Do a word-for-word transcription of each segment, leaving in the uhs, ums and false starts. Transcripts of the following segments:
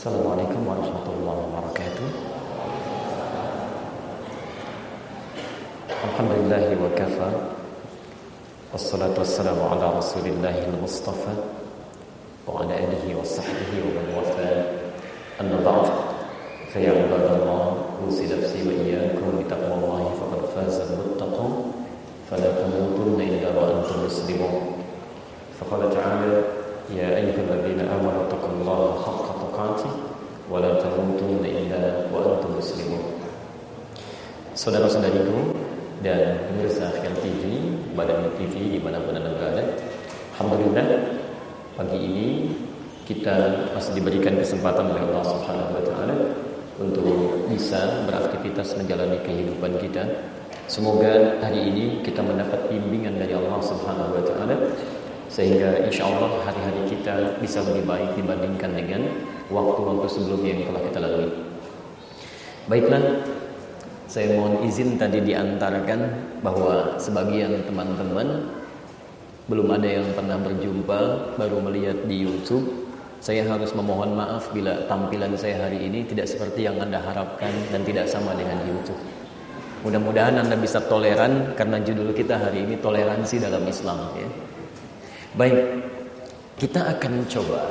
Assalamualaikum warahmatullahi wabarakatuh. Alhamdulillahi wa kafa. Wassalatu wassalamu ala rasulillahil mustafa wa ala alihi wa sahbihi wa man wafa. Amma ba'd. Fa ya ibadallah, usi nafsi wa iyyakum bi taqwallahi faqad faza al-muttaqun. Fala tamutunna illa wa antum muslimun. Faqala ta'ala ya ayyuhalladzina amanu taqullaha haqqa tuqatih wa la tamutunna illa wa antum muslimun. Saudara-saudariku dan pemirsa Akhir T V, Badan T V dimanapun Anda berada, alhamdulillah pagi ini kita masih diberikan kesempatan oleh Allah Subhanahu wa taala untuk bisa beraktivitas menjalani kehidupan kita. Semoga hari ini kita mendapat bimbingan dari Allah Subhanahu wa taala sehingga insyaallah hari-hari kita bisa lebih baik dibandingkan dengan waktu-waktu sebelumnya yang telah kita lalui. Baiklah, saya mohon izin tadi diantarkan bahwa sebagian teman-teman belum ada yang pernah berjumpa, baru melihat di YouTube. Saya harus memohon maaf bila tampilan saya hari ini tidak seperti yang Anda harapkan dan tidak sama dengan YouTube. Mudah-mudahan Anda bisa toleran karena judul kita hari ini toleransi dalam Islam, ya. Baik, kita akan coba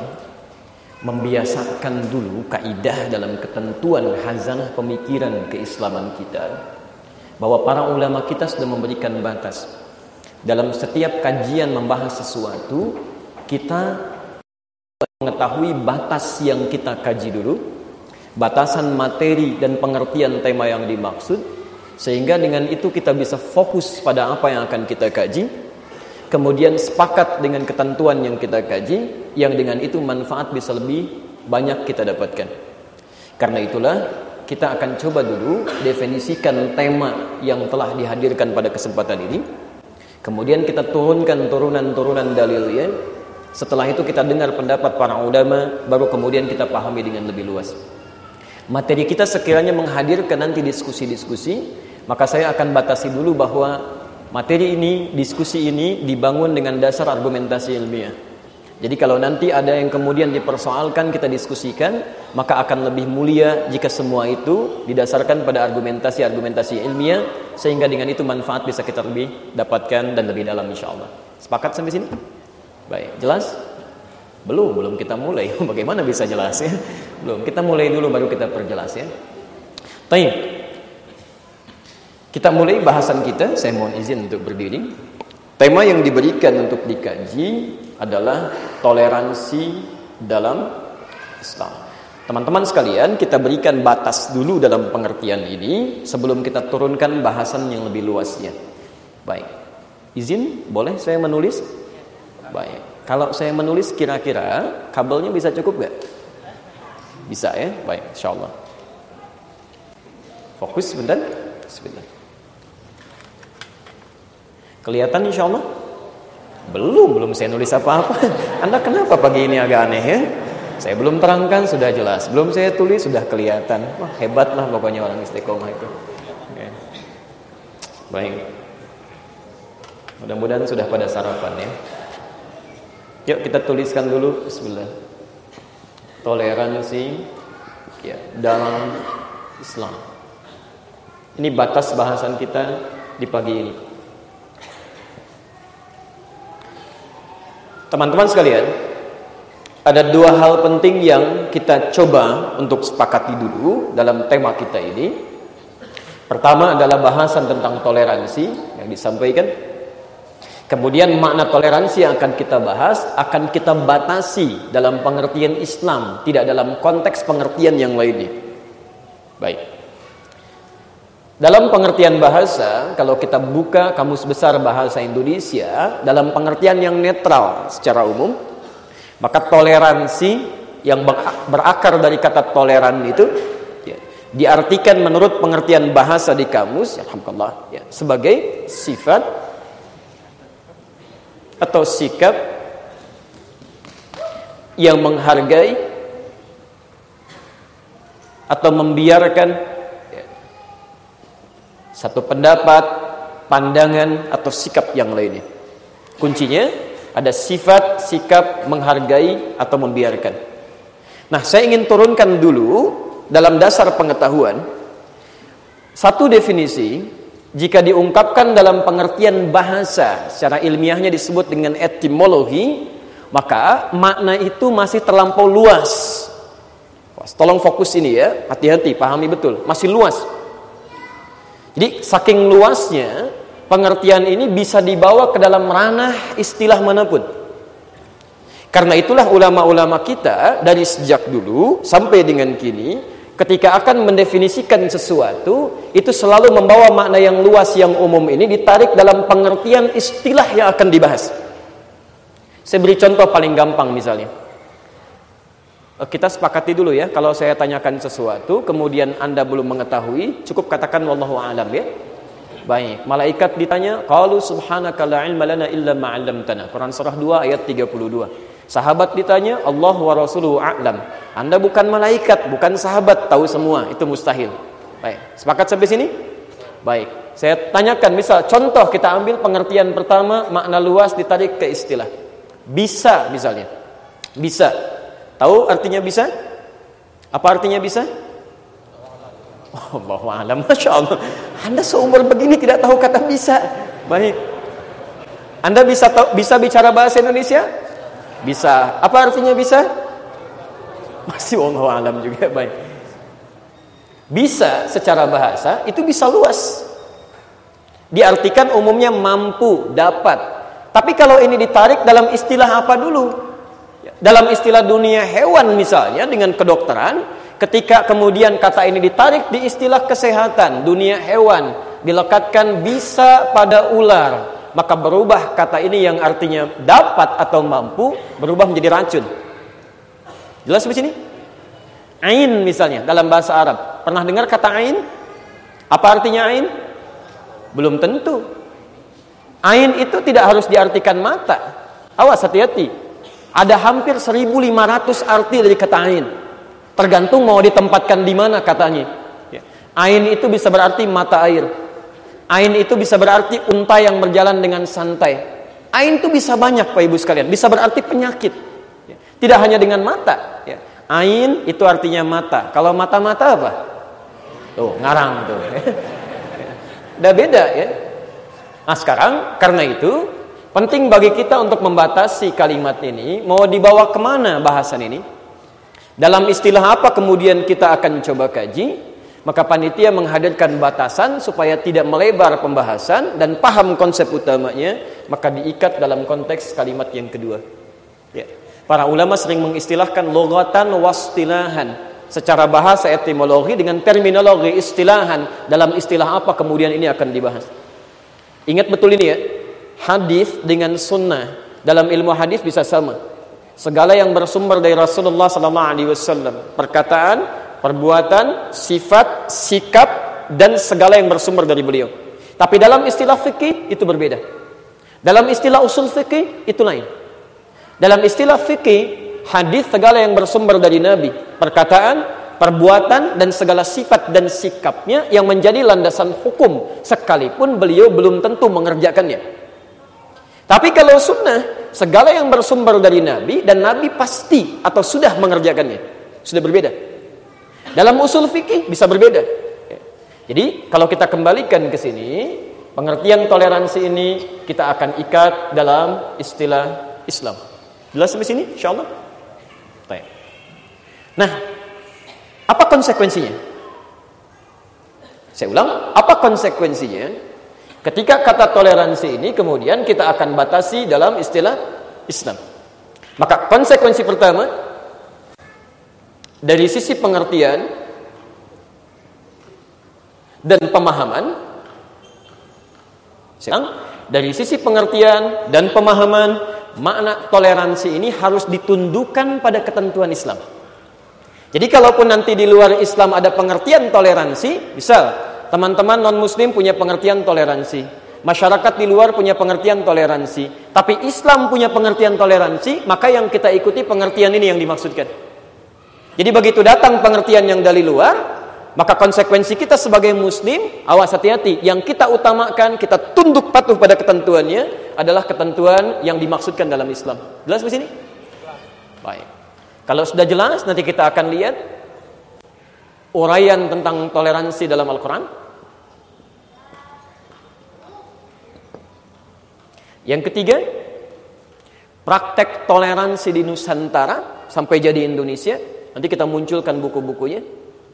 membiasakan dulu kaidah dalam ketentuan hazanah pemikiran keislaman kita, bahwa para ulama kita sudah memberikan batas. Dalam setiap kajian membahas sesuatu, kita mengetahui batas yang kita kaji dulu, batasan materi dan pengertian tema yang dimaksud, sehingga dengan itu kita bisa fokus pada apa yang akan kita kaji. Kemudian sepakat dengan ketentuan yang kita kaji, yang dengan itu manfaat bisa lebih banyak kita dapatkan. Karena itulah kita akan coba dulu definisikan tema yang telah dihadirkan pada kesempatan ini. Kemudian kita turunkan turunan-turunan dalilnya. Setelah itu kita dengar pendapat para ulama, baru kemudian kita pahami dengan lebih luas. Materi kita sekiranya menghadirkan nanti diskusi-diskusi, maka saya akan batasi dulu bahwa materi ini, diskusi ini dibangun dengan dasar argumentasi ilmiah. Jadi kalau nanti ada yang kemudian dipersoalkan, kita diskusikan, maka akan lebih mulia jika semua itu didasarkan pada argumentasi-argumentasi ilmiah, sehingga dengan itu manfaat bisa kita lebih dapatkan dan lebih dalam insyaallah. Sepakat sampai sini? Baik, jelas? Belum, belum kita mulai. Bagaimana bisa jelas, ya? Belum, kita mulai dulu baru kita perjelas, ya. Baik. Kita mulai bahasan kita. Saya mohon izin untuk berdiri. Tema yang diberikan untuk dikaji adalah toleransi dalam Islam. Teman-teman sekalian, kita berikan batas dulu dalam pengertian ini sebelum kita turunkan bahasan yang lebih luasnya. Baik. Izin, boleh saya menulis? Baik. Kalau saya menulis kira-kira kabelnya bisa cukup gak? Bisa, ya? Baik, insyaallah. Fokus sebentar. Sebentar. Kelihatan insyaallah? Belum, belum saya nulis apa-apa. Anda kenapa pagi ini agak aneh, ya? Saya belum terangkan, sudah jelas. Belum saya tulis, sudah kelihatan. Wah, hebatlah pokoknya orang istiqomah itu. Oke. Baik. Mudah-mudahan sudah pada sarapan, ya. Yuk kita tuliskan dulu. Bismillah. Toleransi ya, dalam Islam. Ini batas bahasan kita di pagi ini. Teman-teman sekalian, ada dua hal penting yang kita coba untuk sepakati dulu dalam tema kita ini. Pertama adalah bahasan tentang toleransi yang disampaikan. Kemudian makna toleransi yang akan kita bahas akan kita batasi dalam pengertian Islam, tidak dalam konteks pengertian yang lainnya. Baik. Dalam pengertian bahasa, kalau kita buka Kamus Besar Bahasa Indonesia, dalam pengertian yang netral secara umum, maka toleransi yang berakar dari kata toleran itu ya, diartikan menurut pengertian bahasa di kamus, alhamdulillah, ya, sebagai sifat atau sikap yang menghargai atau membiarkan satu pendapat, pandangan, atau sikap yang lainnya. Kuncinya ada sifat, sikap, menghargai, atau membiarkan. Nah, saya ingin turunkan dulu dalam dasar pengetahuan satu definisi jika diungkapkan dalam pengertian bahasa secara ilmiahnya disebut dengan etimologi, maka makna itu masih terlampau luas. Tolong fokus ini ya, hati-hati, pahami betul, masih luas. Jadi saking luasnya pengertian ini bisa dibawa ke dalam ranah istilah manapun. Karena itulah ulama-ulama kita dari sejak dulu sampai dengan kini, ketika akan mendefinisikan sesuatu, itu selalu membawa makna yang luas yang umum ini ditarik dalam pengertian istilah yang akan dibahas. Saya beri contoh paling gampang misalnya. Kita sepakati dulu ya, kalau saya tanyakan sesuatu kemudian Anda belum mengetahui, cukup katakan wallahu a'lam ya. Baik, malaikat ditanya, qalu subhanaka la ilma lana illa ma 'allamtana. Quran surah dua ayat tiga puluh dua. Sahabat ditanya, Allah wa rasuluhu a'lam. Anda bukan malaikat, bukan sahabat, tahu semua, itu mustahil. Baik, sepakat sampai sini? Baik, saya tanyakan misal contoh, kita ambil pengertian pertama, makna luas ditarik ke istilah. Bisa misalnya. Bisa. Tahu artinya bisa? Apa artinya bisa? Oh, Allahu a'lam. Masya Allah. Anda seumur begini tidak tahu kata bisa. Baik. Anda bisa tahu, bisa bicara bahasa Indonesia? Bisa. Apa artinya bisa? Masih Allahu a'lam juga. Baik. Bisa secara bahasa itu bisa luas. Diartikan umumnya mampu, dapat. Tapi kalau ini ditarik dalam istilah apa dulu? Dalam istilah dunia hewan misalnya dengan kedokteran, ketika kemudian kata ini ditarik di istilah kesehatan, dunia hewan, dilekatkan bisa pada ular, maka berubah kata ini yang artinya dapat atau mampu, berubah menjadi racun. Jelas di sini? Ain misalnya dalam bahasa Arab. Pernah dengar kata ain? Apa artinya ain? Belum tentu. Ain itu tidak harus diartikan mata. Awas, hati-hati. Ada hampir seribu lima ratus arti dari kata ain. Tergantung mau ditempatkan di mana katanya. Ain itu bisa berarti mata air. Ain itu bisa berarti unta yang berjalan dengan santai. Ain itu bisa banyak Pak Ibu sekalian. Bisa berarti penyakit. Tidak hanya dengan mata. Ain itu artinya mata. Kalau mata-mata apa? Tuh, ngarang tuh. Udah beda ya. Nah sekarang karena itu penting bagi kita untuk membatasi kalimat ini, mau dibawa kemana bahasan ini? Dalam istilah apa kemudian kita akan coba kaji? Maka panitia menghadirkan batasan supaya tidak melebar pembahasan dan paham konsep utamanya, maka diikat dalam konteks kalimat yang kedua. Ya. Para ulama sering mengistilahkan loghatan wastilahan, secara bahasa etimologi dengan terminologi istilahan. Dalam istilah apa kemudian ini akan dibahas? Ingat betul ini ya. Hadis dengan sunnah dalam ilmu hadis bisa sama. Segala yang bersumber dari Rasulullah sallallahu alaihi wasallam, perkataan, perbuatan, sifat, sikap dan segala yang bersumber dari beliau. Tapi dalam istilah fikih itu berbeda. Dalam istilah usul fikih itu lain. Dalam istilah fikih, hadis segala yang bersumber dari Nabi, perkataan, perbuatan dan segala sifat dan sikapnya yang menjadi landasan hukum sekalipun beliau belum tentu mengerjakannya. Tapi kalau sunnah, segala yang bersumber dari Nabi dan Nabi pasti atau sudah mengerjakannya. Sudah berbeda. Dalam usul fikih bisa berbeda. Jadi kalau kita kembalikan ke sini, pengertian toleransi ini kita akan ikat dalam istilah Islam. Jelas sampai sini? Insyaallah. Baik. Nah, apa konsekuensinya? Saya ulang, apa konsekuensinya? Ketika kata toleransi ini kemudian kita akan batasi dalam istilah Islam. Maka konsekuensi pertama dari sisi pengertian dan pemahaman, dari sisi pengertian dan pemahaman, makna toleransi ini harus ditundukkan pada ketentuan Islam. Jadi kalaupun nanti di luar Islam ada pengertian toleransi, misal teman-teman non-muslim punya pengertian toleransi, masyarakat di luar punya pengertian toleransi, tapi Islam punya pengertian toleransi, maka yang kita ikuti pengertian ini yang dimaksudkan. Jadi begitu datang pengertian yang dari luar, maka konsekuensi kita sebagai muslim, awas hati-hati, yang kita utamakan, kita tunduk patuh pada ketentuannya adalah ketentuan yang dimaksudkan dalam Islam. Jelas di sini? Baik. Kalau sudah jelas, nanti kita akan lihat uraian tentang toleransi dalam Al-Quran. Yang ketiga, praktek toleransi di Nusantara sampai jadi Indonesia. Nanti kita munculkan buku-bukunya.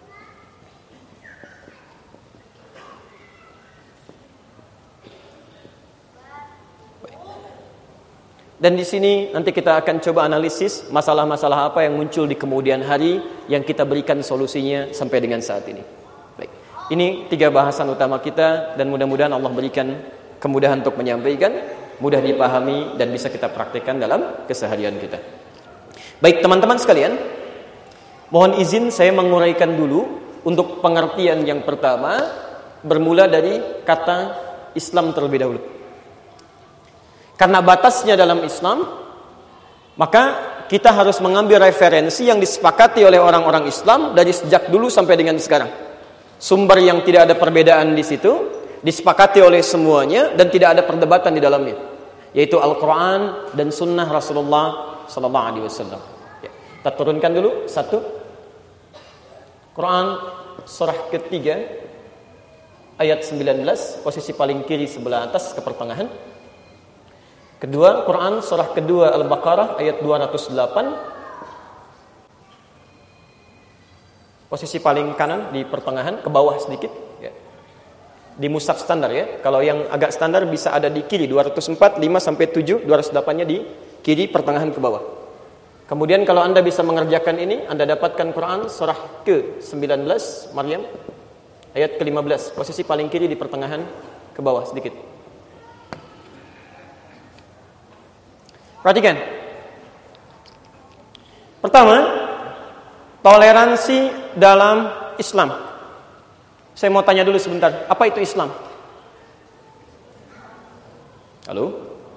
Dan di sini nanti kita akan coba analisis masalah-masalah apa yang muncul di kemudian hari yang kita berikan solusinya sampai dengan saat ini. Baik. Ini tiga bahasan utama kita dan mudah-mudahan Allah berikan kemudahan untuk menyampaikan, mudah dipahami dan bisa kita praktikkan dalam keseharian kita. Baik teman-teman sekalian, mohon izin saya menguraikan dulu untuk pengertian yang pertama bermula dari kata Islam terlebih dahulu. Karena batasnya dalam Islam, maka kita harus mengambil referensi yang disepakati oleh orang-orang Islam dari sejak dulu sampai dengan sekarang. Sumber yang tidak ada perbedaan di situ, disepakati oleh semuanya dan tidak ada perdebatan di dalamnya, yaitu Al-Quran dan Sunnah Rasulullah Sallallahu Alaihi Wasallam. Ya, kita turunkan dulu satu. Quran surah ketiga ayat sembilan belas, posisi paling kiri sebelah atas ke pertengahan. Kedua, Quran surah kedua Al-Baqarah ayat dua ratus delapan, posisi paling kanan di pertengahan ke bawah sedikit ya. Di mushaf standar ya. Kalau yang agak standar bisa ada di kiri dua ratus empat, lima sampai tujuh, dua ratus delapan-nya di kiri pertengahan ke bawah. Kemudian kalau Anda bisa mengerjakan ini, Anda dapatkan Quran surah ke sembilan belas Maryam ayat ke lima belas, posisi paling kiri di pertengahan ke bawah sedikit. Perhatikan. Pertama, toleransi dalam Islam. Saya mau tanya dulu sebentar, apa itu Islam? Halo?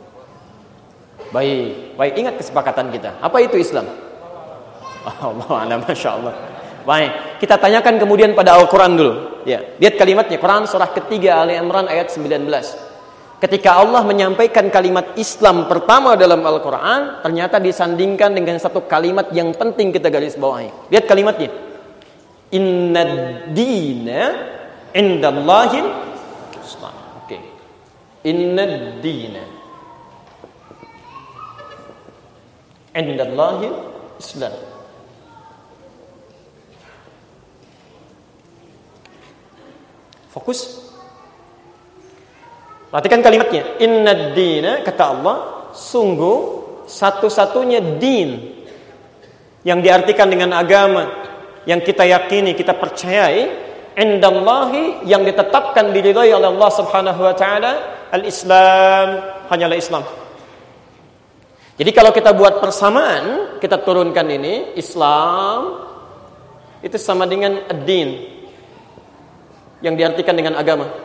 Baik, baik, ingat kesepakatan kita. Apa itu Islam? Allah, Masya Allah. Baik, kita tanyakan kemudian pada Al-Quran dulu. Ya, lihat kalimatnya, Quran surah ketiga Ali Imran ayat sembilan belas. Ketika Allah menyampaikan kalimat Islam pertama dalam Al-Quran, ternyata disandingkan dengan satu kalimat yang penting kita garis bawahi. Lihat kalimatnya. Inna dina indallahil Islam. Oke. Okay. Inna dina indallahil Islam. Fokus. Perhatikan kalimatnya. Inna dina, kata Allah, sungguh satu-satunya din yang diartikan dengan agama, yang kita yakini, kita percayai, indallahi, yang ditetapkan diridhai oleh Allah Subhanahu wa taala, al-Islam, hanyalah Islam. Jadi kalau kita buat persamaan, kita turunkan ini, Islam itu sama dengan ad-din, yang diartikan dengan agama.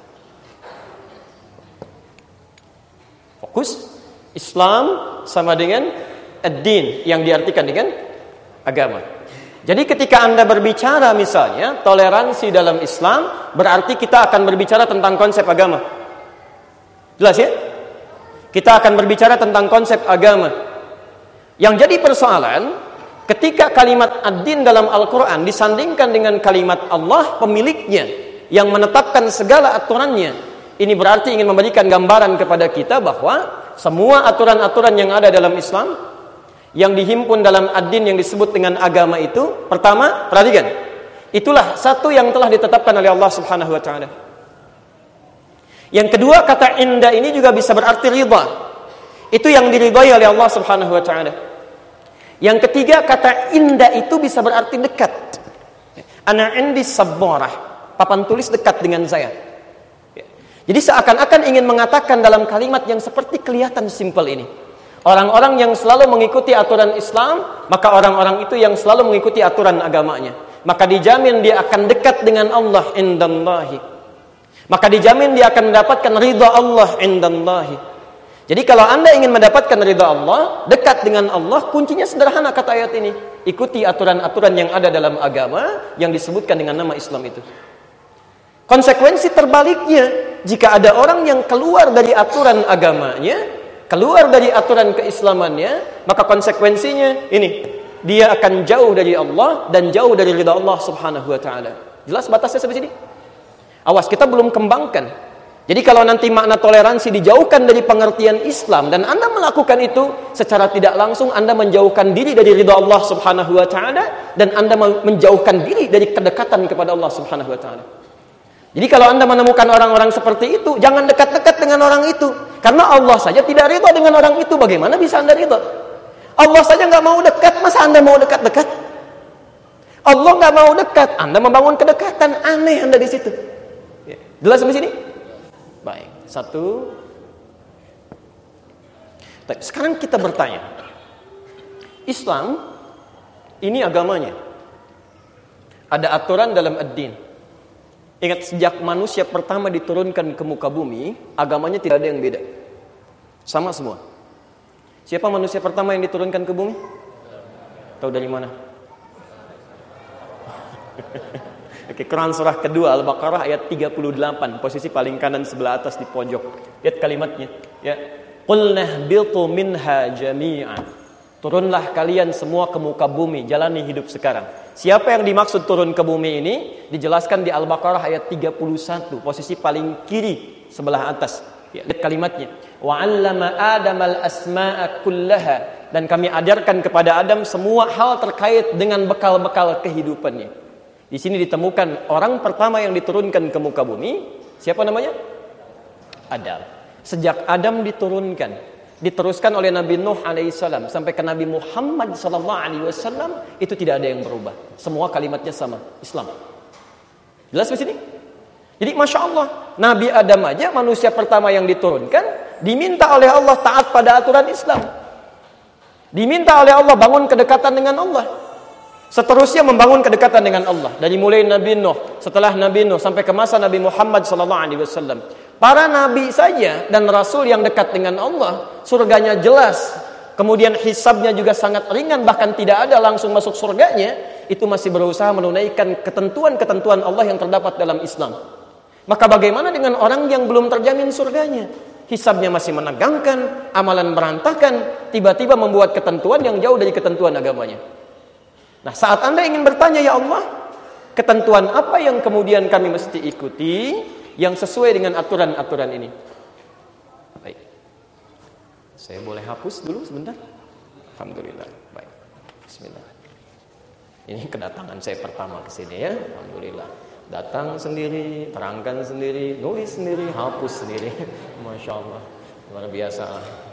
Fokus. Islam sama dengan ad-din, yang diartikan dengan agama. Jadi ketika Anda berbicara misalnya toleransi dalam Islam, berarti kita akan berbicara tentang konsep agama. Jelas ya? Kita akan berbicara tentang konsep agama. Yang jadi persoalan, ketika kalimat ad-din dalam Al-Quran disandingkan dengan kalimat Allah pemiliknya, yang menetapkan segala aturannya, ini berarti ingin memberikan gambaran kepada kita bahwa semua aturan-aturan yang ada dalam Islam, yang dihimpun dalam ad-din yang disebut dengan agama itu, pertama, perhatikan, itulah satu yang telah ditetapkan oleh Allah Subhanahu wa taala. Yang kedua, kata inda ini juga bisa berarti ridha. Itu yang diridhai oleh Allah Subhanahu wa taala. Yang ketiga, kata inda itu bisa berarti dekat. Ana indi sabbarah, papan tulis dekat dengan saya. Jadi seakan-akan ingin mengatakan dalam kalimat yang seperti kelihatan simpel ini, orang-orang yang selalu mengikuti aturan Islam, maka orang-orang itu yang selalu mengikuti aturan agamanya, maka dijamin dia akan dekat dengan Allah indallahi. Maka dijamin dia akan mendapatkan ridha Allah indallahi. Jadi kalau Anda ingin mendapatkan ridha Allah, dekat dengan Allah, kuncinya sederhana kata ayat ini. Ikuti aturan-aturan yang ada dalam agama yang disebutkan dengan nama Islam itu. Konsekuensi terbaliknya, jika ada orang yang keluar dari aturan agamanya, keluar dari aturan keislamannya, maka konsekuensinya ini, dia akan jauh dari Allah dan jauh dari ridha Allah Subhanahu wa taala. Jelas batasnya sampai sini? Awas, kita belum kembangkan. Jadi kalau nanti makna toleransi dijauhkan dari pengertian Islam dan Anda melakukan itu secara tidak langsung, Anda menjauhkan diri dari ridha Allah Subhanahu wa taala dan Anda menjauhkan diri dari kedekatan kepada Allah Subhanahu wa taala. Jadi kalau Anda menemukan orang-orang seperti itu, jangan dekat-dekat dengan orang itu. Karena Allah saja tidak ridha dengan orang itu, bagaimana bisa Anda ridha? Allah saja nggak mau dekat, masa Anda mau dekat-dekat? Allah nggak mau dekat, Anda membangun kedekatan, aneh Anda di situ. Ya. Jelas sampai sini? Baik, satu. Sekarang kita bertanya, Islam ini agamanya, ada aturan dalam ad-din. Ingat, sejak manusia pertama diturunkan ke muka bumi, agamanya tidak ada yang beda, sama semua. Siapa manusia pertama yang diturunkan ke bumi? Tahu dari mana? Oke, Quran surah kedua Al-Baqarah ayat tiga puluh delapan, posisi paling kanan sebelah atas di pojok. Lihat kalimatnya, ya. Qul nahbitu minha jami'an. Turunlah kalian semua ke muka bumi, jalani hidup sekarang. Siapa yang dimaksud turun ke bumi ini? Dijelaskan di Al-Baqarah ayat tiga puluh satu, posisi paling kiri sebelah atas. Ya, lihat kalimatnya. Wa 'allama Adamal asma'a kullaha, dan kami ajarkan kepada Adam semua hal terkait dengan bekal-bekal kehidupannya. Di sini ditemukan orang pertama yang diturunkan ke muka bumi, siapa namanya? Adam. Sejak Adam diturunkan, diteruskan oleh Nabi Nuh alaihissalam sampai ke Nabi Muhammad sallallahu alaihi wasallam, itu tidak ada yang berubah. Semua kalimatnya sama, Islam. Jelas di sini? Jadi Masya Allah, Nabi Adam aja manusia pertama yang diturunkan, diminta oleh Allah taat pada aturan Islam. Diminta oleh Allah bangun kedekatan dengan Allah. Seterusnya membangun kedekatan dengan Allah. Dari mulai Nabi Nuh, setelah Nabi Nuh sampai ke masa Nabi Muhammad sallallahu alaihi wasallam. Para nabi saja dan rasul yang dekat dengan Allah, surganya jelas. Kemudian hisabnya juga sangat ringan, bahkan tidak ada langsung masuk surganya, itu masih berusaha menunaikan ketentuan-ketentuan Allah yang terdapat dalam Islam. Maka bagaimana dengan orang yang belum terjamin surganya? Hisabnya masih menegangkan, amalan berantakan, tiba-tiba membuat ketentuan yang jauh dari ketentuan agamanya. Nah, saat Anda ingin bertanya, ya Allah, ketentuan apa yang kemudian kami mesti ikuti yang sesuai dengan aturan-aturan ini? Baik. Saya boleh hapus dulu sebentar? Alhamdulillah. Baik. Bismillah. Ini kedatangan saya pertama ke sini ya. Alhamdulillah. Datang sendiri, terangkan sendiri, nulis sendiri, hapus sendiri. Masya Allah. Luar biasa.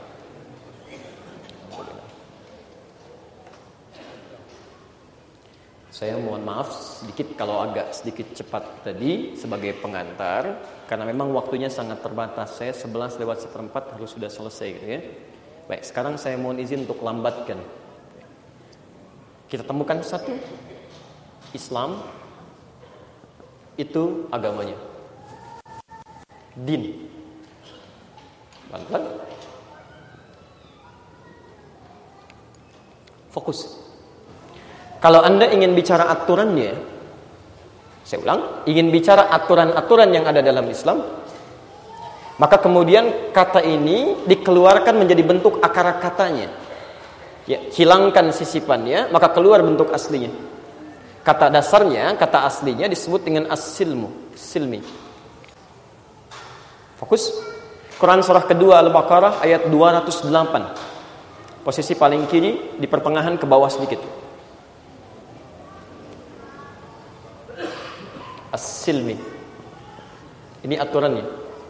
Saya mohon maaf sedikit kalau agak sedikit cepat tadi sebagai pengantar, karena memang waktunya sangat terbatas. Saya sebelas lewat seperempat harus sudah selesai gitu ya. Baik, sekarang saya mohon izin untuk lambatkan. Kita temukan satu, Islam itu agamanya, din. Pelan-pelan. Fokus. Kalau Anda ingin bicara aturannya, saya ulang, ingin bicara aturan-aturan yang ada dalam Islam, maka kemudian kata ini dikeluarkan menjadi bentuk akar katanya. Ya, hilangkan sisipannya, maka keluar bentuk aslinya. Kata dasarnya, kata aslinya disebut dengan as-silmu, silmi. Fokus. Quran surah kedua Al-Baqarah ayat dua ratus delapan. Posisi paling kiri di pertengahan ke bawah sedikit. As-silmi. Ini aturannya.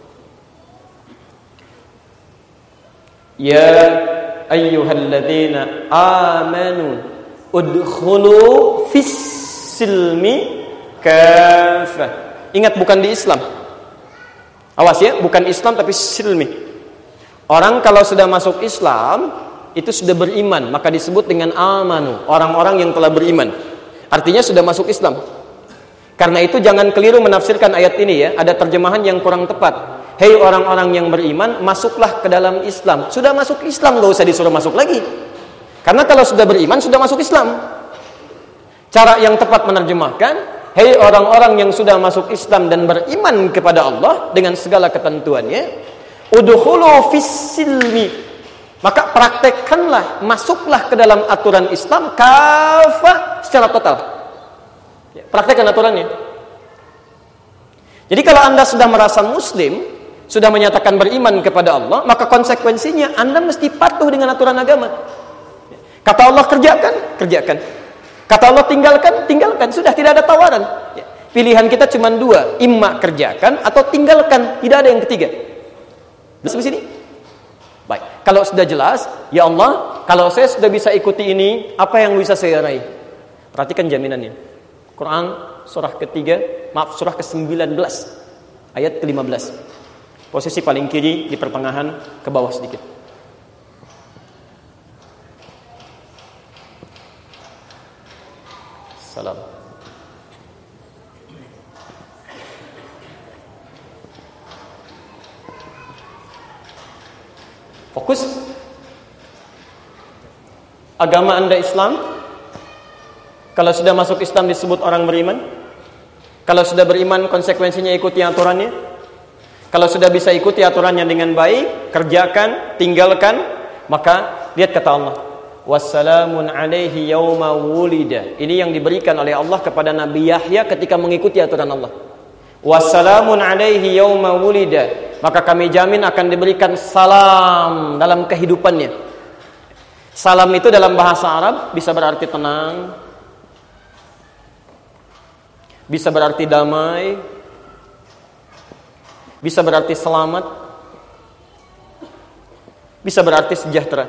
Ya ayyuhalladzina amanu udkhulu fis silmi kafah. Ingat, bukan di Islam. Awas ya, bukan Islam tapi silmi. Orang kalau sudah masuk Islam itu sudah beriman, maka disebut dengan amanu, orang-orang yang telah beriman. Artinya sudah masuk Islam. Karena itu jangan keliru menafsirkan ayat ini ya. Ada terjemahan yang kurang tepat. Hei orang-orang yang beriman, masuklah ke dalam Islam. Sudah masuk Islam, gak usah disuruh masuk lagi. Karena kalau sudah beriman, sudah masuk Islam. Cara yang tepat menerjemahkan, hei orang-orang yang sudah masuk Islam dan beriman kepada Allah dengan segala ketentuannya, udkhulu fis silmi. Maka praktekkanlah, masuklah ke dalam aturan Islam kafah secara total. Praktekkan aturannya. Jadi kalau Anda sudah merasa muslim, sudah menyatakan beriman kepada Allah, maka konsekuensinya Anda mesti patuh dengan aturan agama. Kata Allah kerjakan, kerjakan. Kata Allah tinggalkan, tinggalkan. Sudah tidak ada tawaran. Pilihan kita cuma dua, imma kerjakan atau tinggalkan. Tidak ada yang ketiga. Sampai sini? Baik, kalau sudah jelas, ya Allah, kalau saya sudah bisa ikuti ini, apa yang bisa saya raih? Perhatikan jaminannya. Quran surah ketiga, maaf surah ke sembilan belas, ayat ke lima belas. Posisi paling kiri di pertengahan ke bawah sedikit. Salam. Fokus. Agama Anda Islam. Kalau sudah masuk Islam disebut orang beriman. Kalau sudah beriman konsekuensinya ikuti aturannya. Kalau sudah bisa ikuti aturannya dengan baik, kerjakan, tinggalkan, maka lihat kata Allah, wassalamun alaihi yauma wulida. Ini yang diberikan oleh Allah kepada Nabi Yahya ketika mengikuti aturan Allah. Wassalamun alaihi yauma wulida. Maka kami jamin akan diberikan salam dalam kehidupannya. Salam itu dalam bahasa Arab bisa berarti tenang, bisa berarti damai, bisa berarti selamat, bisa berarti sejahtera.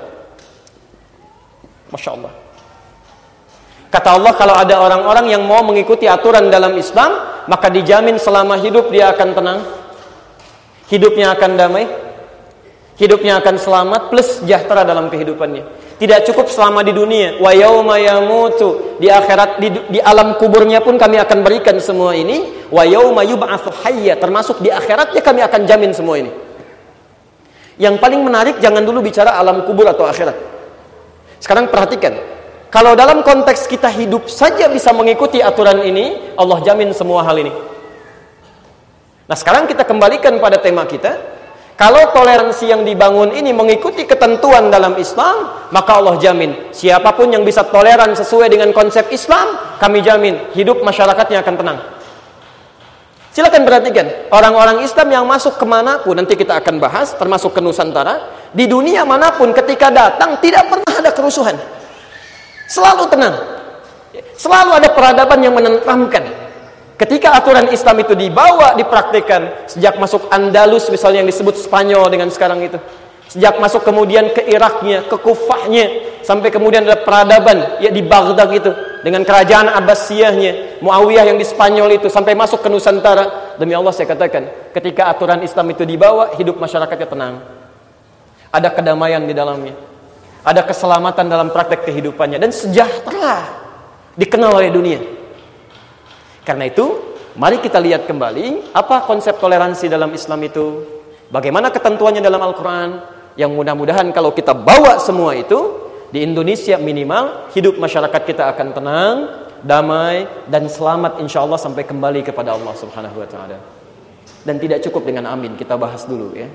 Masya Allah. Kata Allah, kalau ada orang-orang yang mau mengikuti aturan dalam Islam, maka dijamin selama hidup dia akan tenang, hidupnya akan damai, hidupnya akan selamat plus sejahtera dalam kehidupannya. Tidak cukup selama di dunia, wa yauma yamutu, di akhirat, di, di alam kuburnya pun kami akan berikan semua ini, wa yauma yub'atsu hayya, termasuk di akhiratnya kami akan jamin semua ini. Yang paling menarik, jangan dulu bicara alam kubur atau akhirat. Sekarang perhatikan, kalau dalam konteks kita hidup saja bisa mengikuti aturan ini, Allah jamin semua hal ini. Nah sekarang kita kembalikan pada tema kita. Kalau toleransi yang dibangun ini mengikuti ketentuan dalam Islam, maka Allah jamin siapapun yang bisa toleran sesuai dengan konsep Islam, kami jamin hidup masyarakatnya akan tenang. Silakan perhatikan, orang-orang Islam yang masuk kemanapun, nanti kita akan bahas, termasuk ke Nusantara, di dunia manapun ketika datang tidak pernah ada kerusuhan, selalu tenang, selalu ada peradaban yang menenteramkan. Ketika aturan Islam itu dibawa, dipraktikkan, sejak masuk Andalus misalnya yang disebut Spanyol dengan sekarang itu, sejak masuk kemudian ke Iraknya, ke Kufahnya, sampai kemudian ada peradaban ya di Baghdad itu dengan kerajaan Abbasiyahnya, Muawiyah yang di Spanyol itu, sampai masuk ke Nusantara. Demi Allah saya katakan, ketika aturan Islam itu dibawa, hidup masyarakatnya tenang, ada kedamaian di dalamnya, ada keselamatan dalam praktek kehidupannya, dan sejahtera dikenal oleh dunia. Karena itu, mari kita lihat kembali apa konsep toleransi dalam Islam itu, bagaimana ketentuannya dalam Al-Quran, yang mudah-mudahan kalau kita bawa semua itu, di Indonesia minimal, hidup masyarakat kita akan tenang, damai, dan selamat insya Allah sampai kembali kepada Allah Subhanahu wa Ta'ala. Dan tidak cukup dengan amin, kita bahas dulu ya.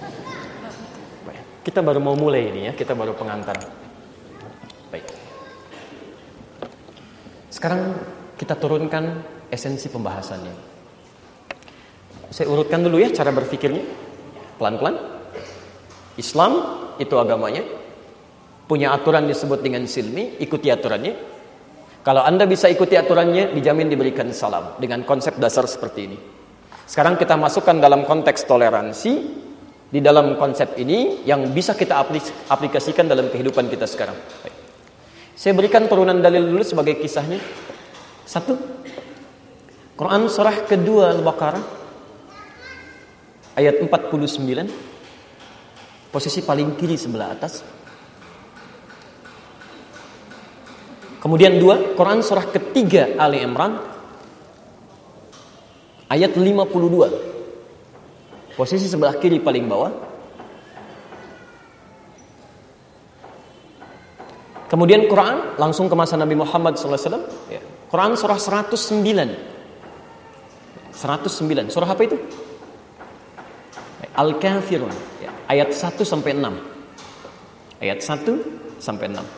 Kita baru mau mulai ini ya, kita baru pengantar. Baik. Sekarang kita turunkan esensi pembahasannya. Saya urutkan dulu ya cara berpikirnya, pelan-pelan. Islam itu agamanya, punya aturan disebut dengan silmi, ikuti aturannya. Kalau Anda bisa ikuti aturannya, dijamin diberikan salam dengan konsep dasar seperti ini. Sekarang kita masukkan dalam konteks toleransi, di dalam konsep ini yang bisa kita aplikasikan dalam kehidupan kita sekarang. Baik. Saya berikan turunan dalil dulu sebagai kisahnya. Satu, Quran surah kedua Al-Baqarah ayat empat puluh sembilan, posisi paling kiri sebelah atas. Kemudian dua, Quran surah ketiga Ali Imran ayat lima puluh dua, posisi sebelah kiri paling bawah. Kemudian Quran langsung ke masa Nabi Muhammad sallallahu alaihi wasallam, ya. Quran surah seratus sembilan. seratus sembilan. Surah apa itu? Al-Kafirun, ya. Ayat satu sampai enam. ayat satu sampai enam.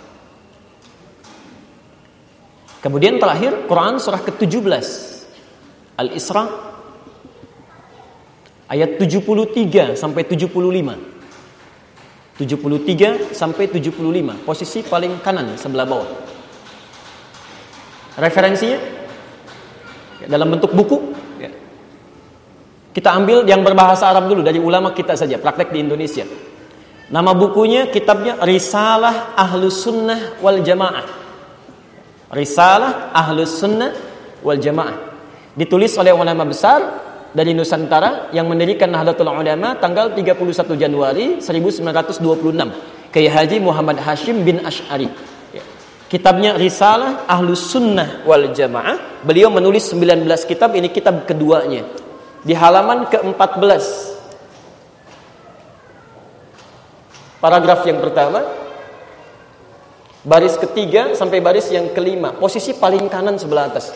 Kemudian terakhir Quran surah ke tujuh belas Al-Isra ayat tujuh puluh tiga sampai tujuh puluh lima. tujuh puluh tiga sampai tujuh puluh lima, posisi paling kanan sebelah bawah. Referensinya dalam bentuk buku ya. Kita ambil yang berbahasa Arab dulu dari ulama kita saja, praktek di Indonesia. Nama bukunya, kitabnya Risalah Ahlus Sunnah wal Jamaah. Risalah Ahlus Sunnah wal Jamaah. Ditulis oleh ulama besar dari Nusantara yang mendirikan Nahdlatul Ulama tanggal tiga puluh satu Januari seribu sembilan ratus dua puluh enam, Kiai Haji Muhammad Hashim bin Asy'ari. Ya. Kitabnya Risalah Ahlus Sunnah wal Jamaah. Beliau menulis sembilan belas kitab, ini kitab keduanya. Di halaman ke empat belas, paragraf yang pertama, baris ketiga sampai baris yang kelima, posisi paling kanan sebelah atas.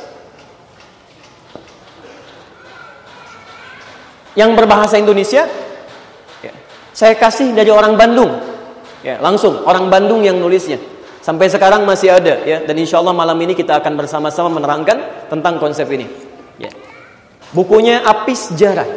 Yang berbahasa Indonesia ya, saya kasih dari orang Bandung ya, langsung orang Bandung yang nulisnya. Sampai sekarang masih ada ya, dan insya Allah malam ini kita akan bersama-sama menerangkan tentang konsep ini ya. Bukunya Api Sejarah,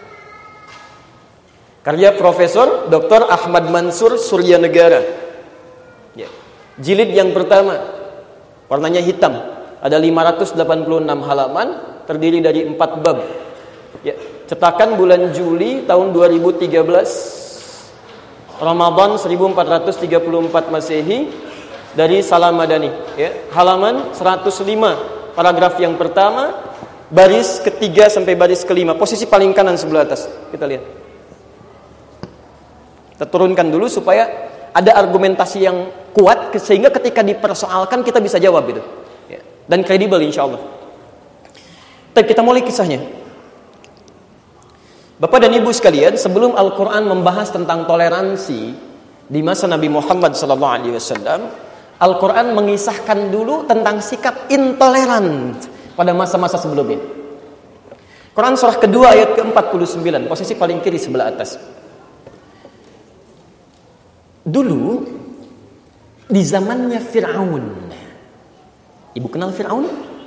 karya Profesor Doktor Ahmad Mansur Suryanegara ya. Jilid yang pertama, warnanya hitam, ada lima ratus delapan puluh enam halaman, terdiri dari empat bab ya. Cetakan bulan Juli tahun dua ribu tiga belas, Ramadan seribu empat ratus tiga puluh empat Masehi, dari Salam Madani ya. Halaman seratus lima, paragraf yang pertama, baris ketiga sampai baris kelima, posisi paling kanan sebelah atas. Kita lihat. Kita turunkan dulu supaya ada argumentasi yang kuat sehingga ketika dipersoalkan kita bisa jawab itu ya. Dan kredibel insyaallah. Tapi kita mulai kisahnya. Bapak dan Ibu sekalian, sebelum Al-Quran membahas tentang toleransi di masa Nabi Muhammad shallallahu alaihi wasallam, Al-Quran mengisahkan dulu tentang sikap intoleran pada masa-masa sebelumnya. Quran surah kedua ayat ke empat puluh sembilan, posisi paling kiri sebelah atas. Dulu di zamannya Fir'aun. Ibu kenal Fir'aun?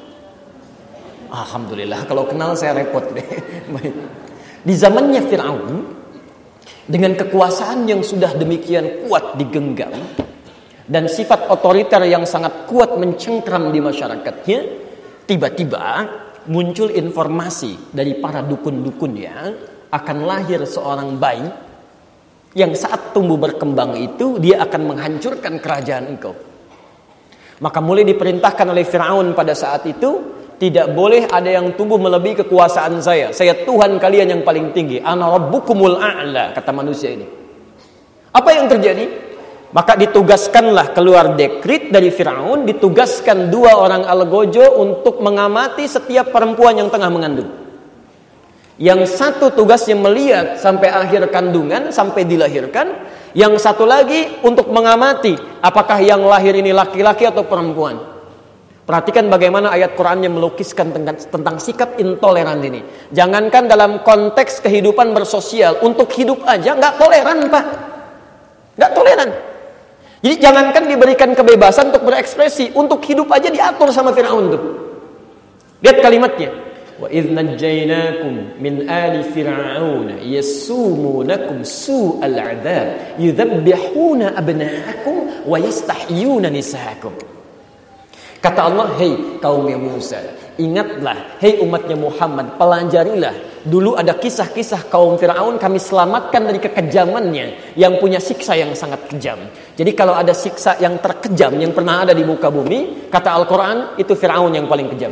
Alhamdulillah, kalau kenal saya repot deh. Baik. Di zamannya Fir'aun, dengan kekuasaan yang sudah demikian kuat digenggam dan sifat otoriter yang sangat kuat mencengkram di masyarakatnya, tiba-tiba muncul informasi dari para dukun-dukunnya akan lahir seorang bayi yang saat tumbuh berkembang itu dia akan menghancurkan kerajaan engkau. Maka mulai diperintahkan oleh Fir'aun pada saat itu, tidak boleh ada yang tumbuh melebihi kekuasaan saya. Saya Tuhan kalian yang paling tinggi. Ana rabbukumul a'la, kata manusia ini. Apa yang terjadi? Maka ditugaskanlah keluar dekrit dari Fir'aun, ditugaskan dua orang algojo untuk mengamati setiap perempuan yang tengah mengandung. Yang satu tugasnya melihat sampai akhir kandungan, sampai dilahirkan. Yang satu lagi untuk mengamati apakah yang lahir ini laki-laki atau perempuan. Perhatikan bagaimana ayat Qurannya melukiskan tentang, tentang sikap intoleran ini. Jangankan dalam konteks kehidupan bersosial, untuk hidup aja nggak toleran, Pak. Nggak toleran. Jadi jangankan diberikan kebebasan untuk berekspresi, untuk hidup aja diatur sama Fir'aun tuh. Lihat kalimatnya. Wa idz najjaynakum min ali fir'auna yasumunakum su'al 'adzab yudzabbihuna abna'akum wa yastahyuna nisa'akum. Kata Allah, hei kaumnya Musa, ingatlah, hei umatnya Muhammad, pelajarilah. Dulu ada kisah-kisah kaum Fir'aun, kami selamatkan dari kekejamannya, yang punya siksa yang sangat kejam. Jadi kalau ada siksa yang terkejam yang pernah ada di muka bumi, kata Al-Quran, itu Fir'aun yang paling kejam.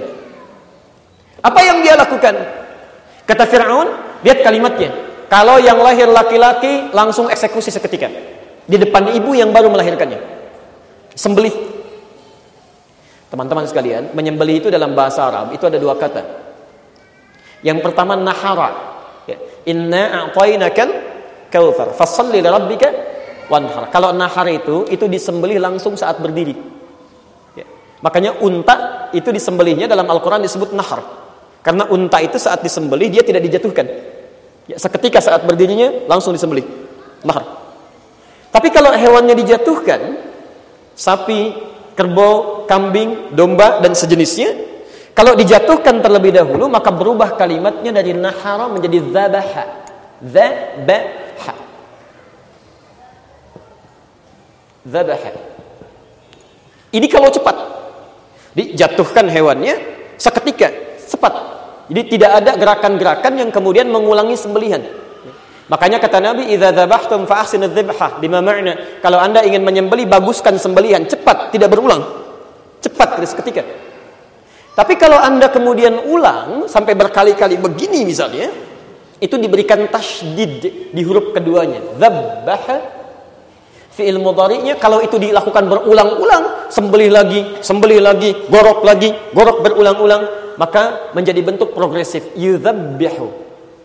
Apa yang dia lakukan? Kata Fir'aun, lihat kalimatnya, kalau yang lahir laki-laki langsung eksekusi seketika di depan ibu yang baru melahirkannya, sembelih. Teman-teman sekalian, menyembelih itu dalam bahasa Arab itu ada dua kata. Yang pertama nahara. Ya. Inna a'tainakal kautsar, fashalli li rabbika wanhar. Kalau nahar itu itu disembelih langsung saat berdiri. Ya. Makanya unta itu disembelihnya dalam Al-Qur'an disebut nahar. Karena unta itu saat disembelih dia tidak dijatuhkan. Ya, seketika saat berdirinya langsung disembelih. Nahar. Tapi kalau hewannya dijatuhkan, sapi, kerbau, kambing, domba dan sejenisnya, kalau dijatuhkan terlebih dahulu maka berubah kalimatnya dari nahara menjadi dzabaha. Dzabaha. Dzabaha. Ini kalau cepat. Dijatuhkan hewannya seketika, cepat. Jadi tidak ada gerakan-gerakan yang kemudian mengulangi sembelihan. Makanya kata Nabi, "Idza dzabhtum fa ahsinudz dzibhah." Bima ma'na, kalau Anda ingin menyembelih, baguskan sembelihan, cepat, tidak berulang. Cepat seketika. Tapi kalau Anda kemudian ulang sampai berkali-kali begini misalnya, itu diberikan tasydid di huruf keduanya. Dzabbaha, fi'il mudhari'nya kalau itu dilakukan berulang-ulang, sembelih lagi, sembelih lagi, gorok lagi, gorok berulang-ulang, maka menjadi bentuk progresif. Yudzabbihu.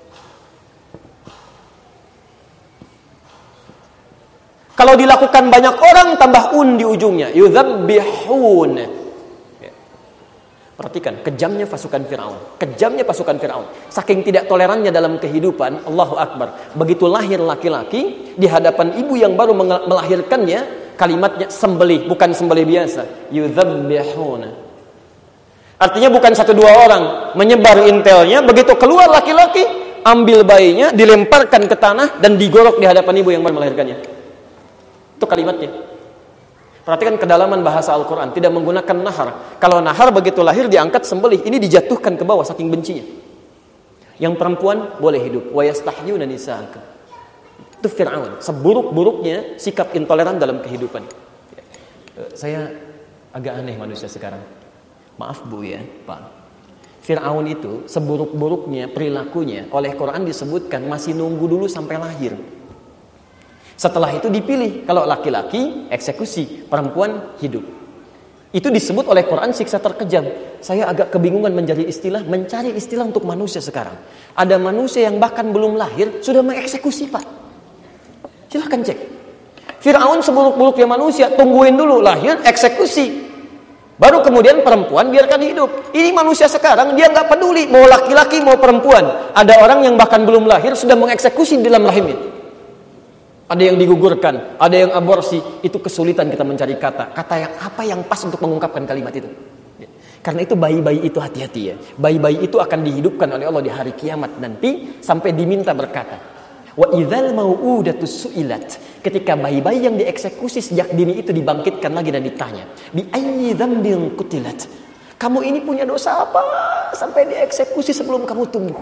Kalau dilakukan banyak orang, tambah un di ujungnya. Yudzabbihun. Ya. Perhatikan, kejamnya pasukan Fir'aun. Kejamnya pasukan Fir'aun. Saking tidak tolerannya dalam kehidupan, Allahu Akbar. Begitu lahir laki-laki, di hadapan ibu yang baru melahirkannya, kalimatnya sembelih, bukan sembelih biasa. Yudzabbihun. Artinya bukan satu dua orang menyebar intelnya, begitu keluar laki-laki, ambil bayinya, dilemparkan ke tanah, dan digorok di hadapan ibu yang baru melahirkannya. Itu kalimatnya. Perhatikan kedalaman bahasa Al-Quran. Tidak menggunakan nahar. Kalau nahar begitu lahir diangkat sembelih. Ini dijatuhkan ke bawah saking bencinya. Yang perempuan boleh hidup. Wa yastahyuna nisa'akum. Itu Fir'aun. Seburuk-buruknya sikap intoleran dalam kehidupan. Saya agak aneh manusia sekarang. Maaf Bu ya Pak. Fir'aun itu seburuk-buruknya perilakunya oleh Quran disebutkan masih nunggu dulu sampai lahir. Setelah itu dipilih, kalau laki-laki eksekusi, perempuan hidup. Itu disebut oleh Quran siksa terkejam. Saya agak kebingungan mencari istilah, mencari istilah untuk manusia sekarang. Ada manusia yang bahkan belum lahir sudah mengeksekusi Pak. Silahkan cek. Fir'aun seburuk-buruknya manusia, tungguin dulu lahir, eksekusi. Baru kemudian perempuan biarkan hidup. Ini manusia sekarang dia nggak peduli mau laki-laki mau perempuan. Ada orang yang bahkan belum lahir sudah mengeksekusi di dalam rahimnya. Ada yang digugurkan, ada yang aborsi. Itu kesulitan kita mencari kata. Kata yang apa yang pas untuk mengungkapkan kalimat itu. Karena itu bayi-bayi itu hati-hati ya. Bayi-bayi itu akan dihidupkan oleh Allah di hari kiamat nanti sampai diminta berkata. Wa idzal mau'udatus su'ilat. Ketika bayi-bayi yang dieksekusi sejak dini itu dibangkitkan lagi dan ditanya, bi ayyi dzambin qutilat. Kamu ini punya dosa apa sampai dieksekusi sebelum kamu tumbuh?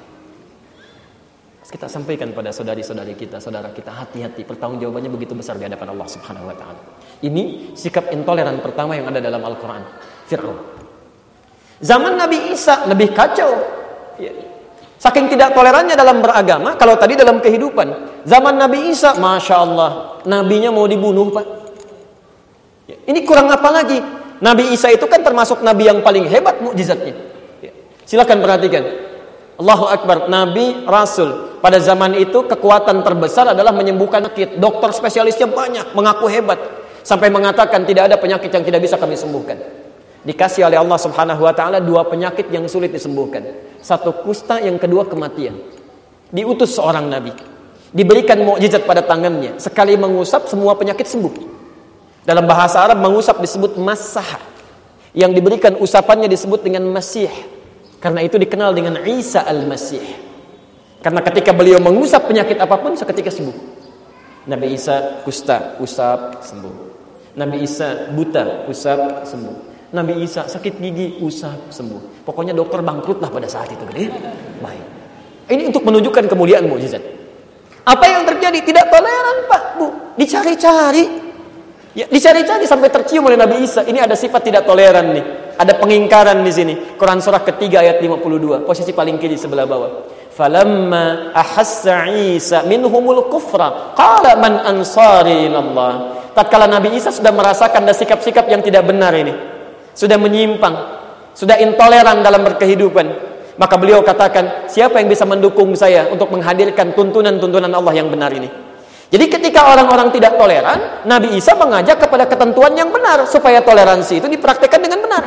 Kita sampaikan pada saudari-saudari kita, saudara kita, hati-hati, pertanggungjawabannya begitu besar di hadapan Allah Subhanahu wa taala. Ini sikap intoleran pertama yang ada dalam Al-Qur'an, Fir'aun. Zaman Nabi Isa lebih kacau. Ya. Saking tidak tolerannya dalam beragama, kalau tadi dalam kehidupan. Zaman Nabi Isa, Masya Allah, nabinya mau dibunuh Pak. Ya. Ini kurang apa lagi? Nabi Isa itu kan termasuk nabi yang paling hebat mukjizatnya. Ya. Silakan perhatikan. Allahu Akbar, Nabi, Rasul. Pada zaman itu kekuatan terbesar adalah menyembuhkan penyakit. Dokter spesialisnya banyak, mengaku hebat. Sampai mengatakan tidak ada penyakit yang tidak bisa kami sembuhkan. Dikasih oleh Allah Subhanahu wa taala dua penyakit yang sulit disembuhkan. Satu kusta, yang kedua kematian. Diutus seorang nabi. Diberikan mukjizat pada tangannya. Sekali mengusap semua penyakit sembuh. Dalam bahasa Arab mengusap disebut masah. Yang diberikan usapannya disebut dengan masih. Karena itu dikenal dengan Isa al-Masih. Karena ketika beliau mengusap penyakit apapun seketika sembuh. Nabi Isa kusta, usap, sembuh. Nabi Isa buta, usap, sembuh. Nabi Isa sakit gigi, usap, sembuh. Pokoknya dokter bangkrut lah pada saat itu. Kan? Baik. Ini untuk menunjukkan kemuliaan mukjizat. Apa yang terjadi? Tidak toleran Pak, Bu. Dicari-cari. Ya, dicari-cari sampai tercium oleh Nabi Isa. Ini ada sifat tidak toleran nih. Ada pengingkaran di sini. Quran surah ketiga ayat lima puluh dua, posisi paling kiri sebelah bawah. Falamma ahassa Isa minhumul kufra qala man ansari ilallah. Tatkala Nabi Isa sudah merasakan ada sikap-sikap yang tidak benar ini, sudah menyimpang, sudah intoleran dalam berkehidupan, maka beliau katakan, siapa yang bisa mendukung saya untuk menghadirkan tuntunan-tuntunan Allah yang benar ini? Jadi ketika orang-orang tidak toleran, Nabi Isa mengajak kepada ketentuan yang benar supaya toleransi itu dipraktikkan dengan benar.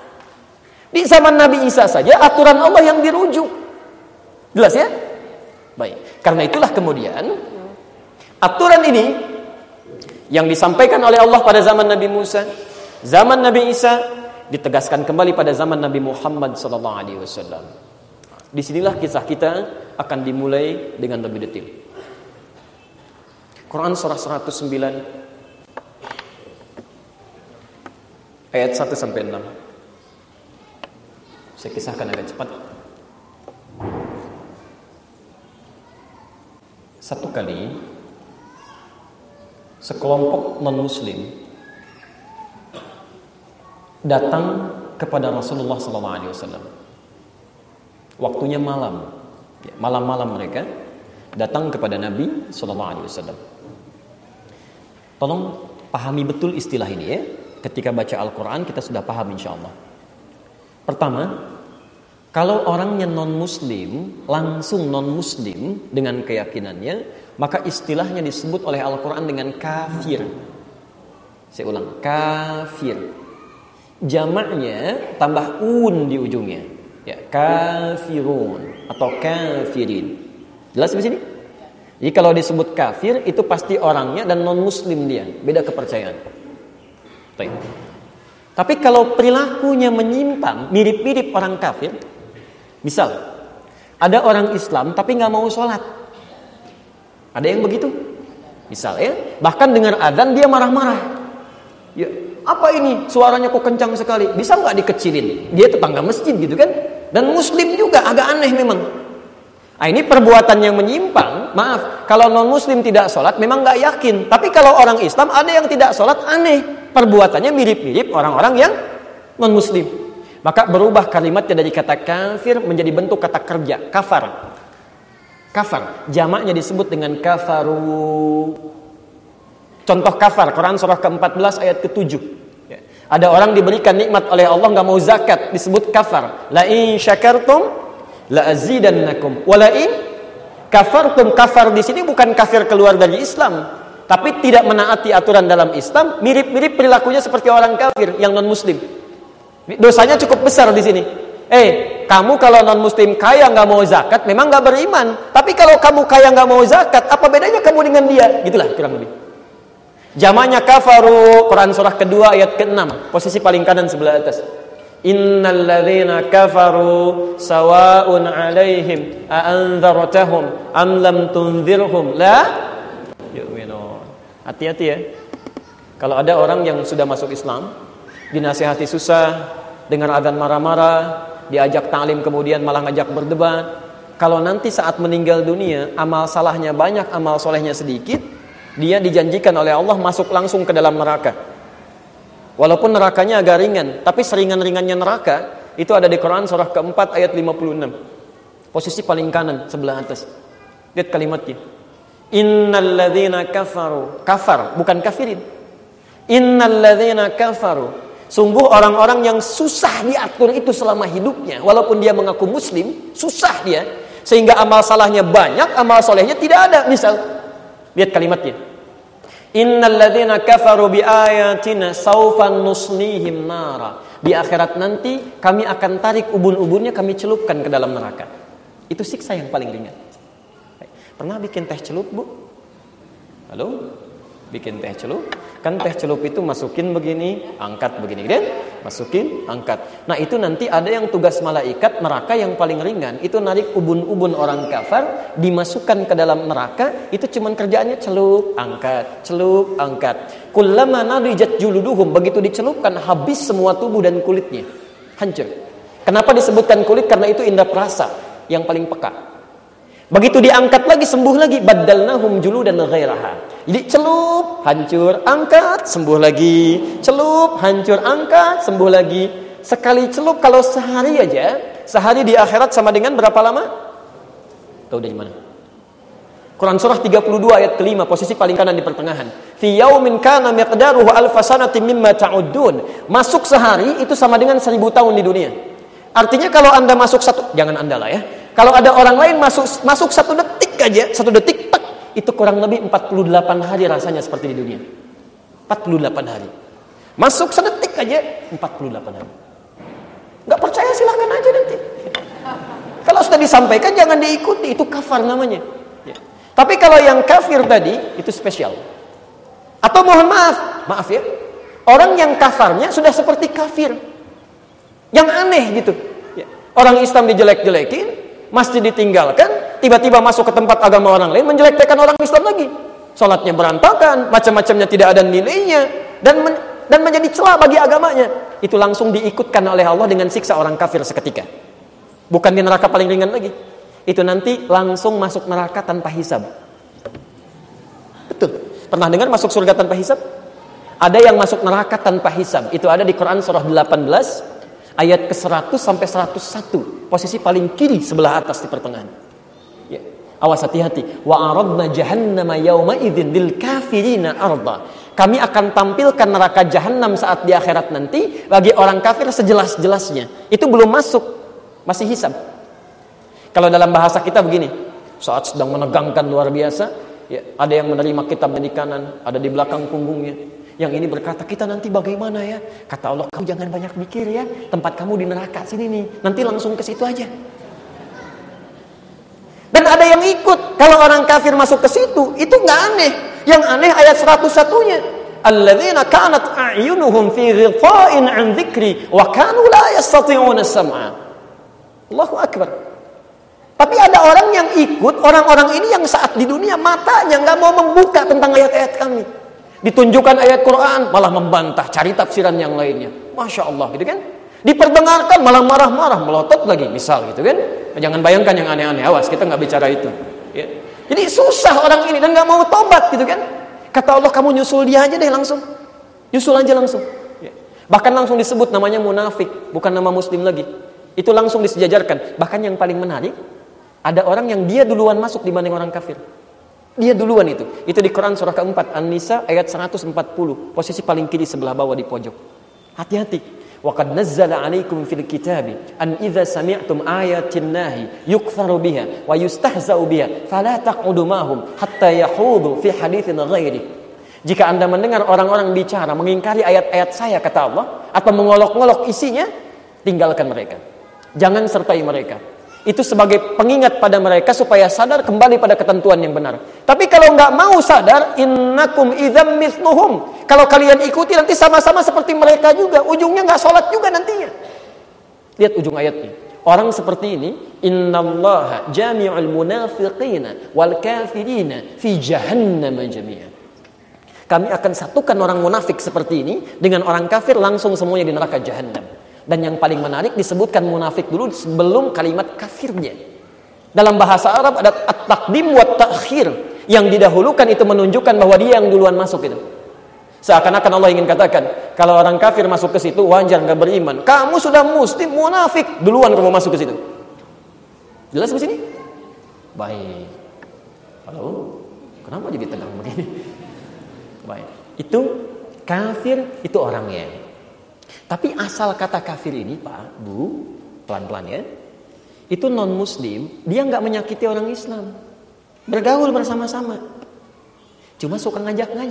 Di zaman Nabi Isa saja aturan Allah yang dirujuk. Jelas ya? Baik. Karena itulah kemudian aturan ini Yang disampaikan oleh Allah pada zaman Nabi Musa, zaman Nabi Isa, ditegaskan kembali pada zaman Nabi Muhammad sallallahu alaihi wasallam. Disinilah kisah kita akan dimulai dengan lebih detail. Quran surah seratus sembilan ayat satu sampai enam. Saya kisahkan agak cepat. Satu kali sekelompok non-muslim datang kepada Rasulullah sallallahu alaihi wasallam. Waktunya malam. Malam-malam mereka datang kepada Nabi sallallahu alaihi wasallam. Tolong pahami betul istilah ini ya. Ketika baca Al-Qur'an kita sudah paham insyaallah. Pertama, kalau orangnya non-muslim, langsung non-muslim dengan keyakinannya, maka istilahnya disebut oleh Al-Quran dengan kafir. Saya ulang, kafir. Jamaknya tambah un di ujungnya. Ya, kafirun atau kafirin. Jelas di sini? Jadi kalau disebut kafir, itu pasti orangnya dan non-muslim dia. Beda kepercayaan. Baik. Tapi kalau perilakunya menyimpang, mirip-mirip orang kafir, misal, ada orang Islam tapi nggak mau sholat. Ada yang begitu? Misal ya, bahkan dengar azan dia marah-marah. Ya, apa ini? Suaranya kok kencang sekali. Bisa nggak dikecilin? Dia tetangga masjid gitu kan? Dan muslim juga, agak aneh memang. Nah, ini perbuatan yang menyimpang. Maaf, kalau non-muslim tidak sholat memang nggak yakin. Tapi kalau orang Islam ada yang tidak sholat, aneh. Perbuatannya mirip-mirip orang-orang yang non-muslim. Maka berubah kalimatnya dari kata kafir menjadi bentuk kata kerja, kafar. Kafar, jamaknya disebut dengan kafaru. Contoh kafar, Quran surah keempat belas ayat ketujuh. Ya. Ada orang diberikan nikmat oleh Allah nggak mau zakat, disebut kafar. La in syakartum la azidannakum. Wa la in kafartum. Kafar di sini bukan kafir keluar dari Islam, tapi tidak menaati aturan dalam Islam, mirip-mirip perilakunya seperti orang kafir yang non-muslim. Dosanya cukup besar di sini. Eh, kamu kalau non-muslim kaya nggak mau zakat, memang nggak beriman. Tapi kalau kamu kaya nggak mau zakat, apa bedanya kamu dengan dia? Gitulah kurang lebih. Jamaknya kafaru, Quran surah kedua ayat keenam, posisi paling kanan sebelah atas. Innal ladzina kafaru sawa'un 'alaihim a anzartahum am lam tunzirhum la yu'minun. Hati-hati ya. Kalau ada orang yang sudah masuk Islam, dinasihati susah, dengar azan marah-marah, diajak ta'lim kemudian malah ngajak berdebat. Kalau nanti saat meninggal dunia, amal salahnya banyak, amal solehnya sedikit, dia dijanjikan oleh Allah masuk langsung ke dalam neraka. Walaupun nerakanya agak ringan, tapi seringan-ringannya neraka, itu ada di Quran surah keempat ayat lima puluh enam. Posisi paling kanan sebelah atas. Lihat kalimatnya. Innal ladzina kafaru, kafar bukan kafirin. Innal ladzina kafaru, sungguh orang-orang yang susah diatur itu selama hidupnya, walaupun dia mengaku muslim, susah dia sehingga amal salahnya banyak, amal solehnya tidak ada. Misal, lihat kalimatnya. Innal ladzina kafaru biayatina saufan nuslihim nara. Di akhirat nanti kami akan tarik ubun-ubunnya, kami celupkan ke dalam neraka. Itu siksa yang paling ringan. Pernah bikin teh celup, Bu? Halo? Bikin teh celup? Kan teh celup itu masukin begini, angkat begini, kan? Masukin, angkat. Nah, itu nanti ada yang tugas malaikat neraka yang paling ringan. Itu narik ubun-ubun orang kafir, dimasukkan ke dalam neraka. Itu cuman kerjaannya celup, angkat, celup, angkat. Kullama nadijat juluduhum, begitu dicelupkan habis semua tubuh dan kulitnya. Hancur. Kenapa disebutkan kulit? Karena itu indera perasa yang paling peka. Begitu diangkat lagi, sembuh lagi. Baddalnahum juludan ghairaha. Jadi celup, hancur, angkat, sembuh lagi. Celup, hancur, angkat, sembuh lagi. Sekali celup kalau sehari aja, sehari di akhirat sama dengan berapa lama? Tahu dari mana? Quran surah tiga puluh dua ayat kelima, posisi paling kanan di pertengahan. Fi yaumin kana miqdaruhu alfa sanatin mimma ta'uddun. Masuk sehari itu sama dengan seribu tahun di dunia. Artinya kalau Anda masuk satu, jangan Anda lah ya. Kalau ada orang lain masuk masuk satu detik aja, satu detik, tak, itu kurang lebih empat puluh delapan hari rasanya seperti di dunia. empat puluh delapan hari. Masuk sedetik aja, empat puluh delapan hari. Nggak percaya silahkan aja nanti. Kalau sudah disampaikan jangan diikuti, itu kafir namanya. Ya. Tapi kalau yang kafir tadi, itu spesial. Atau mohon maaf, maaf ya, orang yang kafarnya sudah seperti kafir. Yang aneh gitu. Orang Islam dijelek-jelekin, masjid ditinggalkan, tiba-tiba masuk ke tempat agama orang lain, menjelek-jelekan orang Islam lagi. Salatnya berantakan, macam-macamnya tidak ada nilainya, dan men- dan menjadi celah bagi agamanya. Itu langsung diikutkan oleh Allah dengan siksa orang kafir seketika. Bukan di neraka paling ringan lagi. Itu nanti langsung masuk neraka tanpa hisab. Betul. Pernah dengar masuk surga tanpa hisab? Ada yang masuk neraka tanpa hisab. Itu ada di Quran surah delapan belas ayat ke seratus sampai seratus satu. Posisi paling kiri sebelah atas di pertengahan. Ya. Awas, hati-hati. Wa aradna jahannama yawma idzin lil kafirina arda. Kami akan tampilkan neraka jahanam saat di akhirat nanti bagi orang kafir sejelas-jelasnya. Itu belum masuk, masih hisab. Kalau dalam bahasa kita begini, saat sedang menegangkan luar biasa, ya, ada yang menerima kitab di kanan, ada di belakang punggungnya. Yang ini berkata, kita nanti bagaimana ya? Kata Allah, kamu jangan banyak mikir ya, tempat kamu di neraka sini nih, nanti langsung ke situ aja. Dan ada yang ikut, kalau orang kafir masuk ke situ, itu nggak aneh. Yang aneh ayat seratus satunya. Alladzina kanat a'yunuhum fi ghitha'in 'an dzikri wa kanu la yastati'una sam'a. Allahu akbar. Tapi ada orang yang ikut, orang-orang ini yang saat di dunia matanya nggak mau membuka tentang ayat-ayat kami. Ditunjukkan ayat Quran, malah membantah, cari tafsiran yang lainnya. Masya Allah, gitu kan? Diperdengarkan, malah marah-marah, melotot lagi, misal gitu kan? Jangan bayangkan yang aneh-aneh, awas, kita nggak bicara itu. Ya. Jadi susah orang ini dan nggak mau tobat, gitu kan? Kata Allah, kamu nyusul dia aja deh langsung, nyusul aja langsung. Ya. Bahkan langsung disebut namanya munafik, bukan nama muslim lagi. Itu langsung disejajarkan. Bahkan yang paling menarik, ada orang yang dia duluan masuk dibanding orang kafir. Dia duluan itu. Itu di Quran surah keempat, An-Nisa ayat seratus empat puluh. Posisi paling kiri sebelah bawah di pojok. Hati-hati. Wa qad nazzala 'alaikum fil kitabi an idza sami'tum ayatin nahi yukfaru biha wa yustahza'u biha fala taq'udu ma'hum hatta yahudu fi haditsin ghairi. Jika Anda mendengar orang-orang bicara mengingkari ayat-ayat saya, kata Allah, atau mengolok-ngolok isinya, tinggalkan mereka. Jangan sertai mereka. Itu sebagai pengingat pada mereka supaya sadar kembali pada ketentuan yang benar. Tapi kalau nggak mau sadar, innakum idzam mithluhum. Kalau kalian ikuti nanti sama-sama seperti mereka juga. Ujungnya nggak sholat juga nantinya. Lihat ujung ayatnya. Orang seperti ini, innallaha jami'ul munafiqina wal kafirina fi jahannam jami'an. Kami akan satukan orang munafik seperti ini dengan orang kafir langsung semuanya di neraka jahannam. Dan yang paling menarik disebutkan munafik dulu sebelum kalimat kafirnya. Dalam bahasa Arab ada at-taqdim wa ta'khir. Yang didahulukan itu menunjukkan bahwa dia yang duluan masuk itu. Seakan-akan Allah ingin katakan, kalau orang kafir masuk ke situ wajar enggak beriman. Kamu sudah muslim, munafik, duluan kamu masuk ke situ. Jelas di sini? Baik. Halo. Kenapa jadi tegang begini? Baik. Itu kafir, itu orangnya. Tapi asal kata kafir ini, Pak, Bu, pelan-pelan ya, itu non-muslim, dia nggak menyakiti orang Islam, bergaul bersama-sama, cuma suka ngajak-ngajak,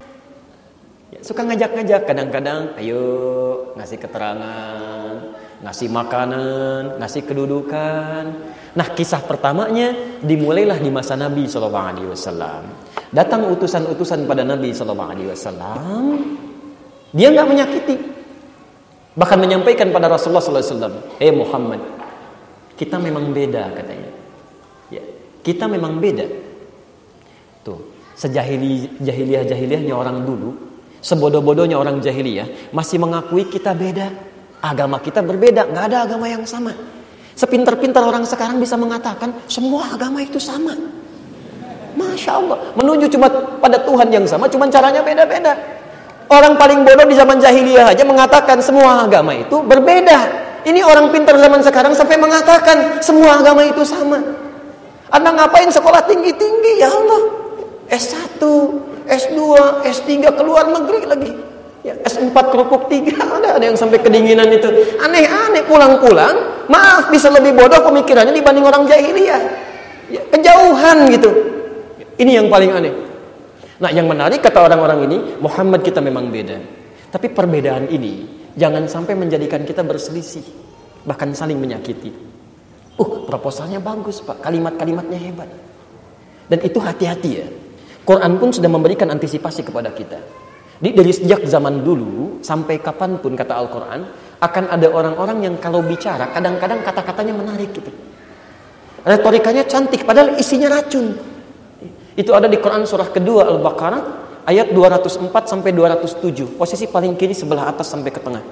ya, suka ngajak-ngajak, kadang-kadang, ayo ngasih keterangan, ngasih makanan, ngasih kedudukan. Nah, kisah pertamanya dimulailah di masa Nabi Shallallahu Alaihi Wasallam. Datang utusan-utusan pada Nabi Shallallahu Alaihi Wasallam, dia nggak menyakiti. Bahkan menyampaikan pada Rasulullah sallallahu alaihi wasallam, "Eh Muhammad, kita memang beda," katanya. Ya, kita memang beda. Tuh, sejahili jahiliyah-jahiliyahnya orang dulu, sebodoh-bodohnya orang jahiliyah masih mengakui kita beda. Agama kita berbeda, nggak ada agama yang sama. Sepintar-pintar orang sekarang bisa mengatakan semua agama itu sama. Masya Allah, menuju cuma pada Tuhan yang sama, cuma caranya beda-beda. Orang paling bodoh di zaman jahiliyah aja mengatakan semua agama itu berbeda. Ini orang pintar zaman sekarang sampai mengatakan semua agama itu sama. Anda ngapain sekolah tinggi-tinggi? Ya Allah, S satu, S dua, S tiga ke luar negeri lagi. Ya, S empat kerupuk tiga, ada ada yang sampai kedinginan itu. Aneh-aneh, pulang-pulang, maaf bisa lebih bodoh pemikirannya dibanding orang jahiliyah. Ya, kejauhan gitu. Ini yang paling aneh. Nah, yang menarik kata orang-orang ini, Muhammad kita memang beda. Tapi perbedaan ini jangan sampai menjadikan kita berselisih, bahkan saling menyakiti. Uh, proposalnya bagus, Pak. Kalimat-kalimatnya hebat. Dan itu hati-hati ya. Quran pun sudah memberikan antisipasi kepada kita. Di, dari sejak zaman dulu sampai kapanpun, kata Al-Quran, akan ada orang-orang yang kalau bicara kadang-kadang kata-katanya menarik gitu. Retorikanya cantik padahal isinya racun. Itu ada di Quran surah kedua Al-Baqarah ayat dua ratus empat sampai dua ratus tujuh. Posisi paling kiri sebelah atas sampai ke tengah.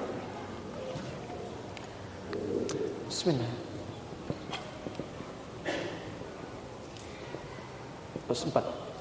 Bismillah. Terus empat.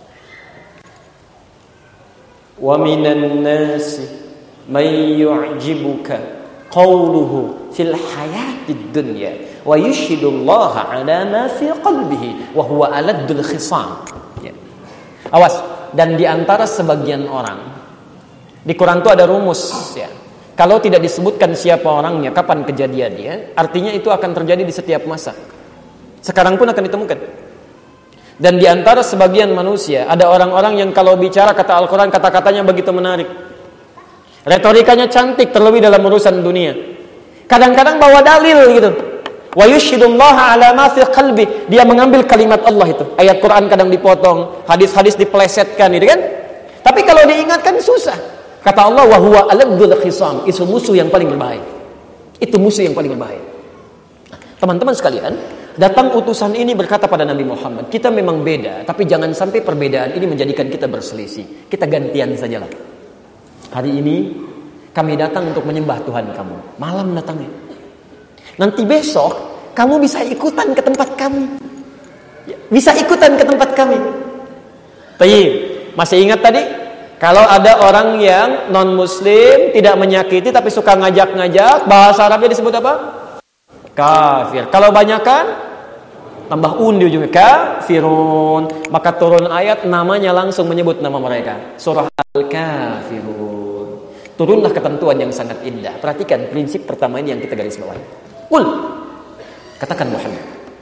Wa minan nasi may yu'jibuka qawluhu fil hayatid dunya wa yushhidullaha ala ma fi qalbihi wa huwa aladdul khisam. Ya. Awas, dan di antara sebagian orang di Quran itu ada rumus ya. Kalau tidak disebutkan siapa orangnya, kapan kejadiannya, artinya itu akan terjadi di setiap masa. Sekarang pun akan ditemukan. Dan di antara sebagian manusia ada orang-orang yang kalau bicara, kata Al-Quran, kata-katanya begitu menarik, retorikanya cantik, terlebih dalam urusan dunia. Kadang-kadang bawa dalil gitu. Wa yushhidullaha ala ma fi qalbi. Dia mengambil kalimat Allah itu. Ayat Quran kadang dipotong, hadis-hadis dipelesetkan gitu kan. Tapi kalau diingatkan susah. Kata Allah, wa huwa aladdul khisam. Itu musuh yang paling berbahaya. Itu musuh yang paling berbahaya. Nah, teman-teman sekalian, datang utusan ini berkata pada Nabi Muhammad, kita memang beda, tapi jangan sampai perbedaan ini menjadikan kita berselisih. Kita gantian sajalah. Hari ini kami datang untuk menyembah Tuhan kamu. Malam datangnya. Nanti besok kamu bisa ikutan ke tempat kami. Bisa ikutan ke tempat kami. Tayyib. Masih ingat tadi? Kalau ada orang yang non-muslim, tidak menyakiti tapi suka ngajak-ngajak, bahasa Arabnya disebut apa? Kafir. Kalau banyakan, tambah un di ujungnya, kafirun. Maka turun ayat, namanya langsung menyebut nama mereka. Surah Al-Kafirun. Turunlah ketentuan yang sangat indah. Perhatikan prinsip pertama ini yang kita garis bawahi. Qul, katakan Muhammad,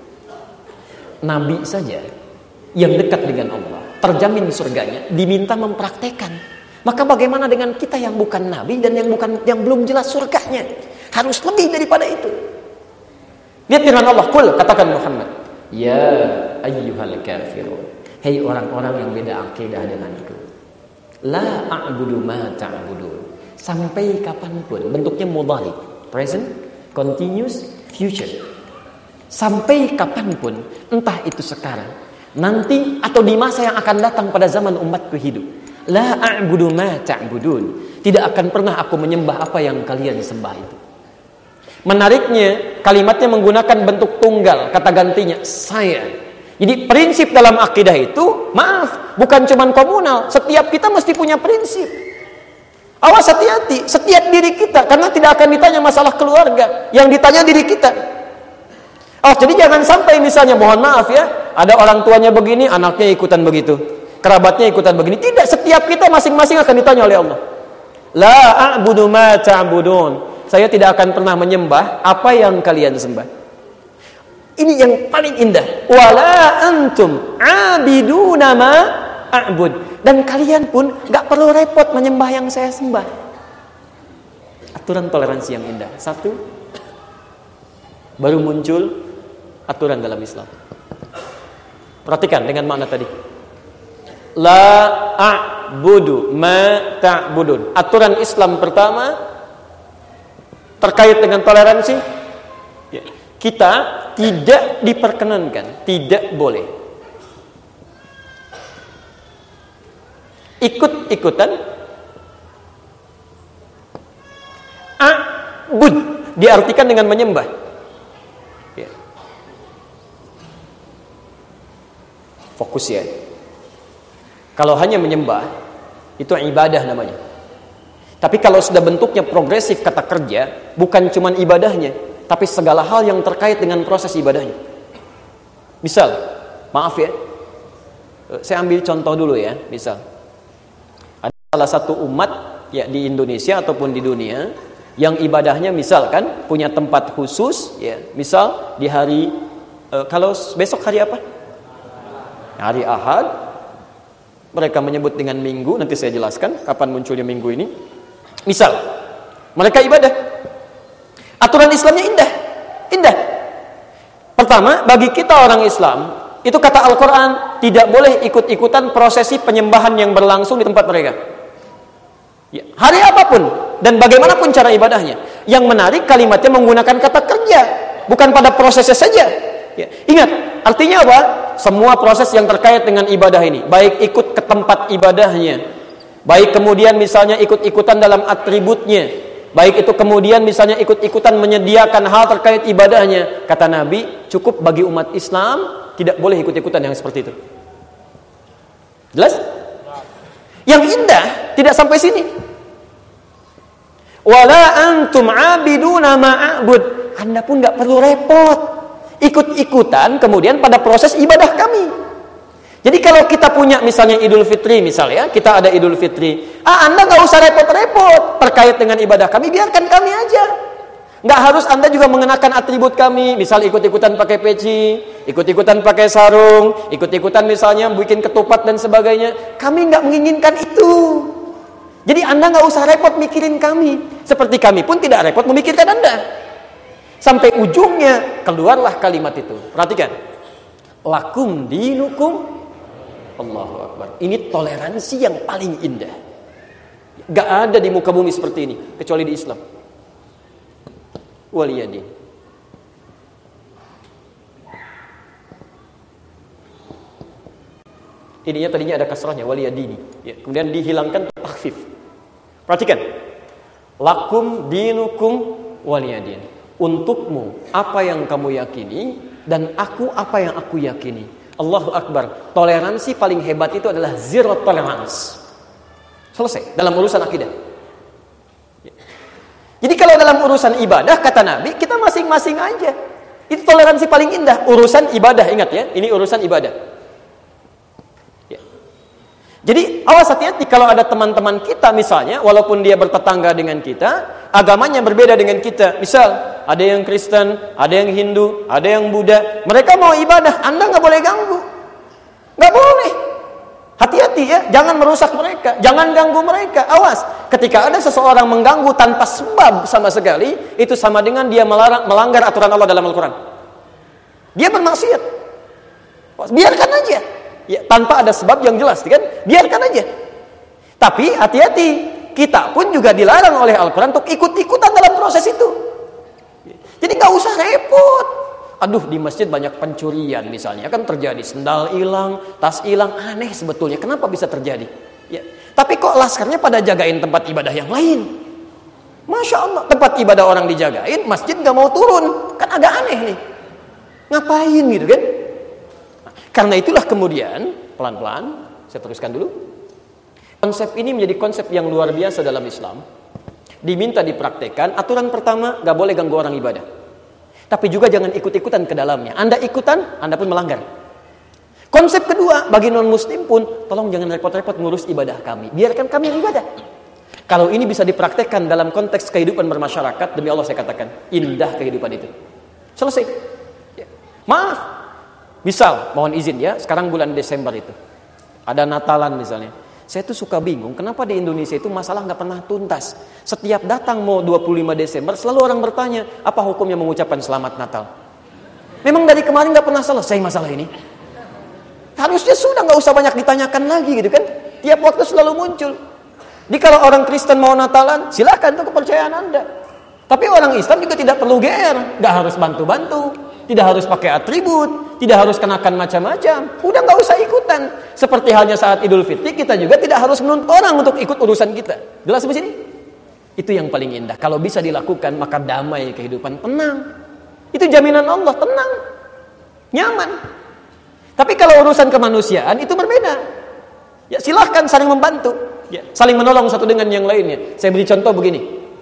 Nabi saja yang dekat dengan Allah, terjamin surganya, diminta mempraktekkan. Maka bagaimana dengan kita yang bukan Nabi dan yang bukan, yang belum jelas surganya? Harus lebih daripada itu. Lihat firman Allah, Qul, katakan Muhammad, ya ayyuhal kafirun, hei orang-orang yang beda akidah denganku, la a'budu ma ta'budun. Sampai kapanpun, bentuknya mudhari, present, continuous, future. Sampai kapanpun, entah itu sekarang, nanti, atau di masa yang akan datang pada zaman umatku hidup, la a'budu ma ta'budun. Tidak akan pernah aku menyembah apa yang kalian sembah itu. Menariknya, kalimatnya menggunakan bentuk tunggal, kata gantinya saya. Jadi prinsip dalam akidah itu, maaf, bukan cuma komunal. Setiap kita mesti punya prinsip. Awas, hati-hati, setiap diri kita, karena tidak akan ditanya masalah keluarga, yang ditanya diri kita. Oh, jadi jangan sampai misalnya, mohon maaf ya, ada orang tuanya begini, anaknya ikutan begitu, kerabatnya ikutan begini. Tidak, setiap kita masing-masing akan ditanya oleh Allah. La a'budu ma ta'budun. Saya tidak akan pernah menyembah apa yang kalian sembah. Ini yang paling indah. Wala antum abiduna ma a'bud. Dan kalian pun gak perlu repot menyembah yang saya sembah. Aturan toleransi yang indah. Satu, baru muncul aturan dalam Islam. Perhatikan dengan makna tadi. La a'budu ma ta'budun. Aturan Islam pertama terkait dengan toleransi, kita tidak diperkenankan, tidak boleh ikut-ikutan a'bud, diartikan dengan menyembah. Ya. Fokus ya. Kalau hanya menyembah, itu ibadah namanya. Tapi kalau sudah bentuknya progresif, kata kerja, bukan cuma ibadahnya, tapi segala hal yang terkait dengan proses ibadahnya. Misal, maaf ya, saya ambil contoh dulu ya. Misal, ada salah satu umat ya di Indonesia ataupun di dunia yang ibadahnya misalkan punya tempat khusus, ya. Misal di hari, e, kalau besok hari apa? Hari Ahad. Mereka menyebut dengan minggu. Nanti saya jelaskan kapan munculnya minggu ini. Misal, mereka ibadah. Aturan Islamnya indah. Indah. Pertama, bagi kita orang Islam, Itu kata Al-Quran, tidak boleh ikut-ikutan prosesi penyembahan yang berlangsung di tempat mereka. Ya, hari apapun dan bagaimanapun cara ibadahnya. Yang menarik kalimatnya menggunakan kata kerja, bukan pada prosesnya saja. Ya, ingat, artinya apa? Semua proses yang terkait dengan ibadah ini, baik ikut ke tempat ibadahnya, baik kemudian misalnya ikut-ikutan dalam atributnya, baik itu kemudian misalnya ikut-ikutan menyediakan hal terkait ibadahnya. Kata Nabi, cukup bagi umat Islam, tidak boleh ikut-ikutan yang seperti itu. Jelas? Yang indah tidak sampai sini. Wala antum abiduna ma'abud. Anda pun gak perlu repot ikut-ikutan kemudian pada proses ibadah kami. Jadi kalau kita punya misalnya Idul Fitri, misalnya kita ada Idul Fitri, ah Anda gak usah repot-repot terkait dengan ibadah kami, biarkan kami aja. Nggak harus Anda juga mengenakan atribut kami, misal ikut-ikutan pakai peci, ikut-ikutan pakai sarung, ikut-ikutan misalnya bikin ketupat dan sebagainya. Kami nggak menginginkan itu. Jadi Anda nggak usah repot mikirin kami, seperti kami pun tidak repot memikirkan Anda. Sampai ujungnya keluarlah kalimat itu. Perhatikan, lakum dinukum, Allahu Akbar. Ini toleransi yang paling indah. Nggak ada di muka bumi seperti ini kecuali di Islam. Waliyadin. Ininya tadinya ada kasrahnya, waliyadini. Ya, kemudian dihilangkan takhfif. Perhatikan. Lakum dinukum waliyadin. Untukmu apa yang kamu yakini dan aku apa yang aku yakini. Allahu Akbar. Toleransi paling hebat itu adalah zero tolerance. Selesai dalam urusan akidah. Jadi kalau dalam urusan ibadah, kata Nabi, kita masing-masing aja. Itu toleransi paling indah. Urusan ibadah, ingat ya, ini urusan ibadah. Ya. Jadi awas hati-hati kalau ada teman-teman kita misalnya, walaupun dia bertetangga dengan kita, agamanya berbeda dengan kita. Misal, ada yang Kristen, ada yang Hindu, ada yang Buddha. Mereka mau ibadah, Anda nggak boleh ganggu. Nggak boleh. Hati-hati ya, jangan merusak mereka, jangan ganggu mereka. Awas, ketika ada seseorang mengganggu tanpa sebab sama sekali, itu sama dengan dia melarang, melanggar aturan Allah dalam Al-Quran. Dia bermaksiat. Biarkan aja, ya, tanpa ada sebab yang jelas, kan? Biarkan aja. Tapi hati-hati, kita pun juga dilarang oleh Al-Quran untuk ikut-ikutan dalam proses itu. Jadi nggak usah repot. Aduh, di masjid banyak pencurian misalnya, kan terjadi, sendal hilang, tas hilang, aneh sebetulnya, kenapa bisa terjadi? Ya. Tapi kok laskarnya pada jagain tempat ibadah yang lain? Masya Allah, tempat ibadah orang dijagain, masjid gak mau turun, kan agak aneh nih. Ngapain gitu kan? Nah, karena itulah kemudian, pelan-pelan, saya teruskan dulu. Konsep ini menjadi konsep yang luar biasa dalam Islam. Diminta dipraktekkan, aturan pertama, gak boleh ganggu orang ibadah. Tapi juga jangan ikut-ikutan ke dalamnya. Anda ikutan, Anda pun melanggar. Konsep kedua, bagi non-muslim pun, tolong jangan repot-repot ngurus ibadah kami. Biarkan kami yang ibadah. Kalau ini bisa dipraktekkan dalam konteks kehidupan bermasyarakat, demi Allah saya katakan, indah kehidupan itu. Selesai. Ya. Maaf. Misal, mohon izin ya, sekarang bulan Desember itu. Ada Natalan misalnya. Saya tuh suka bingung, kenapa di Indonesia itu masalah gak pernah tuntas. Setiap datang mau dua puluh lima Desember, selalu orang bertanya, apa hukumnya mengucapkan selamat Natal? Memang dari kemarin gak pernah selesai masalah ini. Harusnya sudah gak usah banyak ditanyakan lagi gitu kan. Tiap waktu selalu muncul. Jadi kalau orang Kristen mau Natalan, silakan, itu kepercayaan Anda. Tapi orang Islam juga tidak perlu G R, gak harus bantu-bantu, tidak harus pakai atribut, tidak harus kenakan macam-macam. Udah gak usah ikutan. Seperti halnya saat Idul Fitri, kita juga tidak harus menuntut orang untuk ikut urusan kita. Jelas sampai sini? Itu yang paling indah. Kalau bisa dilakukan, maka damai kehidupan, tenang. Itu jaminan Allah, tenang, nyaman. Tapi kalau urusan kemanusiaan itu berbeda. Ya silahkan saling membantu, ya, saling menolong satu dengan yang lainnya. Saya beri contoh begini.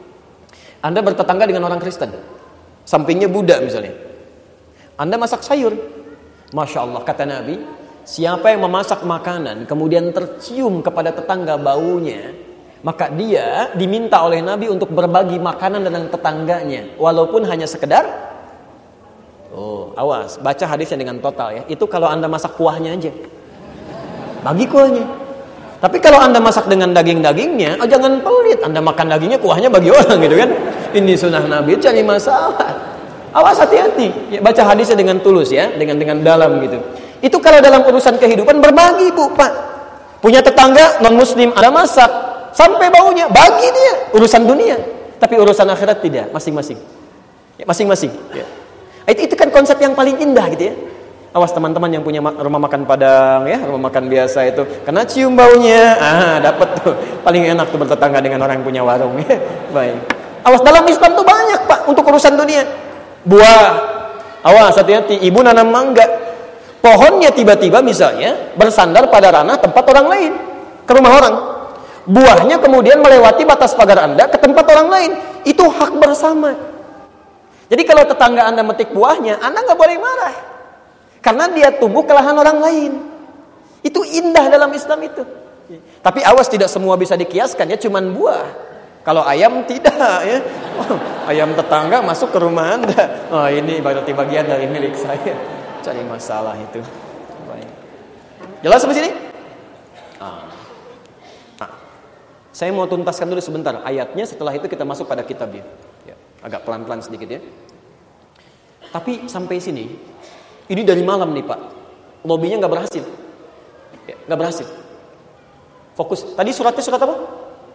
Anda bertetangga dengan orang Kristen, sampingnya Buddha misalnya. Anda masak sayur, Masya Allah, kata Nabi, siapa yang memasak makanan kemudian tercium kepada tetangga baunya, maka dia diminta oleh Nabi untuk berbagi makanan dengan tetangganya, walaupun hanya sekedar, oh awas, baca hadisnya dengan total ya. Itu kalau Anda masak kuahnya aja, bagi kuahnya. Tapi kalau Anda masak dengan daging-dagingnya, oh jangan pelit, Anda makan dagingnya, kuahnya bagi orang gitu kan. Ini sunnah Nabi, cari masalah. Awas, hati-hati. Ya, baca hadisnya dengan tulus ya, dengan dengan dalam gitu. Itu kalau dalam urusan kehidupan berbagi, Bu, Pak. Punya tetangga non-muslim, ada masak, sampai baunya, bagi dia. Urusan dunia. Tapi urusan akhirat tidak, masing-masing. Ya, masing-masing. Ya. Itu, itu kan konsep yang paling indah gitu ya. Awas teman-teman yang punya rumah makan Padang ya, rumah makan biasa itu, kena cium baunya, ah dapat tuh. Paling enak tuh bertetangga dengan orang yang punya warung ya. Baik. Awas, dalam Islam tuh banyak, Pak, untuk urusan dunia. Buah. Awas, hati-hati, ibu nanam mangga. Pohonnya tiba-tiba misalnya bersandar pada ranah tempat orang lain, ke rumah orang. Buahnya kemudian melewati batas pagar Anda ke tempat orang lain. Itu hak bersama. Jadi kalau tetangga Anda metik buahnya, Anda nggak boleh marah. Karena dia tumbuh ke lahan orang lain. Itu indah dalam Islam itu. Tapi awas, tidak semua bisa dikiaskan ya, cuman buah. Kalau ayam tidak ya. Oh, ayam tetangga masuk ke rumah Anda. Oh, ini berarti bagian dari milik saya. Cari masalah itu. Baik. Jelas sampai sini? Ah. Ah. Saya mau tuntaskan dulu sebentar ayatnya, setelah itu kita masuk pada kitabnya. Ya, agak pelan-pelan sedikit ya. Tapi sampai sini, ini dari malam nih Pak, lobbynya nggak berhasil, ya, nggak berhasil. Fokus. Tadi suratnya surat apa?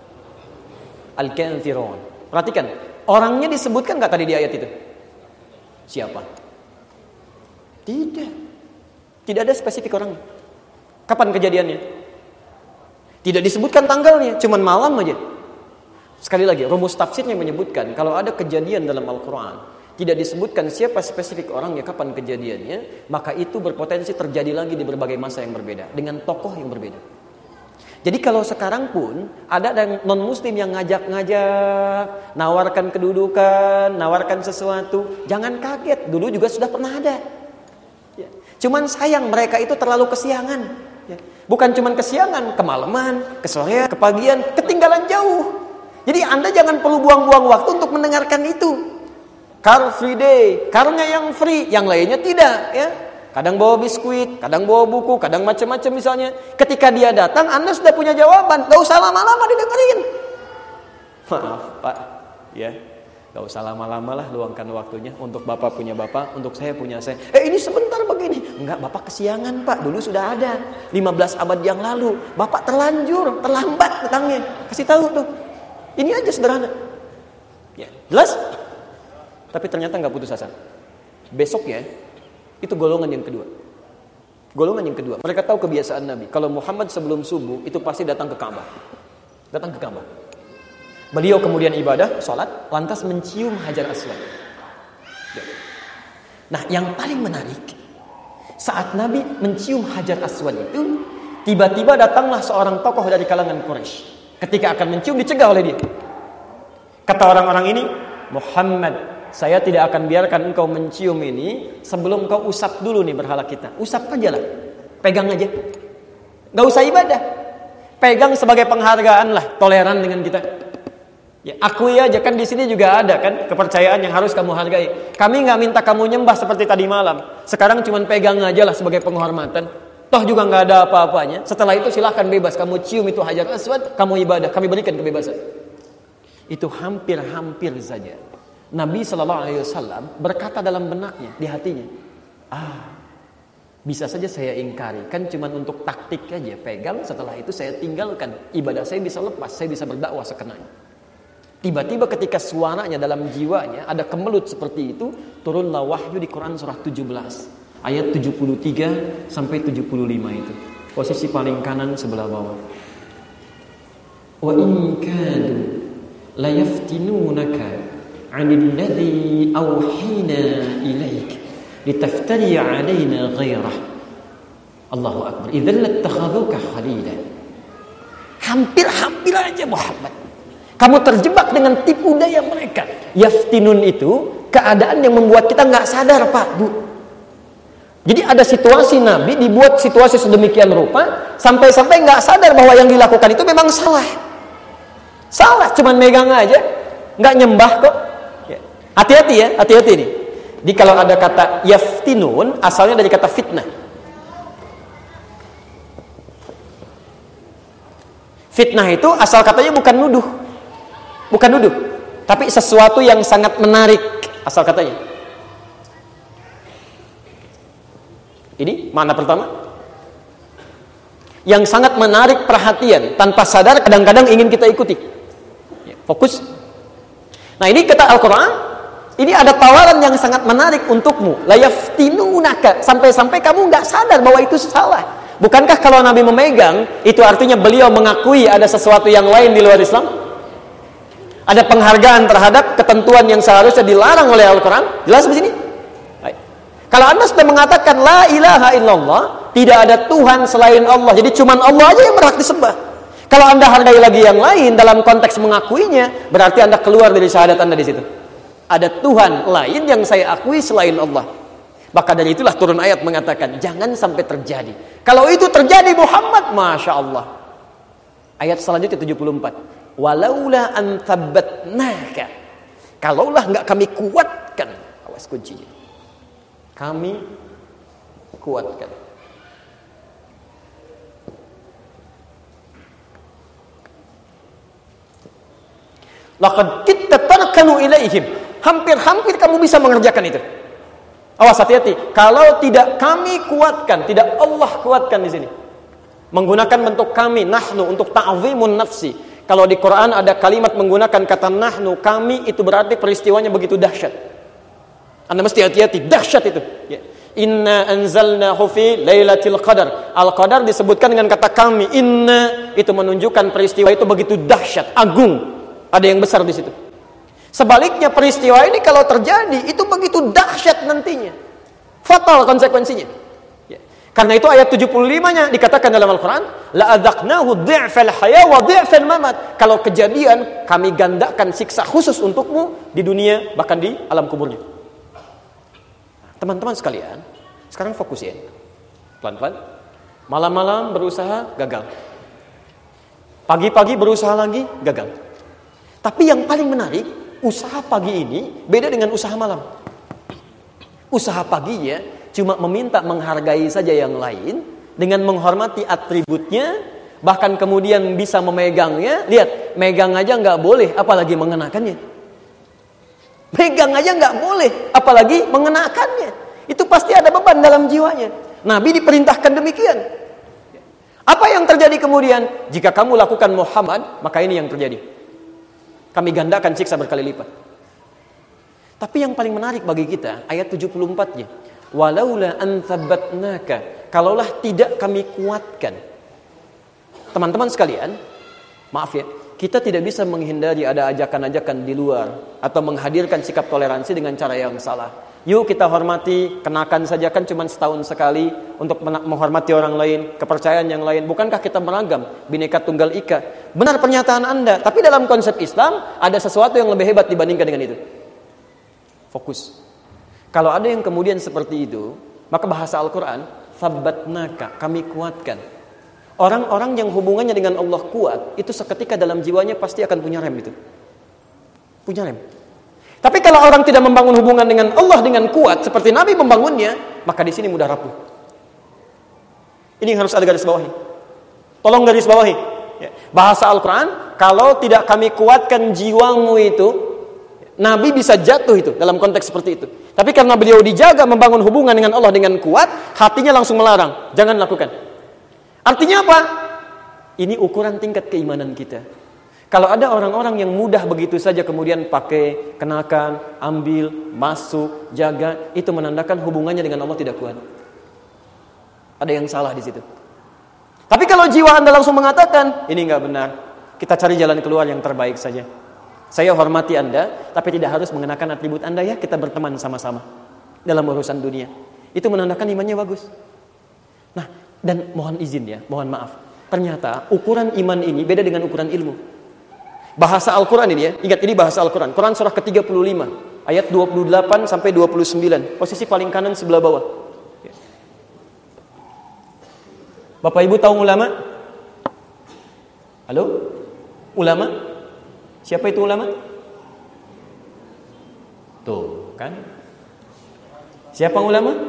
Al-Kafirun. Perhatikan, orangnya disebutkan nggak tadi di ayat itu? Siapa? Tidak. Tidak ada spesifik orangnya. Kapan kejadiannya? Tidak disebutkan tanggalnya, cuman malam aja. Sekali lagi, rumus tafsirnya menyebutkan kalau ada kejadian dalam Al-Quran tidak disebutkan siapa spesifik orangnya, kapan kejadiannya, maka itu berpotensi terjadi lagi di berbagai masa yang berbeda dengan tokoh yang berbeda. Jadi kalau sekarang pun ada non-muslim yang ngajak-ngajak, nawarkan kedudukan, nawarkan sesuatu, jangan kaget, dulu juga sudah pernah ada. Ya. Cuman sayang mereka itu terlalu kesiangan. Ya. Bukan cuman kesiangan, kemalaman, kesorean, kepagian, ketinggalan jauh. Jadi Anda jangan perlu buang-buang waktu untuk mendengarkan itu. Car free day, karnya yang free, yang lainnya tidak ya. Kadang bawa biskuit, kadang bawa buku, kadang macam-macam misalnya. Ketika dia datang, Anda sudah punya jawaban, gak usah lama-lama didengerin. Maaf Pak, ya, gak usah lama-lama lah, luangkan waktunya. Untuk Bapak punya Bapak, untuk saya punya saya. Eh ini sebentar begini, enggak, Bapak kesiangan Pak, dulu sudah ada lima belas abad yang lalu. Bapak terlanjur, terlambat datangnya. Kasih tahu tuh, ini aja sederhana. Ya, jelas? Tapi ternyata nggak putus asa. Besoknya itu golongan yang kedua. Golongan yang kedua. Mereka tahu kebiasaan Nabi. Kalau Muhammad sebelum subuh itu pasti datang ke Ka'bah. Datang ke Ka'bah. Beliau kemudian ibadah, sholat, lantas mencium Hajar Aswad. Nah, yang paling menarik, saat Nabi mencium Hajar Aswad itu, tiba-tiba datanglah seorang tokoh dari kalangan Quraisy. Ketika akan mencium, dicegah oleh dia. Kata orang-orang ini, Muhammad, saya tidak akan biarkan engkau mencium ini sebelum engkau usap dulu nih berhala kita. Usap aja lah. Pegang aja. Gak usah ibadah. Pegang sebagai penghargaan lah. Toleran dengan kita. Ya, akui aja, kan di sini juga ada kan kepercayaan yang harus kamu hargai. Kami gak minta kamu nyembah seperti tadi malam. Sekarang cuman pegang aja lah sebagai penghormatan. Toh juga gak ada apa-apanya. Setelah itu silahkan bebas. Kamu cium itu Hajar Aswad, kamu ibadah. Kami berikan kebebasan. Itu hampir-hampir saja Nabi Shallallahu Alaihi Wasallam berkata dalam benaknya, di hatinya, ah, bisa saja saya ingkari, kan cuma untuk taktik aja, pegang, setelah itu saya tinggalkan, ibadah saya bisa lepas, saya bisa berdakwah sekenanya. Tiba-tiba ketika suaranya dalam jiwanya ada kemelut seperti itu, turunlah wahyu di Quran surah tujuh belas ayat tujuh puluh tiga sampai tujuh puluh lima itu, posisi paling kanan sebelah bawah. Wa in kadu la yaftinunaka 'anil ladzi awhina ilaik litaftari 'alaina ghairah. Allahu akbar. Idzal lattakhadhuka khalila. Hampir-hampir aja Muhammad, kamu terjebak dengan tipu daya mereka. Yaftinun itu keadaan yang membuat kita enggak sadar, Pak, Bu. Jadi ada situasi Nabi dibuat situasi sedemikian rupa sampai-sampai enggak sadar bahwa yang dilakukan itu memang salah. Salah, cuman megang aja, enggak nyembah kok. Hati-hati ya, hati-hati nih. Jadi kalau ada kata yaftinun, asalnya dari kata fitnah. Fitnah itu asal katanya bukan nuduh. Bukan nuduh, tapi sesuatu yang sangat menarik asal katanya. Ini makna pertama. Yang sangat menarik perhatian, tanpa sadar kadang-kadang ingin kita ikuti. Fokus. Nah, ini kata Al-Quran, ini ada tawaran yang sangat menarik untukmu. La yaftinunaka, sampai-sampai kamu nggak sadar bahwa itu salah. Bukankah kalau Nabi memegang, itu artinya beliau mengakui ada sesuatu yang lain di luar Islam? Ada penghargaan terhadap ketentuan yang seharusnya dilarang oleh Al-Quran? Jelas di sini? Baik. Kalau Anda sudah mengatakan la ilaha illallah, tidak ada Tuhan selain Allah, jadi cuman Allah aja yang berhak disembah. Kalau Anda hargai lagi yang lain dalam konteks mengakuinya, berarti Anda keluar dari syahadat Anda di situ. Ada Tuhan lain yang saya akui selain Allah. Maka dari itulah turun ayat mengatakan jangan sampai terjadi. Kalau itu terjadi Muhammad, masya Allah. Ayat selanjutnya tujuh puluh empat. Walaula an thabbatnaka. Kalaulah enggak kami kuatkan. Awas kuncinya. Kami kuatkan. Laqad kitta tarkanu ilaihim. Hampir-hampir kamu bisa mengerjakan itu. Awas, hati-hati. Kalau tidak kami kuatkan, tidak Allah kuatkan di sini. Menggunakan bentuk kami, nahnu, untuk ta'zimun nafsi. Kalau di Quran ada kalimat menggunakan kata nahnu, kami, itu berarti peristiwanya begitu dahsyat. Anda mesti hati-hati, dahsyat itu. Ya. Inna anzalnahu fi lailatul qadar. Al-qadar disebutkan dengan kata kami. Inna, itu menunjukkan peristiwa itu begitu dahsyat, agung. Ada yang besar di situ. Sebaliknya peristiwa ini kalau terjadi itu begitu dahsyat nantinya, fatal konsekuensinya. Ya. Karena itu ayat tujuh puluh lima-nya dikatakan dalam Al-Quran, la adzaqnahu dhi'fal haya wa dhi'fal mamat. Kalau kejadian kami gandakan siksa khusus untukmu di dunia bahkan di alam kuburnya. Teman-teman sekalian, sekarang fokus ya. Pelan-pelan. Malam-malam berusaha gagal. Pagi-pagi berusaha lagi gagal. Tapi yang paling menarik, usaha pagi ini beda dengan usaha malam. Usaha paginya cuma meminta menghargai saja yang lain dengan menghormati atributnya, bahkan kemudian bisa memegangnya. Lihat, megang aja nggak boleh, apalagi mengenakannya. Megang aja nggak boleh, apalagi mengenakannya. Itu pasti ada beban dalam jiwanya. Nabi diperintahkan demikian. Apa yang terjadi kemudian? Jika kamu lakukan Muhammad, maka ini yang terjadi. Kami gandakan siksa berkali lipat. Tapi yang paling menarik bagi kita, ayat tujuh puluh empat-nya. Walaula an thabbatnaka. Kalaulah tidak kami kuatkan. Teman-teman sekalian, maaf ya, kita tidak bisa menghindari ada ajakan-ajakan di luar atau menghadirkan sikap toleransi dengan cara yang salah. Yuk kita hormati, kenakan saja kan cuma setahun sekali untuk menghormati orang lain, kepercayaan yang lain. Bukankah kita beragam, Bhinneka Tunggal Ika? Benar pernyataan Anda, tapi dalam konsep Islam ada sesuatu yang lebih hebat dibandingkan dengan itu. Fokus. Kalau ada yang kemudian seperti itu, maka bahasa Al-Quran, thabbatnaka, kami kuatkan. Orang-orang yang hubungannya dengan Allah kuat, itu seketika dalam jiwanya pasti akan punya rem itu. Punya rem. Tapi kalau orang tidak membangun hubungan dengan Allah dengan kuat seperti Nabi membangunnya, maka di sini mudah rapuh. Ini yang harus ada garis bawahi. Tolong garis bawahi. Ya. Bahasa Al-Quran, kalau tidak kami kuatkan jiwamu itu, Nabi bisa jatuh itu dalam konteks seperti itu. Tapi karena beliau dijaga membangun hubungan dengan Allah dengan kuat, hatinya langsung melarang, jangan lakukan. Artinya apa? Ini ukuran tingkat keimanan kita. Kalau ada orang-orang yang mudah begitu saja kemudian pakai, kenakan, ambil, masuk, jaga, itu menandakan hubungannya dengan Allah tidak kuat. Ada yang salah di situ. Tapi kalau jiwa Anda langsung mengatakan, ini enggak benar, kita cari jalan keluar yang terbaik saja. Saya hormati Anda, tapi tidak harus mengenakan atribut Anda ya, kita berteman sama-sama dalam urusan dunia. Itu menandakan imannya bagus. Nah, dan mohon izin ya, mohon maaf. Ternyata ukuran iman ini beda dengan ukuran ilmu. Bahasa Al-Quran ini ya, ingat ini bahasa Al-Quran. Quran surah ke tiga puluh lima, ayat dua puluh delapan sampai dua puluh sembilan. Posisi paling kanan sebelah bawah. Bapak Ibu tahu ulama? Halo? Ulama? Siapa itu ulama? Tuh, kan? Siapa ulama?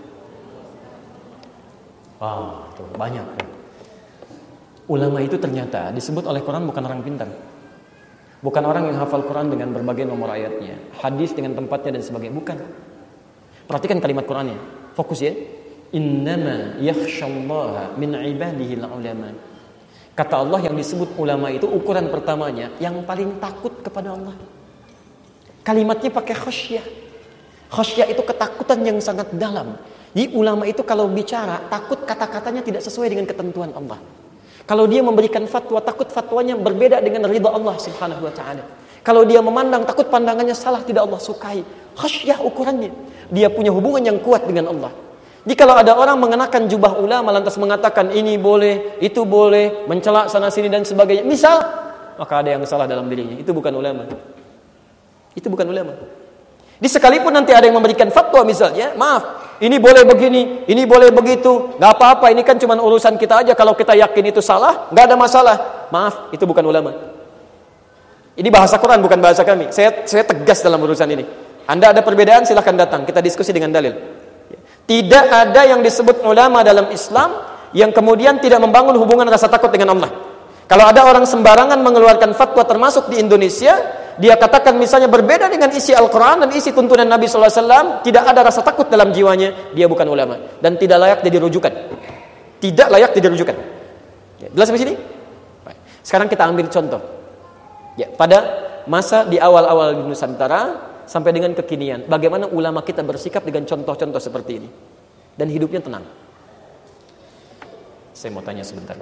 Wah, tuh banyak. Ulama itu ternyata disebut oleh Quran bukan orang pintar. Bukan orang yang hafal Quran dengan berbagai nomor ayatnya, hadis dengan tempatnya dan sebagainya. Bukan. Perhatikan kalimat Qurannya. Fokus ya. Innama yakhshallaha min ibadihi al-ulama. Kata Allah, yang disebut ulama itu ukuran pertamanya yang paling takut kepada Allah. Kalimatnya pakai khasyah. Khasyah itu ketakutan yang sangat dalam. Jadi ulama itu kalau bicara takut kata-katanya tidak sesuai dengan ketentuan Allah. Kalau dia memberikan fatwa, takut fatwanya berbeda dengan ridha Allah Subhanahu wa taala. Kalau dia memandang, takut pandangannya salah, tidak Allah sukai. Khasyah ukurannya. Dia punya hubungan yang kuat dengan Allah. Jadi kalau ada orang mengenakan jubah ulama lantas mengatakan ini boleh, itu boleh, mencela sana sini dan sebagainya, misal, maka ada yang salah dalam dirinya. Itu bukan ulama. Itu bukan ulama. Di sekalipun nanti ada yang memberikan fatwa misalnya, maaf, ini boleh begini, ini boleh begitu, nggak apa-apa, ini kan cuma urusan kita aja. Kalau kita yakin itu salah, nggak ada masalah. Maaf, itu bukan ulama. Ini bahasa Quran, bukan bahasa kami. Saya saya tegas dalam urusan ini. Anda ada perbedaan, silahkan datang, kita diskusi dengan dalil. Tidak ada yang disebut ulama dalam Islam yang kemudian tidak membangun hubungan rasa takut dengan Allah. Kalau ada orang sembarangan mengeluarkan fatwa termasuk di Indonesia, dia katakan misalnya berbeda dengan isi Al-Quran dan isi tuntunan Nabi sallallahu alaihi wasallam, tidak ada rasa takut dalam jiwanya, dia bukan ulama dan tidak layak jadi rujukan. Tidak layak jadi rujukan. Ya, jelas sampai sini? Baik. Sekarang kita ambil contoh. Ya, pada masa di awal-awal di Nusantara sampai dengan kekinian, bagaimana ulama kita bersikap dengan contoh-contoh seperti ini dan hidupnya tenang. Saya mau tanya sebentar.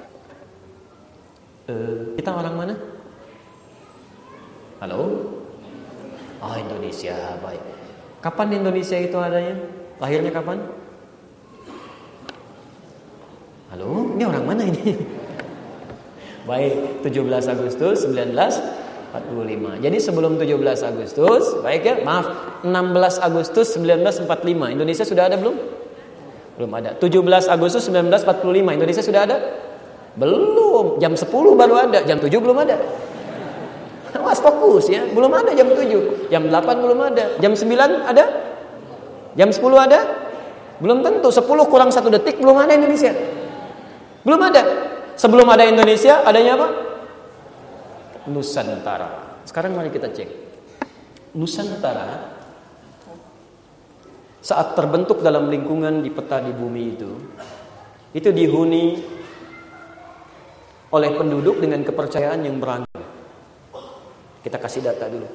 Uh, kita orang mana? Halo? Oh, Indonesia, baik. Kapan Indonesia itu adanya? Lahirnya kapan? Halo? Ini orang mana ini? Baik, tujuh belas Agustus seribu sembilan ratus empat puluh lima. Jadi sebelum tujuh belas Agustus, baik ya, maaf, enam belas Agustus seribu sembilan ratus empat puluh lima. Indonesia sudah ada belum? Belum ada. tujuh belas Agustus seribu sembilan ratus empat puluh lima. Indonesia sudah ada? Belum. Jam sepuluh baru ada, jam tujuh belum ada. Awas fokus ya, belum ada jam tujuh. Jam delapan belum ada. Jam sembilan ada? Jam sepuluh ada? Belum tentu. sepuluh kurang satu detik belum ada Indonesia. Belum ada. Sebelum ada Indonesia, adanya apa? Nusantara. Sekarang mari kita cek. Nusantara saat terbentuk dalam lingkungan di peta di bumi itu, itu dihuni oleh penduduk dengan kepercayaan yang beragam. Kita kasih data dulu.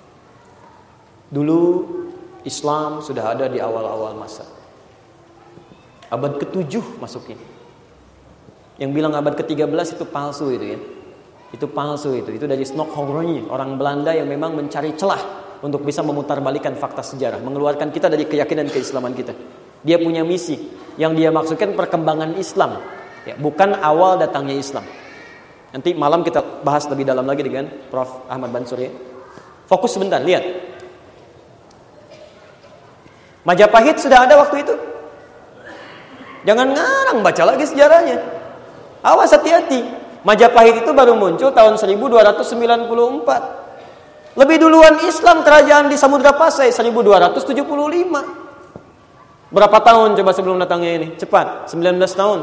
Dulu Islam sudah ada di awal-awal masa. Abad ketujuh masukin. Yang bilang abad ke tiga belas itu palsu itu ya. Itu palsu itu. Itu dari Snokhorny, orang Belanda yang memang mencari celah untuk bisa memutarbalikan fakta sejarah, mengeluarkan kita dari keyakinan keislaman kita. Dia punya misi yang dia maksudkan perkembangan Islam, ya, bukan awal datangnya Islam. Nanti malam kita bahas lebih dalam lagi dengan Profesor Ahmad Bansur ya. Fokus sebentar, lihat. Majapahit sudah ada waktu itu. Jangan ngarang, baca lagi sejarahnya. Awas, hati-hati. Majapahit itu baru muncul tahun seribu dua ratus sembilan puluh empat. Lebih duluan Islam kerajaan di Samudra Pasai seribu dua ratus tujuh puluh lima. Berapa tahun coba sebelum datangnya ini? Cepat, sembilan belas tahun.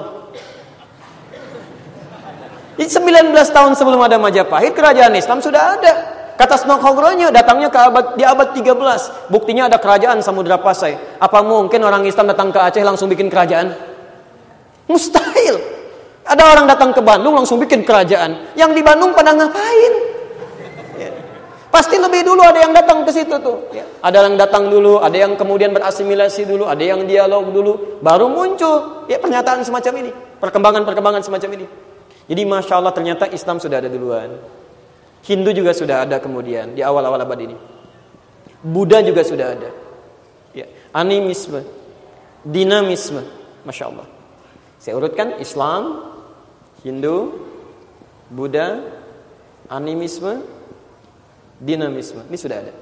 Jadi sembilan belas tahun sebelum ada Majapahit, kerajaan Islam sudah ada. Kata Snokhorny datangnya ke abad di abad tiga belas. Buktinya ada kerajaan Samudra Pasai. Apa mungkin orang Islam datang ke Aceh langsung bikin kerajaan? Mustahil. Ada orang datang ke Bandung langsung bikin kerajaan. Yang di Bandung pada ngapain? Ya. Pasti lebih dulu ada yang datang ke situ tuh. Ya. Ada yang datang dulu, ada yang kemudian berasimilasi dulu, ada yang dialog dulu, baru muncul ya pernyataan semacam ini, perkembangan-perkembangan semacam ini. Jadi masya Allah ternyata Islam sudah ada duluan. Hindu juga sudah ada kemudian di awal-awal abad ini. Buddha juga sudah ada. Ya. Animisme, dinamisme, masya Allah. Saya urutkan Islam, Hindu, Buddha, animisme, dinamisme. Ini sudah ada.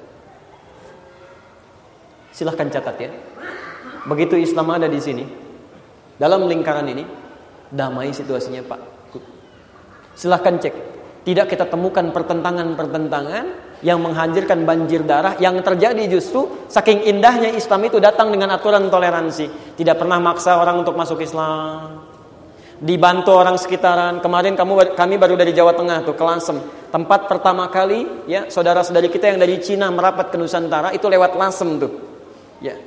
Silahkan catat ya. Begitu Islam ada di sini, dalam lingkaran ini, damai situasinya Pak. Silahkan cek. Tidak kita temukan pertentangan-pertentangan yang menghancurkan banjir darah. Yang terjadi justru saking indahnya Islam itu datang dengan aturan toleransi. Tidak pernah maksa orang untuk masuk Islam. Dibantu orang sekitaran. Kemarin kamu kami baru dari Jawa Tengah tuh, ke Lasem. Tempat pertama kali ya saudara-saudari kita yang dari Cina merapat ke Nusantara itu lewat Lasem tuh. Ya.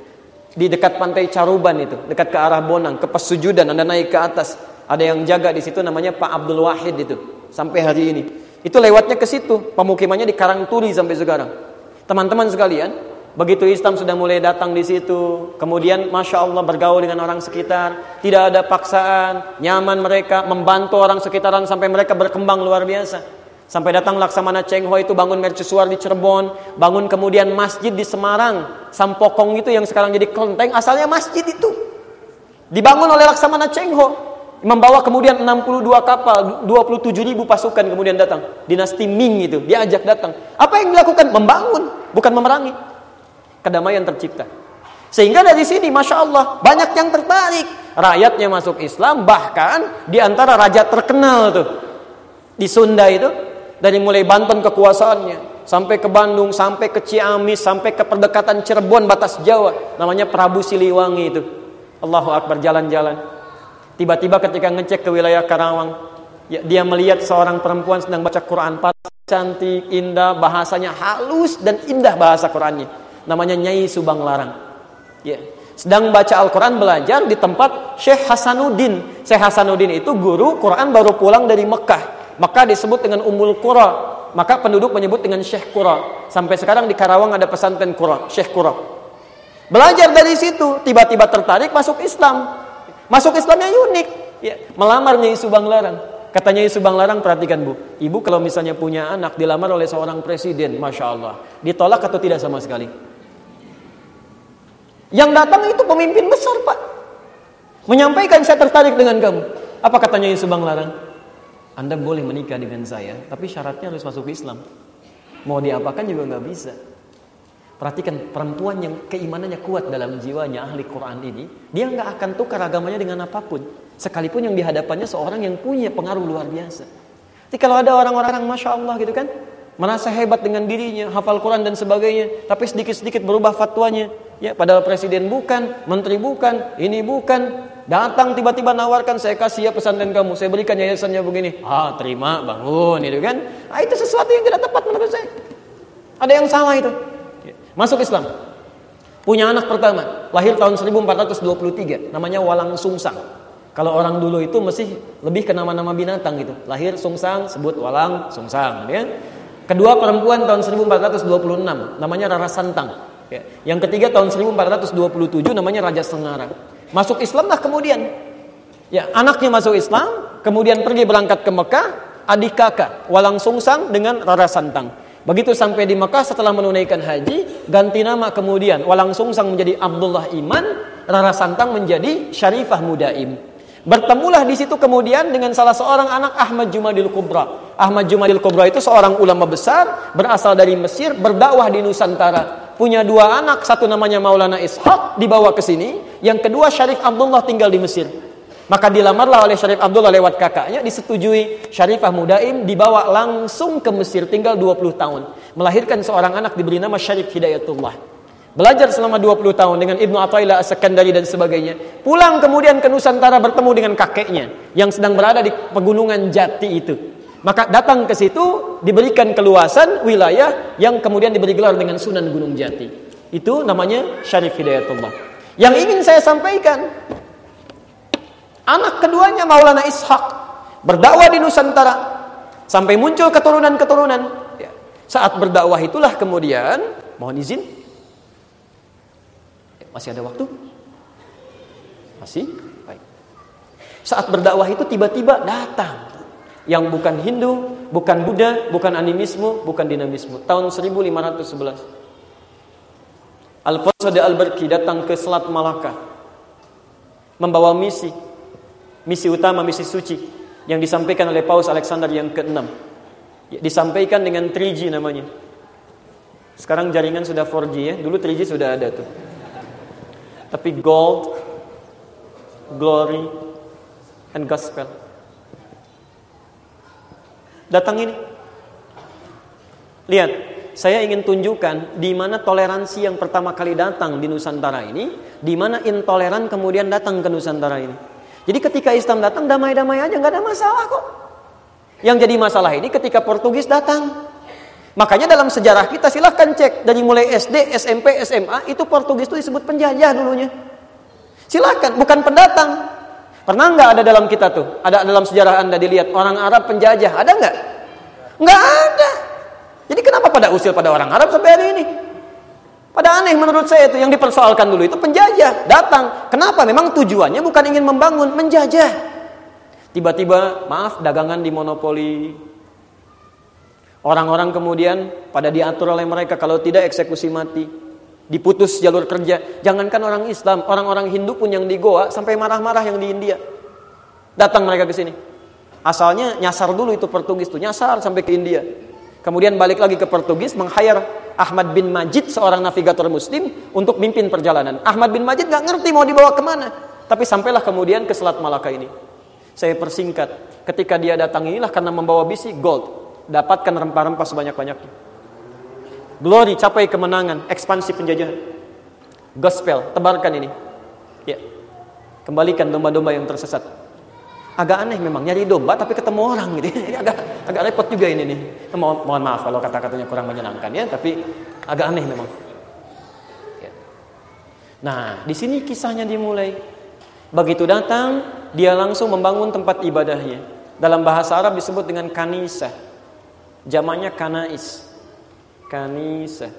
Di dekat pantai Caruban itu, dekat ke arah Bonang, ke Pesujudan, Anda naik ke atas. Ada yang jaga di situ namanya Pak Abdul Wahid itu. Sampai hari ini. Itu lewatnya ke situ. Pemukimannya di Karangturi sampai sekarang. Teman-teman sekalian, begitu Islam sudah mulai datang di situ, kemudian Masya Allah bergaul dengan orang sekitar, tidak ada paksaan, nyaman mereka, membantu orang sekitaran sampai mereka berkembang luar biasa. Sampai datang Laksamana Cheng Ho itu bangun mercusuar di Cirebon, bangun kemudian masjid di Semarang, Sampokong itu yang sekarang jadi kelenteng, asalnya masjid itu. Dibangun oleh Laksamana Cheng Ho, membawa kemudian enam puluh dua kapal, dua puluh tujuh ribu pasukan kemudian datang. Dinasti Ming itu, diajak datang. Apa yang dilakukan? Membangun, bukan memerangi. Kedamaian tercipta. Sehingga dari sini Masya Allah, banyak yang tertarik. Rakyatnya masuk Islam, bahkan di antara raja terkenal tuh di Sunda itu, dari mulai Banten kekuasaannya, sampai ke Bandung, sampai ke Ciamis, sampai ke perdekatan Cirebon, batas Jawa, namanya Prabu Siliwangi itu. Allahu Akbar, jalan-jalan. Tiba-tiba ketika ngecek ke wilayah Karawang, ya, dia melihat seorang perempuan sedang baca Quran, cantik, indah, bahasanya halus dan indah bahasa Qurannya. Namanya Nyai Subang Larang. Ya, sedang baca Al-Quran, belajar di tempat Syekh Hasanuddin. Syekh Hasanuddin itu guru Quran baru pulang dari Mekah. Maka disebut dengan Ummul Qura. Maka penduduk menyebut dengan Syekh Qura. Sampai sekarang di Karawang ada pesantren Qura, Syekh Qura. Belajar dari situ, tiba-tiba tertarik masuk Islam. Masuk Islamnya unik, ya, melamar Nyai Subang Larang. Katanya Nyai Subang Larang, perhatikan Bu, ibu kalau misalnya punya anak dilamar oleh seorang presiden, Masya Allah, ditolak atau tidak sama sekali? Yang datang itu pemimpin besar Pak, menyampaikan saya tertarik dengan kamu. Apa katanya Nyai Subang Larang? Anda boleh menikah dengan saya, tapi syaratnya harus masuk Islam. Mau diapakan juga nggak bisa. Perhatikan, perempuan yang keimanannya kuat dalam jiwanya, ahli Quran ini, dia nggak akan tukar agamanya dengan apapun. Sekalipun yang dihadapannya seorang yang punya pengaruh luar biasa. Jadi kalau ada orang-orang Masya Allah gitu kan, merasa hebat dengan dirinya, hafal Quran dan sebagainya, tapi sedikit-sedikit berubah fatwanya. Ya, padahal presiden bukan, menteri bukan, ini bukan. Datang tiba-tiba nawarkan, saya kasih ya pesantren kamu, saya berikan yayasannya begini. Ah, terima, bangun, itu kan. Ah, itu sesuatu yang tidak tepat menurut saya. Ada yang salah itu. Masuk Islam. Punya anak pertama, lahir tahun seribu empat ratus dua puluh tiga, namanya Walang Sungsang. Kalau orang dulu itu masih lebih ke nama-nama binatang gitu. Lahir Sungsang, sebut Walang Sungsang, ya. Kedua perempuan tahun seribu empat ratus dua puluh enam, namanya Rara Santang. Ya. Yang ketiga tahun seribu empat ratus dua puluh tujuh, namanya Raja Sengarang. Masuk Islam lah kemudian. Ya, anaknya masuk Islam, kemudian pergi berangkat ke Mekah, adik kakak Walang Sungsang dengan Rara Santang. Begitu sampai di Mekah setelah menunaikan haji, ganti nama kemudian. Walang Sungsang menjadi Abdullah Iman, Rara Santang menjadi Syarifah Mudaim. Bertemulah di situ kemudian dengan salah seorang anak Ahmad Jumadil Kubra. Ahmad Jumadil Kubra itu seorang ulama besar, berasal dari Mesir, berdakwah di Nusantara. Punya dua anak, satu namanya Maulana Ishaq, dibawa ke sini. Yang kedua Syarif Abdullah tinggal di Mesir. Maka dilamarlah oleh Syarif Abdullah lewat kakaknya, disetujui. Syarifah Mudaim dibawa langsung ke Mesir, tinggal dua puluh tahun. Melahirkan seorang anak diberi nama Syarif Hidayatullah. Belajar selama dua puluh tahun dengan Ibnu Athaillah As-Sakandari dan sebagainya. Pulang kemudian ke Nusantara bertemu dengan kakeknya yang sedang berada di pegunungan Jati itu. Maka datang ke situ, diberikan keluasan wilayah yang kemudian diberi gelar dengan Sunan Gunung Jati. Itu namanya Syarif Hidayatullah. Yang ingin saya sampaikan, anak keduanya Maulana Ishaq berdakwah di Nusantara sampai muncul keturunan-keturunan. Ya. Saat berdakwah itulah kemudian, mohon izin, masih ada waktu? Masih? Baik. Saat berdakwah itu tiba-tiba datang yang bukan Hindu, bukan Buddha, bukan animisme, bukan dinamisme. Tahun seribu lima ratus sebelas. Alfonso de Albuquerque datang ke Selat Malaka, membawa misi, misi utama, misi suci yang disampaikan oleh Paus Alexander yang keenam. Disampaikan dengan tiga G namanya. Sekarang jaringan sudah empat G ya, dulu tiga G sudah ada tuh. Tapi gold, glory, and gospel. Datang ini. Lihat, saya ingin tunjukkan di mana toleransi yang pertama kali datang di Nusantara ini, di mana intoleran kemudian datang ke Nusantara ini. Jadi ketika Islam datang damai-damai aja, nggak ada masalah kok. Yang jadi masalah ini ketika Portugis datang. Makanya dalam sejarah kita silahkan cek dari mulai S D, S M P, S M A itu Portugis itu disebut penjajah dulunya. Silahkan, bukan pendatang. Pernah nggak ada dalam kita tuh? Ada dalam sejarah Anda dilihat orang Arab penjajah? Ada nggak? Nggak ada. Jadi kenapa pada usil pada orang Arab sampai hari ini? Pada aneh menurut saya itu yang dipersoalkan dulu itu penjajah datang. Kenapa? Memang tujuannya bukan ingin membangun, menjajah. Tiba-tiba, maaf, dagangan dimonopoli. Orang-orang kemudian pada diatur oleh mereka, kalau tidak eksekusi mati, diputus jalur kerja. Jangankan orang Islam, orang-orang Hindu pun yang di Goa sampai marah-marah yang di India. Datang mereka ke sini. Asalnya nyasar dulu itu Portugis tuh, nyasar sampai ke India. Kemudian balik lagi ke Portugis, meng-hire Ahmad bin Majid, seorang navigator muslim, untuk mimpin perjalanan. Ahmad bin Majid gak ngerti mau dibawa kemana, tapi sampailah kemudian ke Selat Malaka ini. Saya persingkat, ketika dia datang inilah karena membawa bisi gold, dapatkan rempah-rempah sebanyak-banyaknya. Glory, capai kemenangan, ekspansi penjajahan. Gospel, tebarkan ini. Ya. Kembalikan domba-domba yang tersesat. Agak aneh memang, nyari domba tapi ketemu orang gitu. Ini agak agak repot juga ini nih. Mohon, mohon maaf kalau kata-katanya kurang menyenangkan ya, tapi agak aneh memang. Ya. Nah, di sini kisahnya dimulai. Begitu datang, dia langsung membangun tempat ibadahnya. Dalam bahasa Arab disebut dengan kanisa. Jamaknya kanais. Kanisa.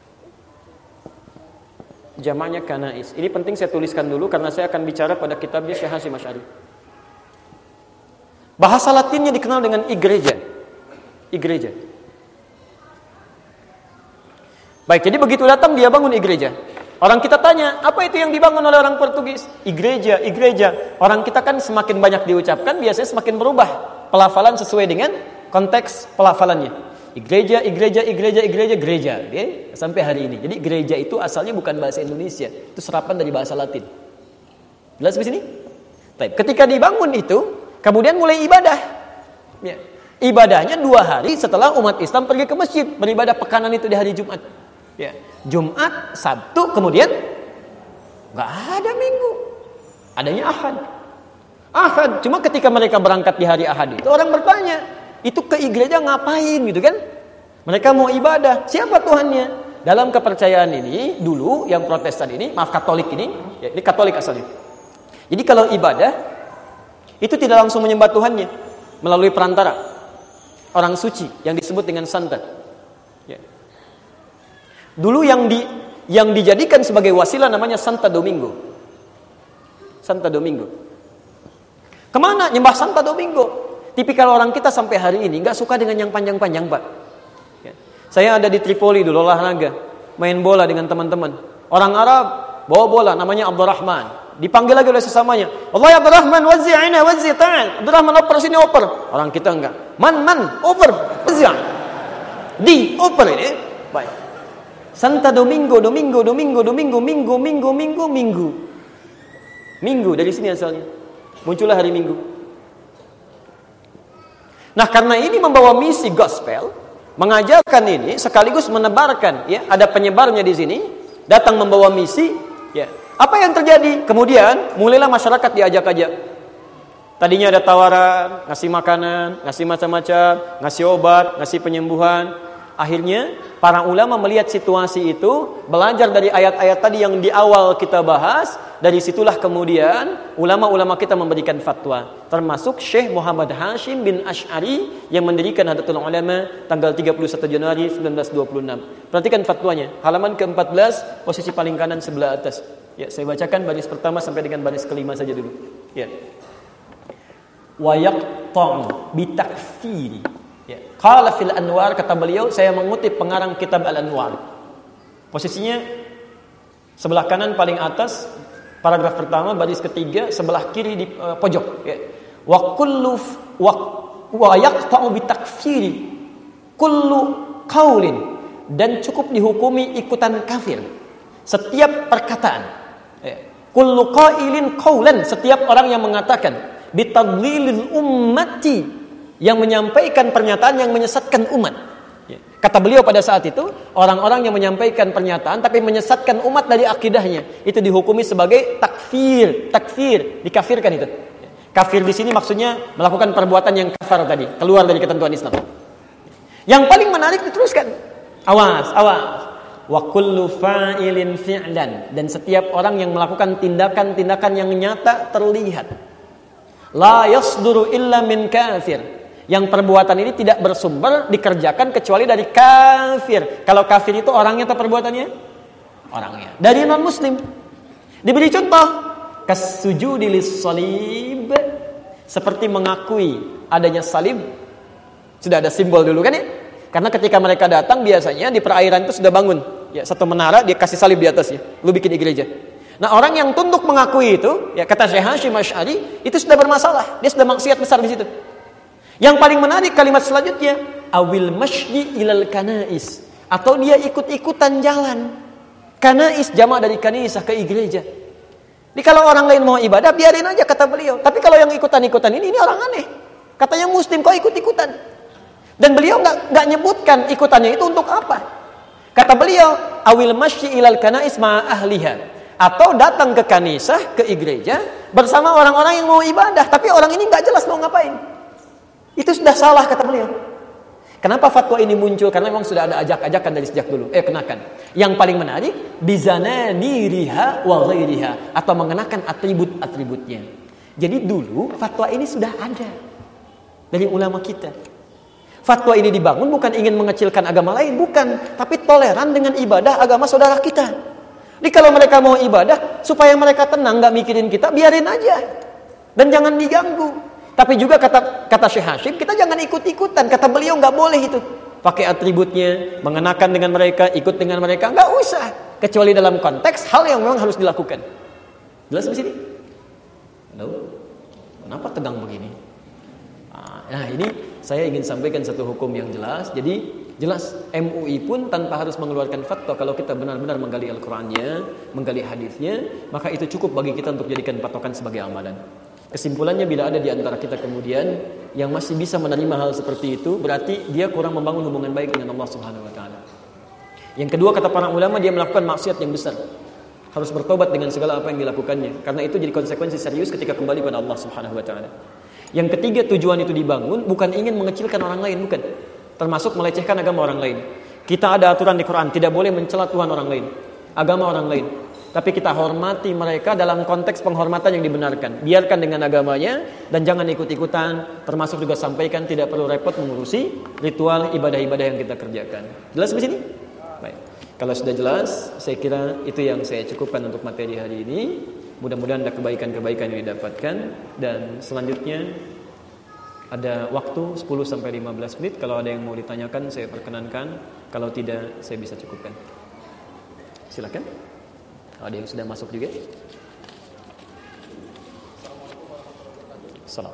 Jamaknya kanais. Ini penting saya tuliskan dulu karena saya akan bicara pada kitabnya Syekh Hasyim Asy'ari. Bahasa Latinnya dikenal dengan igreja. Igreja. Baik, jadi begitu datang dia bangun igreja. Orang kita tanya, apa itu yang dibangun oleh orang Portugis? Igreja, igreja. Orang kita kan semakin banyak diucapkan, biasanya semakin berubah pelafalan sesuai dengan konteks pelafalannya. Igreja, igreja, igreja, igreja, gereja. Okay? Sampai hari ini. Jadi gereja itu asalnya bukan bahasa Indonesia. Itu serapan dari bahasa Latin. Jelas di sini? Baik. Ketika dibangun itu, kemudian mulai ibadah. Ya. Ibadahnya dua hari setelah umat Islam pergi ke masjid. Beribadah pekanan itu di hari Jumat. Ya. Jumat, Sabtu, kemudian gak ada Minggu. Adanya Ahad. Ahad. Cuma ketika mereka berangkat di hari Ahad itu, orang bertanya, itu ke gereja ngapain gitu kan? Mereka mau ibadah. Siapa Tuhannya? Dalam kepercayaan ini, dulu yang Protestan ini, maaf Katolik ini, ya, ini Katolik asalnya. Jadi kalau ibadah, itu tidak langsung menyembah Tuhannya melalui perantara orang suci yang disebut dengan santet. Ya. Dulu yang di yang dijadikan sebagai wasilah namanya Santa Domingo. Santa Domingo. Kemana nyembah Santa Domingo? Tipikal orang kita sampai hari ini nggak suka dengan yang panjang-panjang, Pak. Ya. Saya ada di Tripoli dulu olahraga, main bola dengan teman-teman. Orang Arab bawa bola namanya Abdurrahman. Dipanggil lagi oleh sesamanya. Allah ya Abdurrahman wazzi'ina wazzi' ta'al. Abdurrahman oper sini oper. Orang kita enggak. Man man oper. Wazzi'. Di oper ini. Baik. Santa Domingo, Domingo, Domingo, Domingo, Minggu, Minggu, Minggu, Minggu. Minggu dari sini asalnya. Muncullah hari Minggu. Nah, karena ini membawa misi gospel, mengajarkan ini sekaligus menebarkan, ya, ada penyebarnya di sini, datang membawa misi, ya. Apa yang terjadi? Kemudian mulailah masyarakat diajak-ajak. Tadinya ada tawaran, ngasih makanan, ngasih macam-macam, ngasih obat, ngasih penyembuhan. Akhirnya para ulama melihat situasi itu, belajar dari ayat-ayat tadi yang di awal kita bahas. Dari situlah kemudian ulama-ulama kita memberikan fatwa, termasuk Syekh Muhammad Hasyim bin Asy'ari yang mendirikan Nahdlatul Ulama tanggal tiga puluh satu Januari seribu sembilan ratus dua puluh enam. Perhatikan fatwanya, halaman keempat belas, posisi paling kanan sebelah atas. Ya, saya bacakan baris pertama sampai dengan baris kelima saja dulu. Ya. Wa yaqta'u bi takfiri. Ya. Qala fil Anwar, kata beliau, saya mengutip pengarang kitab Al-Anwar. Posisinya sebelah kanan paling atas, paragraf pertama, baris ketiga, sebelah kiri di uh, pojok. Ya. Wa kullu wa, wa yaqta'u bi takfiri kullu qaulin, dan cukup dihukumi ikutan kafir setiap perkataan. Ya. Kullu qailin qaulan, setiap orang yang mengatakan bitadlilil ummati, yang menyampaikan pernyataan yang menyesatkan umat. Ya. Kata beliau pada saat itu, orang-orang yang menyampaikan pernyataan tapi menyesatkan umat dari akidahnya, itu dihukumi sebagai takfir, takfir, dikafirkan itu. Kafir di sini maksudnya melakukan perbuatan yang kafar tadi, keluar dari ketentuan Islam. Yang paling menarik diteruskan. Awas, awas. Wa kullu fa'ilin fi'lan, dan setiap orang yang melakukan tindakan-tindakan yang nyata terlihat. La yasduru illa min kafir. Yang perbuatan ini tidak bersumber dikerjakan kecuali dari kafir. Kalau kafir itu orangnya atau perbuatannya? Orangnya. Dari non muslim. Diberi contoh, kasujudi lis-salib, seperti mengakui adanya salib. Sudah ada simbol dulu kan ya? Karena ketika mereka datang biasanya di perairan itu sudah bangun ya satu menara, dia kasih salib di atasnya. Lu bikin gereja. Nah, orang yang tunduk mengakui itu, ya kata Syekh Hashim Asy'ari, itu sudah bermasalah. Dia sudah maksiat besar di situ. Yang paling menarik kalimat selanjutnya, awil masyi ilal kanais, atau dia ikut-ikutan jalan. Kanais jamak dari kanisah, ke gereja. Jadi kalau orang lain mau ibadah, biarin aja kata beliau. Tapi kalau yang ikutan-ikutan ini, ini orang aneh. Katanya muslim, kok ikut-ikutan? Dan beliau nggak nggak nyebutkan ikutannya itu untuk apa. Kata beliau, awil masyi ilal kanais ma ahliha, atau datang ke kanisah, ke gereja bersama orang-orang yang mau ibadah, tapi orang ini nggak jelas mau ngapain. Itu sudah salah kata beliau. Kenapa fatwa ini muncul? Karena memang sudah ada ajak-ajakan dari sejak dulu. Eh kenakan. Yang paling menarik, bizanadiriha wa ghairiha, atau mengenakan atribut-atributnya. Jadi dulu fatwa ini sudah ada dari ulama kita. Fatwa ini dibangun bukan ingin mengecilkan agama lain, bukan, tapi toleran dengan ibadah agama saudara kita. Jadi kalau mereka mau ibadah, supaya mereka tenang, nggak mikirin kita, biarin aja, dan jangan diganggu. Tapi juga kata kata Syekh Hashim, kita jangan ikut-ikutan. Kata beliau nggak boleh itu, pakai atributnya, mengenakan dengan mereka, ikut dengan mereka, nggak usah, kecuali dalam konteks hal yang memang harus dilakukan. Jelas di sini? Halo, kenapa tegang begini? Nah ini saya ingin sampaikan satu hukum yang jelas. Jadi jelas M U I pun tanpa harus mengeluarkan fatwa, kalau kita benar-benar menggali Al-Qurannya, menggali hadisnya, maka itu cukup bagi kita untuk jadikan patokan sebagai amalan. Kesimpulannya, bila ada di antara kita kemudian yang masih bisa menerima hal seperti itu, berarti dia kurang membangun hubungan baik dengan Allah Subhanahu wa taala. Yang kedua, kata para ulama, dia melakukan maksiat yang besar. Harus bertobat dengan segala apa yang dilakukannya, karena itu jadi konsekuensi serius ketika kembali pada Allah Subhanahu wa taala. Yang ketiga, tujuan itu dibangun bukan ingin mengecilkan orang lain, bukan. Termasuk melecehkan agama orang lain. Kita ada aturan di Quran, tidak boleh mencela Tuhan orang lain, agama orang lain. Tapi kita hormati mereka dalam konteks penghormatan yang dibenarkan. Biarkan dengan agamanya dan jangan ikut-ikutan. Termasuk juga sampaikan tidak perlu repot mengurusi ritual ibadah-ibadah yang kita kerjakan. Jelas di sini? Baik. Kalau sudah jelas, saya kira itu yang saya cukupkan untuk materi hari ini. Mudah-mudahan ada kebaikan-kebaikan yang didapatkan. Dan selanjutnya ada waktu sepuluh sampai lima belas menit. Kalau ada yang mau ditanyakan, saya perkenankan. Kalau tidak, saya bisa cukupkan. Silakan. Ada yang sudah masuk juga? Salam.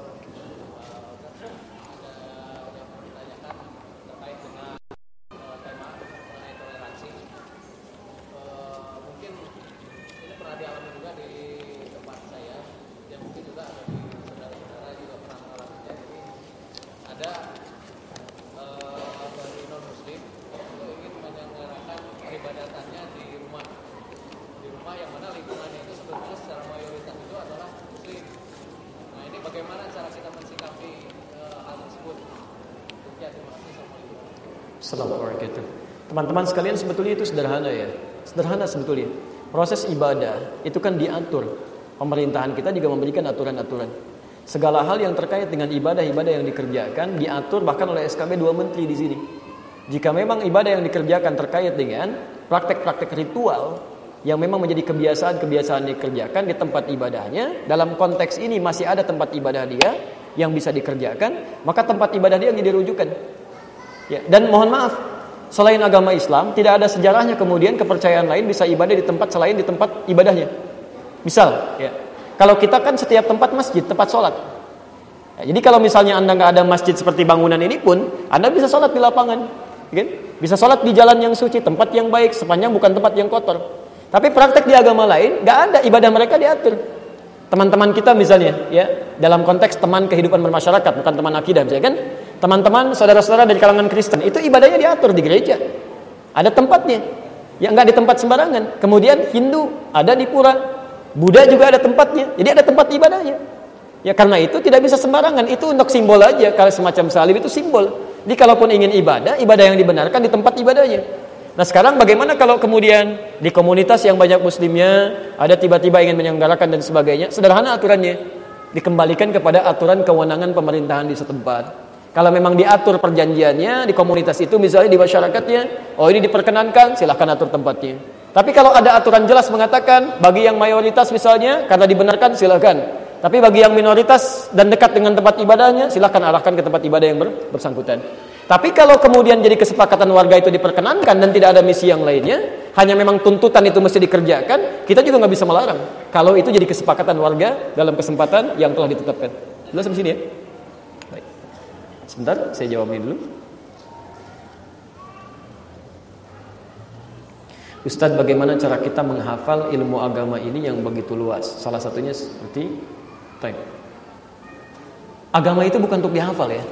Assalamualaikum. Teman-teman sekalian, sebetulnya itu sederhana ya. Sederhana sebetulnya. Proses ibadah itu kan diatur. Pemerintahan kita juga memberikan aturan-aturan. Segala hal yang terkait dengan ibadah-ibadah yang dikerjakan diatur bahkan oleh S K B dua menteri di sini. Jika memang ibadah yang dikerjakan terkait dengan praktek-praktek ritual yang memang menjadi kebiasaan-kebiasaan dikerjakan di tempat ibadahnya, dalam konteks ini masih ada tempat ibadah dia yang bisa dikerjakan, maka tempat ibadah dia yang jadi rujukan. Ya, dan mohon maaf, selain agama Islam tidak ada sejarahnya kemudian kepercayaan lain bisa ibadah di tempat selain di tempat ibadahnya. Misal, ya, kalau kita kan setiap tempat masjid, tempat sholat. Ya, jadi kalau misalnya anda nggak ada masjid seperti bangunan ini pun, anda bisa sholat di lapangan, ya, bisa sholat di jalan yang suci, tempat yang baik, sepanjang bukan tempat yang kotor. Tapi praktek di agama lain nggak ada, ibadah mereka diatur. Teman-teman kita misalnya, ya, dalam konteks teman kehidupan bermasyarakat, bukan teman akidah, misalnya kan. Teman-teman, saudara-saudara dari kalangan Kristen, itu ibadahnya diatur di gereja. Ada tempatnya. Ya enggak di tempat sembarangan. Kemudian Hindu ada di pura. Buddha juga ada tempatnya. Jadi ada tempat ibadahnya. Ya karena itu tidak bisa sembarangan. Itu untuk simbol aja. Kalau semacam salib itu simbol. Jadi kalaupun ingin ibadah, ibadah yang dibenarkan di tempat ibadahnya. Nah sekarang bagaimana kalau kemudian di komunitas yang banyak muslimnya, ada tiba-tiba ingin menyelenggarakan dan sebagainya, sederhana aturannya, dikembalikan kepada aturan kewenangan pemerintahan di setempat. Kalau memang diatur perjanjiannya di komunitas itu, misalnya di masyarakatnya, oh ini diperkenankan, silahkan atur tempatnya. Tapi kalau ada aturan jelas mengatakan, bagi yang mayoritas misalnya, karena dibenarkan, silahkan. Tapi bagi yang minoritas dan dekat dengan tempat ibadahnya, silahkan arahkan ke tempat ibadah yang bersangkutan. Tapi kalau kemudian jadi kesepakatan warga itu diperkenankan dan tidak ada misi yang lainnya, hanya memang tuntutan itu mesti dikerjakan, kita juga nggak bisa melarang. Kalau itu jadi kesepakatan warga dalam kesempatan yang telah ditetapkan. Jelas sampai sini ya? Baik. Sebentar, saya jawab ini dulu. Ustadz, bagaimana cara kita menghafal ilmu agama ini yang begitu luas? Salah satunya seperti baik. Agama itu bukan untuk dihafal ya.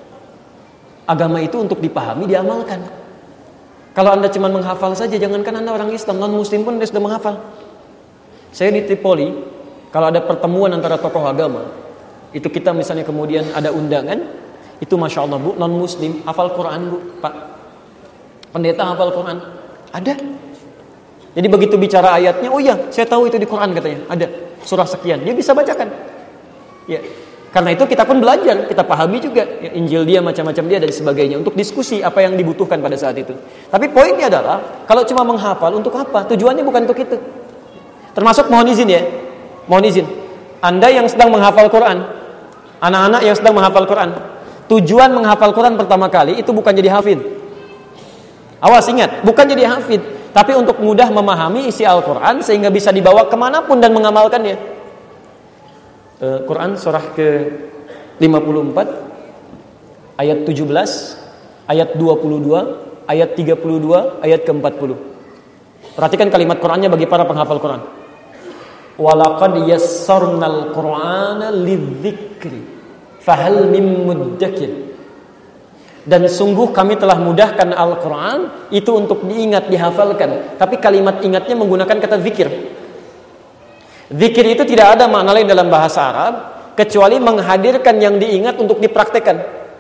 Agama itu untuk dipahami, diamalkan. Kalau Anda cuma menghafal saja, jangankan Anda orang Islam, non-Muslim pun Anda sudah menghafal. Saya di Tripoli, kalau ada pertemuan antara tokoh agama, itu kita misalnya kemudian ada undangan, itu Masya Allah Bu, non-Muslim, hafal Quran Bu, Pak. Pendeta hafal Quran. Ada. Jadi begitu bicara ayatnya, oh iya, saya tahu itu di Quran katanya, ada surah sekian, dia bisa bacakan. Ya. Karena itu kita pun belajar, kita pahami juga ya, Injil dia, macam-macam dia dan sebagainya, untuk diskusi apa yang dibutuhkan pada saat itu. Tapi poinnya adalah, kalau cuma menghafal, untuk apa? Tujuannya bukan untuk itu. Termasuk mohon izin ya, mohon izin. Anda yang sedang menghafal Quran, anak-anak yang sedang menghafal Quran, tujuan menghafal Quran pertama kali itu bukan jadi hafid. Awas ingat, bukan jadi hafid, tapi untuk mudah memahami isi Al-Quran sehingga bisa dibawa kemanapun dan mengamalkannya. Quran surah ke lima puluh empat ayat tujuh belas, ayat dua puluh dua, ayat tiga puluh dua, ayat ke empat puluh. Perhatikan kalimat Qurannya bagi para penghafal Quran. Walaqad yassarnal Qur'ana lidzikri fahal mim muddakir. Dan sungguh kami telah mudahkan Al-Quran itu untuk diingat, dihafalkan. Tapi kalimat ingatnya menggunakan kata zikir. Zikir itu tidak ada makna lain dalam bahasa Arab kecuali menghadirkan yang diingat untuk dipraktekkan.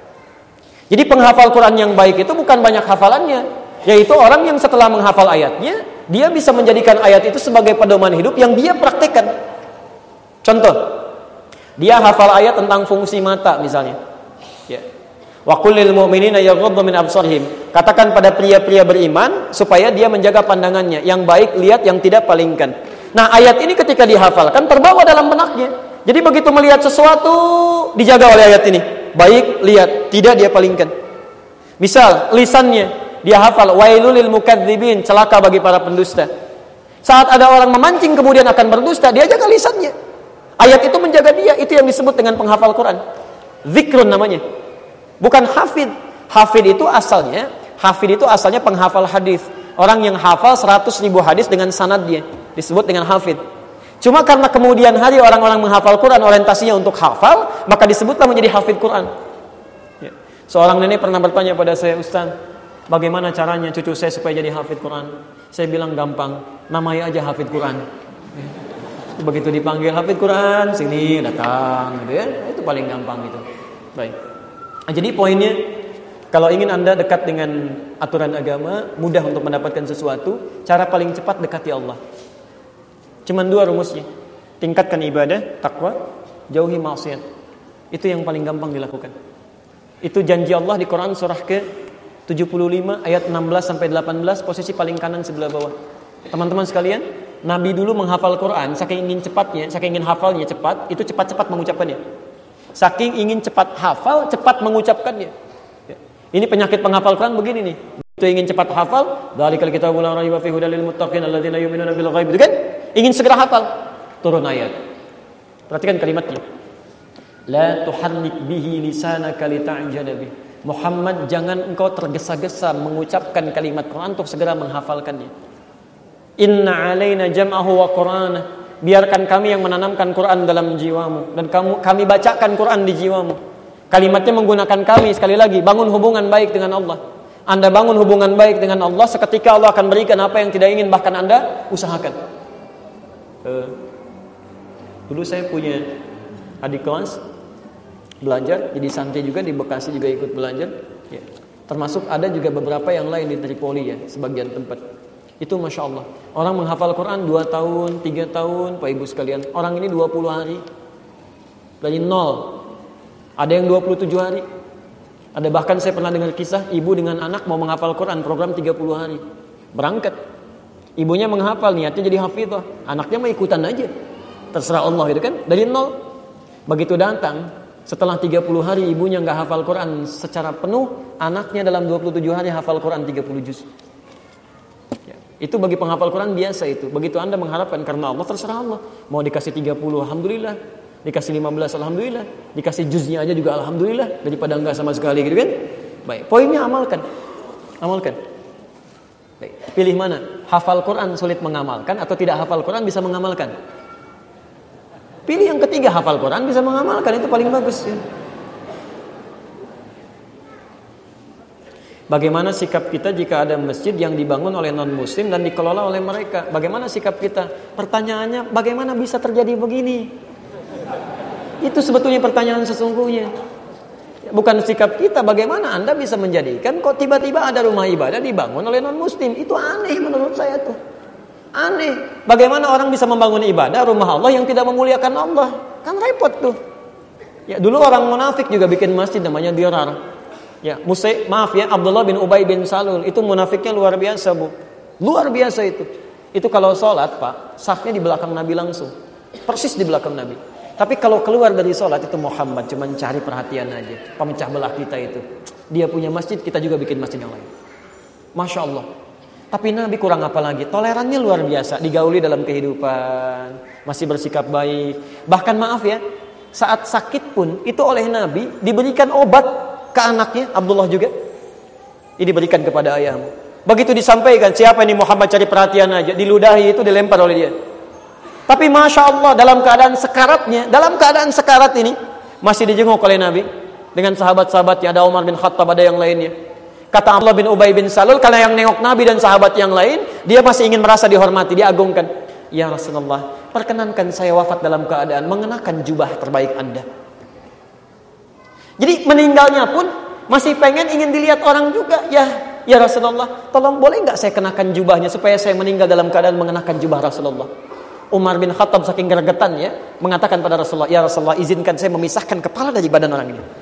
Jadi penghafal Quran yang baik itu bukan banyak hafalannya, yaitu orang yang setelah menghafal ayatnya, dia bisa menjadikan ayat itu sebagai pedoman hidup yang dia praktekkan. Contoh, dia hafal ayat tentang fungsi mata misalnya. Ya. Wa qul lil mu'minina yaghuddu min absarihim. Katakan pada pria-pria beriman supaya dia menjaga pandangannya, yang baik lihat, yang tidak palingkan. Nah ayat ini ketika dihafalkan terbawa dalam benaknya. Jadi begitu melihat sesuatu dijaga oleh ayat ini. Baik lihat, tidak dia palingkan. Misal lisannya dia hafal, wailul lil mukadzibin, celaka bagi para pendusta. Saat ada orang memancing kemudian akan berdusta, dia jaga lisannya. Ayat itu menjaga dia, itu yang disebut dengan penghafal Quran. Zikrun namanya. Bukan hafid. Hafid itu asalnya, hafid itu asalnya penghafal hadis. Orang yang hafal seratus ribu hadis dengan sanadnya disebut dengan hafid. Cuma karena kemudian hari orang-orang menghafal Quran orientasinya untuk hafal, maka disebutlah menjadi hafid Quran. Ya. Seorang nenek pernah bertanya pada saya, Ustaz, bagaimana caranya cucu saya supaya jadi hafid Quran? Saya bilang gampang, namai aja hafid Quran. Ya. Begitu dipanggil hafid Quran, sini datang, gitu ya. Itu paling gampang itu. Baik. Nah, jadi poinnya, kalau ingin Anda dekat dengan aturan agama, mudah untuk mendapatkan sesuatu, cara paling cepat dekati Allah. Cuman dua rumusnya. Tingkatkan ibadah, takwa, jauhi maksiat. Itu yang paling gampang dilakukan. Itu janji Allah di Quran surah ke tujuh puluh lima ayat enam belas sampai delapan belas, posisi paling kanan sebelah bawah. Teman-teman sekalian, Nabi dulu menghafal Quran, saking ingin cepatnya, saking ingin hafalnya cepat, itu cepat-cepat mengucapkannya. Saking ingin cepat hafal, cepat mengucapkannya. Ini penyakit penghafal Quran begini nih. Itu ingin cepat hafal, dzalikal kitabul la raiba fihi hudal lil muttaqin alladzina yu'minuna bil ghaib. Itu kan? Ingin segera hafal. Turun ayat. Perhatikan kalimatnya. La tuharrik bihi lisanaka lita'jala bih. Muhammad, jangan engkau tergesa-gesa mengucapkan kalimat Quran untuk segera menghafalkannya. Inna alaina jam'ahu wa qur'ana. Biarkan kami yang menanamkan Quran dalam jiwamu dan kamu kami bacakan Quran di jiwamu. Kalimatnya menggunakan kami, sekali lagi, bangun hubungan baik dengan Allah. Anda bangun hubungan baik dengan Allah, seketika Allah akan berikan apa yang tidak ingin, bahkan Anda usahakan. Uh, dulu saya punya adik kelas belajar, jadi santri juga di Bekasi juga ikut belajar. Ya. Termasuk ada juga beberapa yang lain di Tripoli ya, sebagian tempat. Itu Masya Allah. Orang menghafal Quran dua tahun, tiga tahun, Pak Ibu sekalian. Orang ini dua puluh hari. Dari nol. Ada yang dua puluh tujuh hari. Ada bahkan saya pernah dengar kisah ibu dengan anak mau menghafal Quran program tiga puluh hari. Berangkat. Ibunya menghafal, niatnya jadi hafidhah. Anaknya mau ikutan aja. Terserah Allah gitu kan. Dari nol. Begitu datang, setelah tiga puluh hari ibunya enggak hafal Quran secara penuh, anaknya dalam dua puluh tujuh hari hafal Quran tiga puluh juz. Ya, itu bagi penghafal Quran biasa itu. Begitu Anda mengharapkan karena Allah, terserah Allah. Mau dikasih tiga puluh, alhamdulillah. Dikasih lima belas, alhamdulillah. Dikasih juznya aja juga alhamdulillah. Daripada enggak sama sekali gitu kan. Baik, poinnya amalkan. Amalkan. Baik, pilih mana? Hafal Quran sulit mengamalkan atau tidak hafal Quran bisa mengamalkan? Pilih yang ketiga, hafal Quran bisa mengamalkan, itu paling bagus ya. Bagaimana sikap kita jika ada masjid yang dibangun oleh non-muslim dan dikelola oleh mereka? Bagaimana sikap kita? Pertanyaannya, bagaimana bisa terjadi begini? Itu sebetulnya pertanyaan sesungguhnya. Bukan sikap kita, bagaimana Anda bisa menjadikan kok tiba-tiba ada rumah ibadah dibangun oleh non-muslim? Itu aneh menurut saya tuh. Aneh. Bagaimana orang bisa membangun ibadah rumah Allah yang tidak memuliakan Allah? Kan repot tuh. Ya, dulu orang munafik juga bikin masjid namanya Dirar. Ya, Musai, maaf ya, Abdullah bin Ubay bin Salul itu munafiknya luar biasa, Bu. Luar biasa itu. Itu kalau sholat, Pak, safnya di belakang Nabi langsung. Persis di belakang Nabi. Tapi kalau keluar dari sholat itu Muhammad cuma cari perhatian aja. Pemecah belah kita itu. Dia punya masjid, kita juga bikin masjid yang lain. Masya Allah. Tapi Nabi kurang apa lagi? Tolerannya luar biasa. Digauli dalam kehidupan. Masih bersikap baik. Bahkan maaf ya, saat sakit pun itu oleh Nabi diberikan obat ke anaknya, Abdullah juga. Ini diberikan kepada ayahmu. Begitu disampaikan, siapa ini Muhammad cari perhatian aja. Diludahi itu dilempar oleh dia. Tapi Masya Allah dalam keadaan sekaratnya, dalam keadaan sekarat ini masih dijenguk oleh Nabi. Dengan sahabat-sahabatnya, ada Umar bin Khattab, ada yang lainnya. Kata Abdullah bin Ubay bin Salul, kalau yang nengok Nabi dan sahabat yang lain, dia masih ingin merasa dihormati, diagungkan. Ya Rasulullah, perkenankan saya wafat dalam keadaan mengenakan jubah terbaik Anda. Jadi meninggalnya pun masih pengen ingin dilihat orang juga. Ya, ya Rasulullah, tolong boleh nggak saya kenakan jubahnya supaya saya meninggal dalam keadaan mengenakan jubah Rasulullah. Umar bin Khattab saking gregetannya mengatakan pada Rasulullah, ya Rasulullah, izinkan saya memisahkan kepala dari badan orang ini.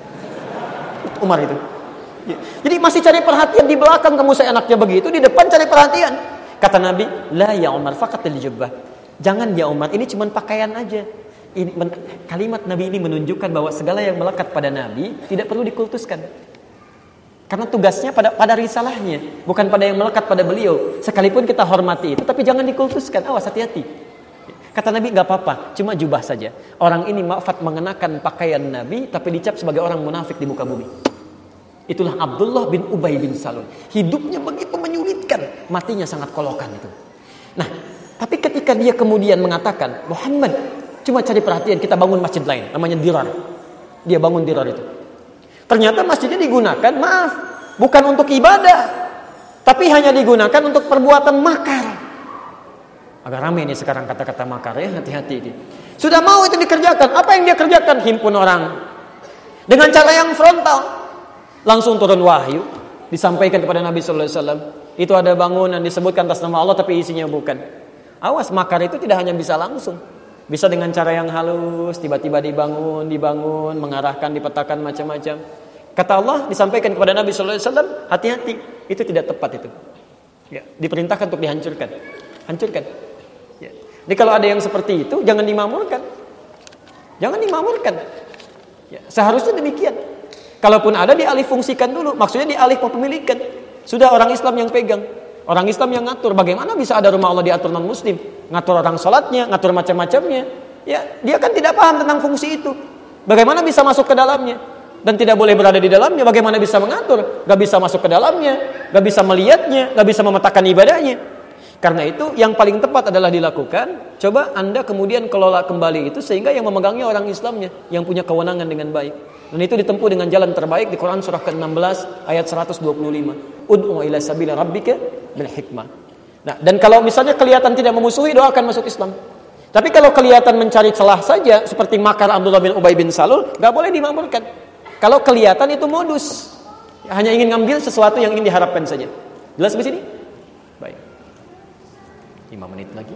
Umar itu. Ya. Jadi masih cari perhatian di belakang, kamu saya anaknya begitu, di depan cari perhatian. Kata Nabi, la ya Umar faqatil jubbah. Jangan ya Umar, ini cuma pakaian aja. Ini kalimat Nabi ini menunjukkan bahwa segala yang melekat pada Nabi tidak perlu dikultuskan. Karena tugasnya pada pada risalahnya, bukan pada yang melekat pada beliau. Sekalipun kita hormati itu, tapi jangan dikultuskan. Awas, hati-hati. Kata Nabi, enggak apa-apa, cuma jubah saja. Orang ini wafat mengenakan pakaian Nabi, tapi dicap sebagai orang munafik di muka bumi. Itulah Abdullah bin Ubay bin Salul. Hidupnya begitu menyulitkan, matinya sangat kolokan itu. Nah, tapi ketika dia kemudian mengatakan, Muhammad, cuma cari perhatian, kita bangun masjid lain, namanya Dirar. Dia bangun Dirar itu. Ternyata masjidnya digunakan, maaf, bukan untuk ibadah, tapi hanya digunakan untuk perbuatan makar. Agak ramai nih sekarang kata-kata makar ya, hati-hati ini. Sudah mau itu dikerjakan, apa yang dia kerjakan? Himpun orang dengan cara yang frontal. Langsung turun wahyu, disampaikan kepada Nabi sallallahu alaihi wasallam. Itu ada bangunan disebutkan atas nama Allah tapi isinya bukan. Awas, makar itu tidak hanya bisa langsung. Bisa dengan cara yang halus, tiba-tiba dibangun, dibangun, mengarahkan, dipetakan macam-macam. Kata Allah disampaikan kepada Nabi sallallahu alaihi wasallam, hati-hati, itu tidak tepat itu. Ya, diperintahkan untuk dihancurkan. Hancurkan. Ya. Jadi kalau ada yang seperti itu, jangan dimakmurkan. Jangan dimakmurkan. Ya, seharusnya demikian. Kalaupun ada, dialih fungsikan dulu. Maksudnya dialih kepemilikan. Sudah orang Islam yang pegang. Orang Islam yang ngatur. Bagaimana bisa ada rumah Allah diatur non-muslim? Ngatur orang sholatnya, ngatur macam-macamnya. Ya, dia kan tidak paham tentang fungsi itu. Bagaimana bisa masuk ke dalamnya? Dan tidak boleh berada di dalamnya. Bagaimana bisa mengatur? Gak bisa masuk ke dalamnya. Gak bisa melihatnya. Gak bisa memetakan ibadahnya. Karena itu yang paling tepat adalah dilakukan. Coba Anda kemudian kelola kembali itu sehingga yang memegangnya orang Islamnya, yang punya kewenangan dengan baik. Dan itu ditempuh dengan jalan terbaik di Quran surah ke enam belas ayat seratus dua puluh lima. Ud'u ila sabila rabbika bil hikmah. Nah, dan kalau misalnya kelihatan tidak memusuhi, doakan masuk Islam. Tapi kalau kelihatan mencari celah saja seperti makar Abdullah bin Ubay bin Salul, enggak boleh dimakmurkan. Kalau kelihatan itu modus. Hanya ingin ngambil sesuatu yang ingin diharapkan saja. Jelas di sini? Baik. lima menit lagi.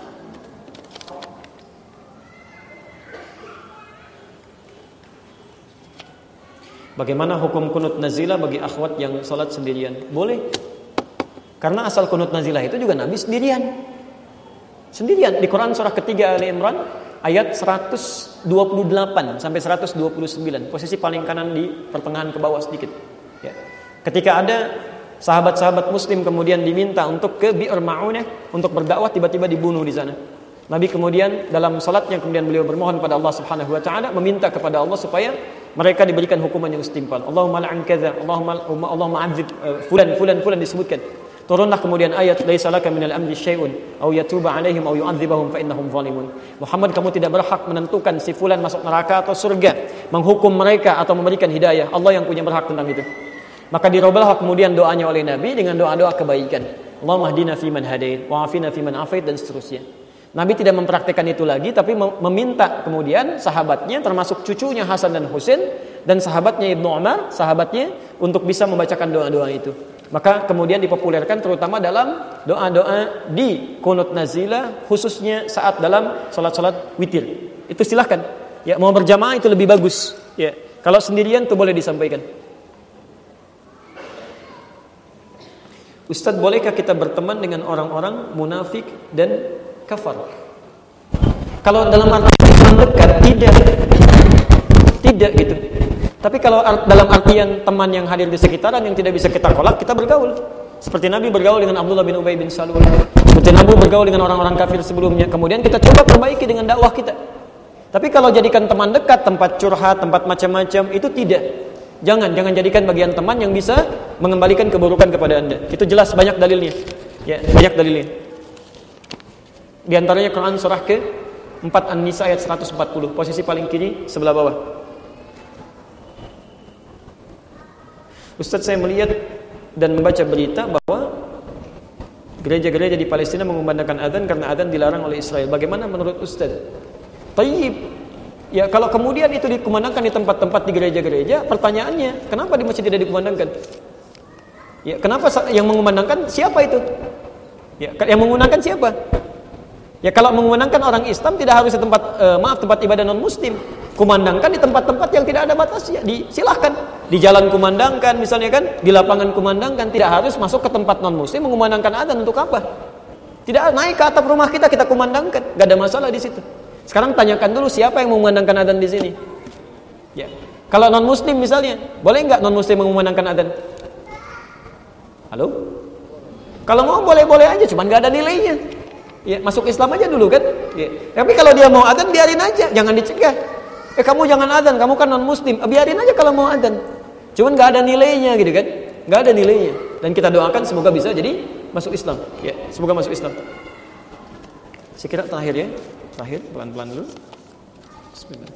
Bagaimana hukum kunut nazilah bagi akhwat yang salat sendirian? Boleh. Karena asal kunut nazilah itu juga Nabi sendirian. Sendirian. Di Quran surah ketiga Ali Imran ayat seratus dua puluh delapan sampai seratus dua puluh sembilan. Posisi paling kanan di pertengahan ke bawah sedikit. Ya. Ketika ada sahabat-sahabat muslim kemudian diminta untuk ke Bi'r Ma'unah untuk berdakwah, tiba-tiba dibunuh di sana. Nabi kemudian dalam salatnya kemudian beliau bermohon kepada Allah Subhanahu wa taala, meminta kepada Allah supaya mereka diberikan hukuman yang setimpal. Allahumma la'an kadza, Allahumma Allahumma adzib fulan fulan fulan disebutkan. Turunlah kemudian ayat laisa laka minal amri syai'un aw yatuba 'alaihim aw yu'adzibahum fa innahum zalimun. Muhammad, kamu tidak berhak menentukan si fulan masuk neraka atau surga, menghukum mereka atau memberikan hidayah. Allah yang punya berhak tentang itu. Maka dirobahlah kemudian doanya oleh Nabi dengan doa-doa kebaikan. Allahumma hdina fiman hadait wa afina fiman afait dan seterusnya. Nabi tidak mempraktikkan itu lagi, tapi meminta kemudian sahabatnya termasuk cucunya Hasan dan Husain dan sahabatnya Ibnu Umar, sahabatnya untuk bisa membacakan doa-doa itu. Maka kemudian dipopulerkan terutama dalam doa-doa di kunut nazilah, khususnya saat dalam salat-salat witir. Itu silahkan. Ya, mau berjamaah itu lebih bagus. Ya, kalau sendirian itu boleh disampaikan. Ustaz, bolehkah kita berteman dengan orang-orang munafik dan kafar? Kalau dalam arti teman dekat, tidak. Tidak gitu. Tapi kalau dalam artian teman yang hadir di sekitaran yang tidak bisa kita kolak, kita bergaul. Seperti Nabi bergaul dengan Abdullah bin Ubay bin Salul. Seperti Nabi bergaul dengan orang-orang kafir sebelumnya. Kemudian kita coba perbaiki dengan dakwah kita. Tapi kalau jadikan teman dekat, tempat curhat, tempat macam-macam, itu tidak. Jangan, jangan jadikan bagian teman yang bisa mengembalikan keburukan kepada Anda. Itu jelas banyak dalilnya. Ya, banyak dalilnya. Di antaranya Quran surah ke empat An-Nisa ayat seratus empat puluh, posisi paling kiri sebelah bawah. Ustaz, saya melihat dan membaca berita bahwa gereja-gereja di Palestina mengumandangkan azan karena azan dilarang oleh Israel. Bagaimana menurut Ustaz? Tayyib. Ya, kalau kemudian itu dikumandangkan di tempat-tempat di gereja-gereja, pertanyaannya, kenapa di masjid tidak dikumandangkan? Ya, kenapa yang mengumandangkan siapa itu? Ya, yang mengumandangkan siapa? Ya, kalau mengumandangkan orang Islam tidak harus di tempat eh, maaf tempat ibadah non muslim. Kumandangkan di tempat-tempat yang tidak ada batasnya. Disilahkan. Di jalan kumandangkan misalnya kan, di lapangan kumandangkan, tidak harus masuk ke tempat non muslim mengumandangkan adzan untuk apa? Tidak naik ke atap rumah kita kita kumandangkan, enggak ada masalah di situ. Sekarang tanyakan dulu siapa yang mengumandangkan adzan di sini? Ya. Kalau non muslim misalnya, boleh enggak non muslim mengumandangkan adzan? Halo? Kalau mau boleh-boleh aja, cuman enggak ada nilainya. Ya, masuk Islam aja dulu kan? Ya. Tapi kalau dia mau adzan biarin aja, jangan dicegah. Eh kamu jangan adzan, kamu kan non muslim. Biarin aja kalau mau adzan. Cuman enggak ada nilainya gitu kan? Enggak ada nilainya. Dan kita doakan semoga bisa jadi masuk Islam. Ya, semoga masuk Islam. Sekira terakhir ya. Terakhir pelan-pelan dulu. Bismillah.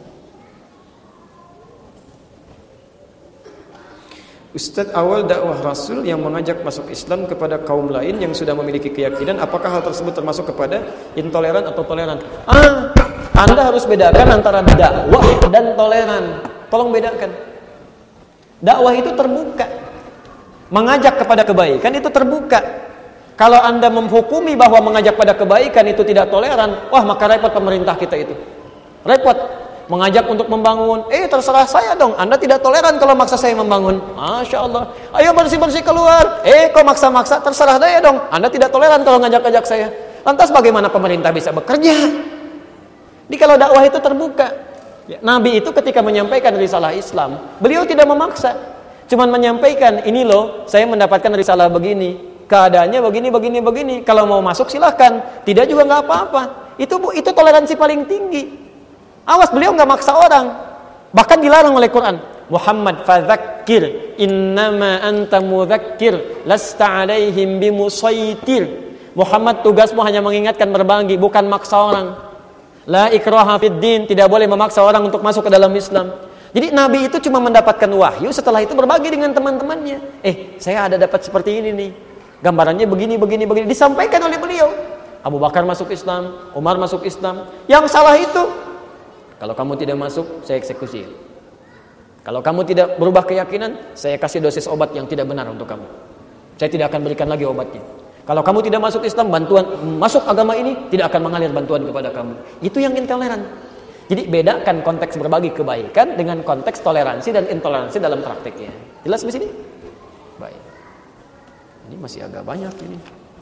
Ustaz, awal dakwah Rasul yang mengajak masuk Islam kepada kaum lain yang sudah memiliki keyakinan, apakah hal tersebut termasuk kepada intoleran atau toleran? Ah, Anda harus bedakan antara dakwah dan toleran. Tolong bedakan. Dakwah itu terbuka. Mengajak kepada kebaikan itu terbuka. Kalau Anda menghukumi bahwa mengajak pada kebaikan itu tidak toleran, wah maka repot pemerintah kita itu. Repot. Mengajak untuk membangun, eh terserah saya dong. Anda tidak toleran kalau maksa saya membangun. Masya Allah. Ayo bersih-bersih keluar. Eh kok maksa-maksa, terserah saya dong. Anda tidak toleran kalau ngajak-ngajak saya. Lantas bagaimana pemerintah bisa bekerja? Jadi kalau dakwah itu terbuka. Ya, Nabi itu ketika menyampaikan risalah Islam, beliau tidak memaksa. Cuman menyampaikan, ini loh, saya mendapatkan risalah begini. Keadaannya begini, begini, begini. Kalau mau masuk silahkan. Tidak juga nggak apa-apa. Itu itu toleransi paling tinggi. Awas, beliau nggak maksa orang. Bahkan dilarang oleh Quran. Muhammad fadzakir innama anta mudzakir lasta alaihim bimusaitir. Muhammad, tugasmu hanya mengingatkan, berbagi, bukan maksa orang. La ikraha fid din, tidak boleh memaksa orang untuk masuk ke dalam Islam. Jadi Nabi itu cuma mendapatkan wahyu, setelah itu berbagi dengan teman-temannya. Eh, saya ada dapat seperti ini nih. Gambarannya begini, begini, begini. Disampaikan oleh beliau. Abu Bakar masuk Islam, Umar masuk Islam. Yang salah itu, kalau kamu tidak masuk, saya eksekusi. Kalau kamu tidak berubah keyakinan, saya kasih dosis obat yang tidak benar untuk kamu. Saya tidak akan berikan lagi obatnya. Kalau kamu tidak masuk Islam, bantuan masuk agama ini tidak akan mengalir bantuan kepada kamu. Itu yang intoleran. Jadi bedakan konteks berbagi kebaikan dengan konteks toleransi dan intoleransi dalam prakteknya. Jelas di sini? Baik. Ini masih agak banyak ini.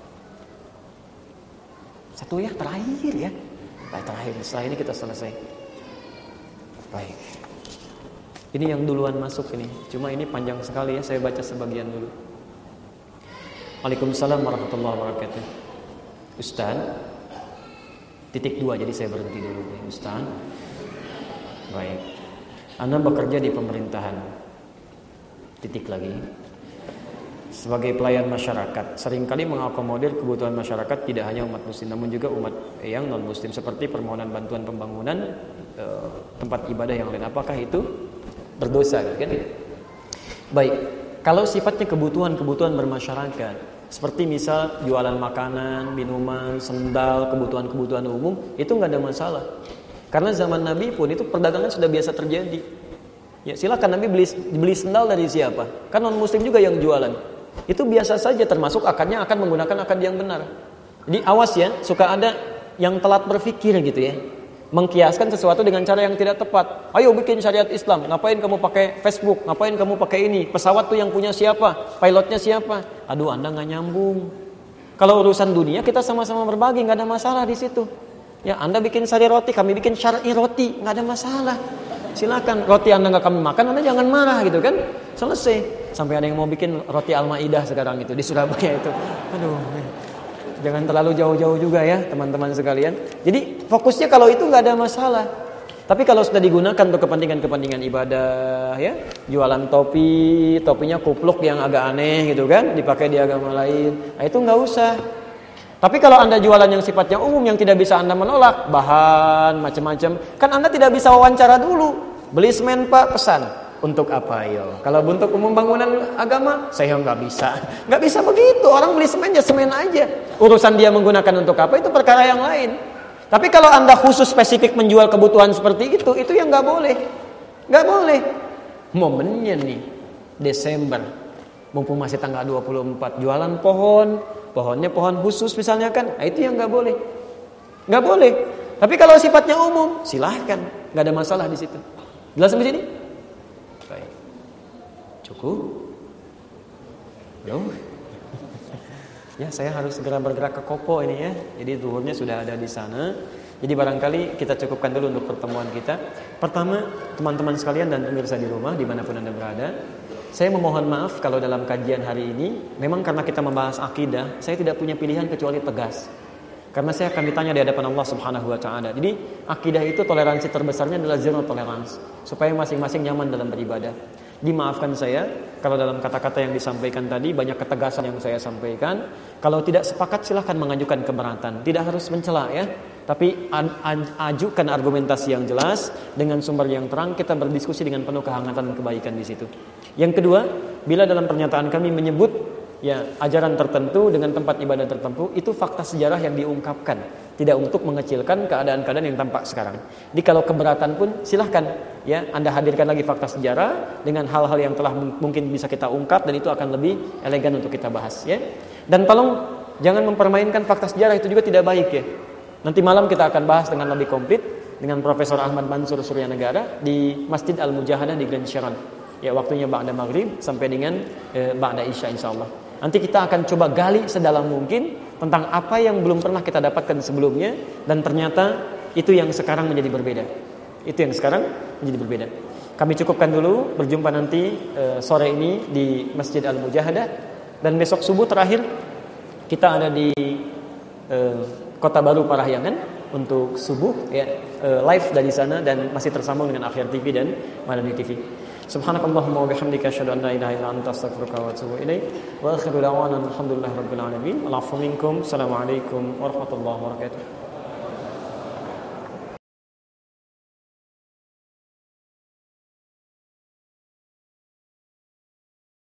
Satu ya terakhir ya. Baik, terakhir. Setelah ini kita selesai. Baik. Ini yang duluan masuk ini. Cuma ini panjang sekali ya. Saya baca sebagian dulu. Waalaikumsalam warahmatullahi wabarakatuh. Ustaz, titik dua, jadi saya berhenti dulu. Ustaz, baik. Anda bekerja di pemerintahan. Titik lagi. Sebagai pelayan masyarakat, seringkali mengakomodir kebutuhan masyarakat tidak hanya umat muslim, namun juga umat yang non muslim, seperti permohonan bantuan pembangunan e, tempat ibadah yang lain. Apakah itu berdosa? Kan? Baik. Kalau sifatnya kebutuhan-kebutuhan bermasyarakat, seperti misal jualan makanan, minuman, sendal, kebutuhan-kebutuhan umum, itu nggak ada masalah. Karena zaman Nabi pun itu perdagangan sudah biasa terjadi. Ya silakan Nabi beli beli sendal dari siapa? Kan non Muslim juga yang jualan. Itu biasa saja, termasuk akadnya akan menggunakan akad yang benar. Jadi awas ya, suka ada yang telat berpikir gitu ya. Mengkiaskan sesuatu dengan cara yang tidak tepat. Ayo bikin syariat Islam. Ngapain kamu pakai Facebook? Ngapain kamu pakai ini? Pesawat tuh yang punya siapa? Pilotnya siapa? Aduh, Anda nggak nyambung. Kalau urusan dunia kita sama-sama berbagi, nggak ada masalah di situ. Ya, Anda bikin sari roti, kami bikin syar'i roti, nggak ada masalah. Silakan, roti Anda nggak kami makan, Anda jangan marah gitu kan? Selesai. Sampai ada yang mau bikin roti Al-Maidah sekarang itu di Surabaya itu. Aduh. Jangan terlalu jauh-jauh juga ya teman-teman sekalian. Jadi fokusnya kalau itu nggak ada masalah. Tapi kalau sudah digunakan untuk kepentingan-kepentingan ibadah ya, jualan topi, topinya kupluk yang agak aneh gitu kan, dipakai di agama lain, nah itu nggak usah. Tapi kalau Anda jualan yang sifatnya umum yang tidak bisa Anda menolak, bahan macam-macam, kan Anda tidak bisa wawancara dulu. Beli semen Pak, pesan. Untuk apa yo? Kalau untuk umum bangunan agama, saya nggak bisa. Nggak bisa begitu. Orang beli semen ya semen aja. Urusan dia menggunakan untuk apa itu perkara yang lain. Tapi kalau Anda khusus spesifik menjual kebutuhan seperti itu, itu yang nggak boleh. Nggak boleh. Momennya nih Desember, mumpung masih tanggal dua puluh empat, jualan pohon, pohonnya pohon khusus misalnya kan, nah, itu yang nggak boleh. Nggak boleh. Tapi kalau sifatnya umum, silahkan, nggak ada masalah di situ. Jelas sampai sini? Baik. Cukup? Belum? Ya, saya harus segera bergerak ke Kopo ini ya. Jadi zuhurnya sudah ada di sana. Jadi barangkali kita cukupkan dulu untuk pertemuan kita. Pertama, teman-teman sekalian dan pemirsa di rumah dimanapun Anda berada, saya memohon maaf kalau dalam kajian hari ini, memang karena kita membahas akidah, saya tidak punya pilihan kecuali tegas. Karena saya akan ditanya di hadapan Allah Subhanahu wa taala. Jadi, akidah itu toleransi terbesarnya adalah zero tolerance, supaya masing-masing nyaman dalam beribadah. Dimaafkan saya kalau dalam kata-kata yang disampaikan tadi banyak ketegasan yang saya sampaikan. Kalau tidak sepakat silahkan mengajukan keberatan. Tidak harus mencela ya, tapi ajukan argumentasi yang jelas dengan sumber yang terang. Kita berdiskusi dengan penuh kehangatan dan kebaikan di situ. Yang kedua, bila dalam pernyataan kami menyebut ya ajaran tertentu dengan tempat ibadah tertentu, itu fakta sejarah yang diungkapkan, tidak untuk mengecilkan keadaan-keadaan yang tampak sekarang. Jadi kalau keberatan pun silahkan ya Anda hadirkan lagi fakta sejarah dengan hal-hal yang telah mungkin bisa kita ungkap, dan itu akan lebih elegan untuk kita bahas ya. Dan tolong jangan mempermainkan fakta sejarah, itu juga tidak baik ya. Nanti malam kita akan bahas dengan lebih komplit dengan Profesor Ahmad Mansur Suryanegara di Masjid Al-Mujahadah di Grand Sharon. Ya, waktunya ba'da maghrib sampai dengan eh, ba'da isya insyaallah. Nanti kita akan coba gali sedalam mungkin tentang apa yang belum pernah kita dapatkan sebelumnya, dan ternyata itu yang sekarang menjadi berbeda. Itu yang sekarang menjadi berbeda. Kami cukupkan dulu, berjumpa nanti e, sore ini di Masjid Al-Mujahadah, dan besok subuh terakhir kita ada di e, Kota Baru Parahyangan untuk subuh ya, e, live dari sana, dan masih tersambung dengan Akhyar T V dan Madani T V. Subhanakallahumma wa bihamdika asyhadu an la ilaha illa anta astaghfiruka wa atubu ilaik. Wa akhiru da'wana alhamdulillahi rabbil alamin. Alafu minkum. Assalamualaikum warahmatullahi wabarakatuh.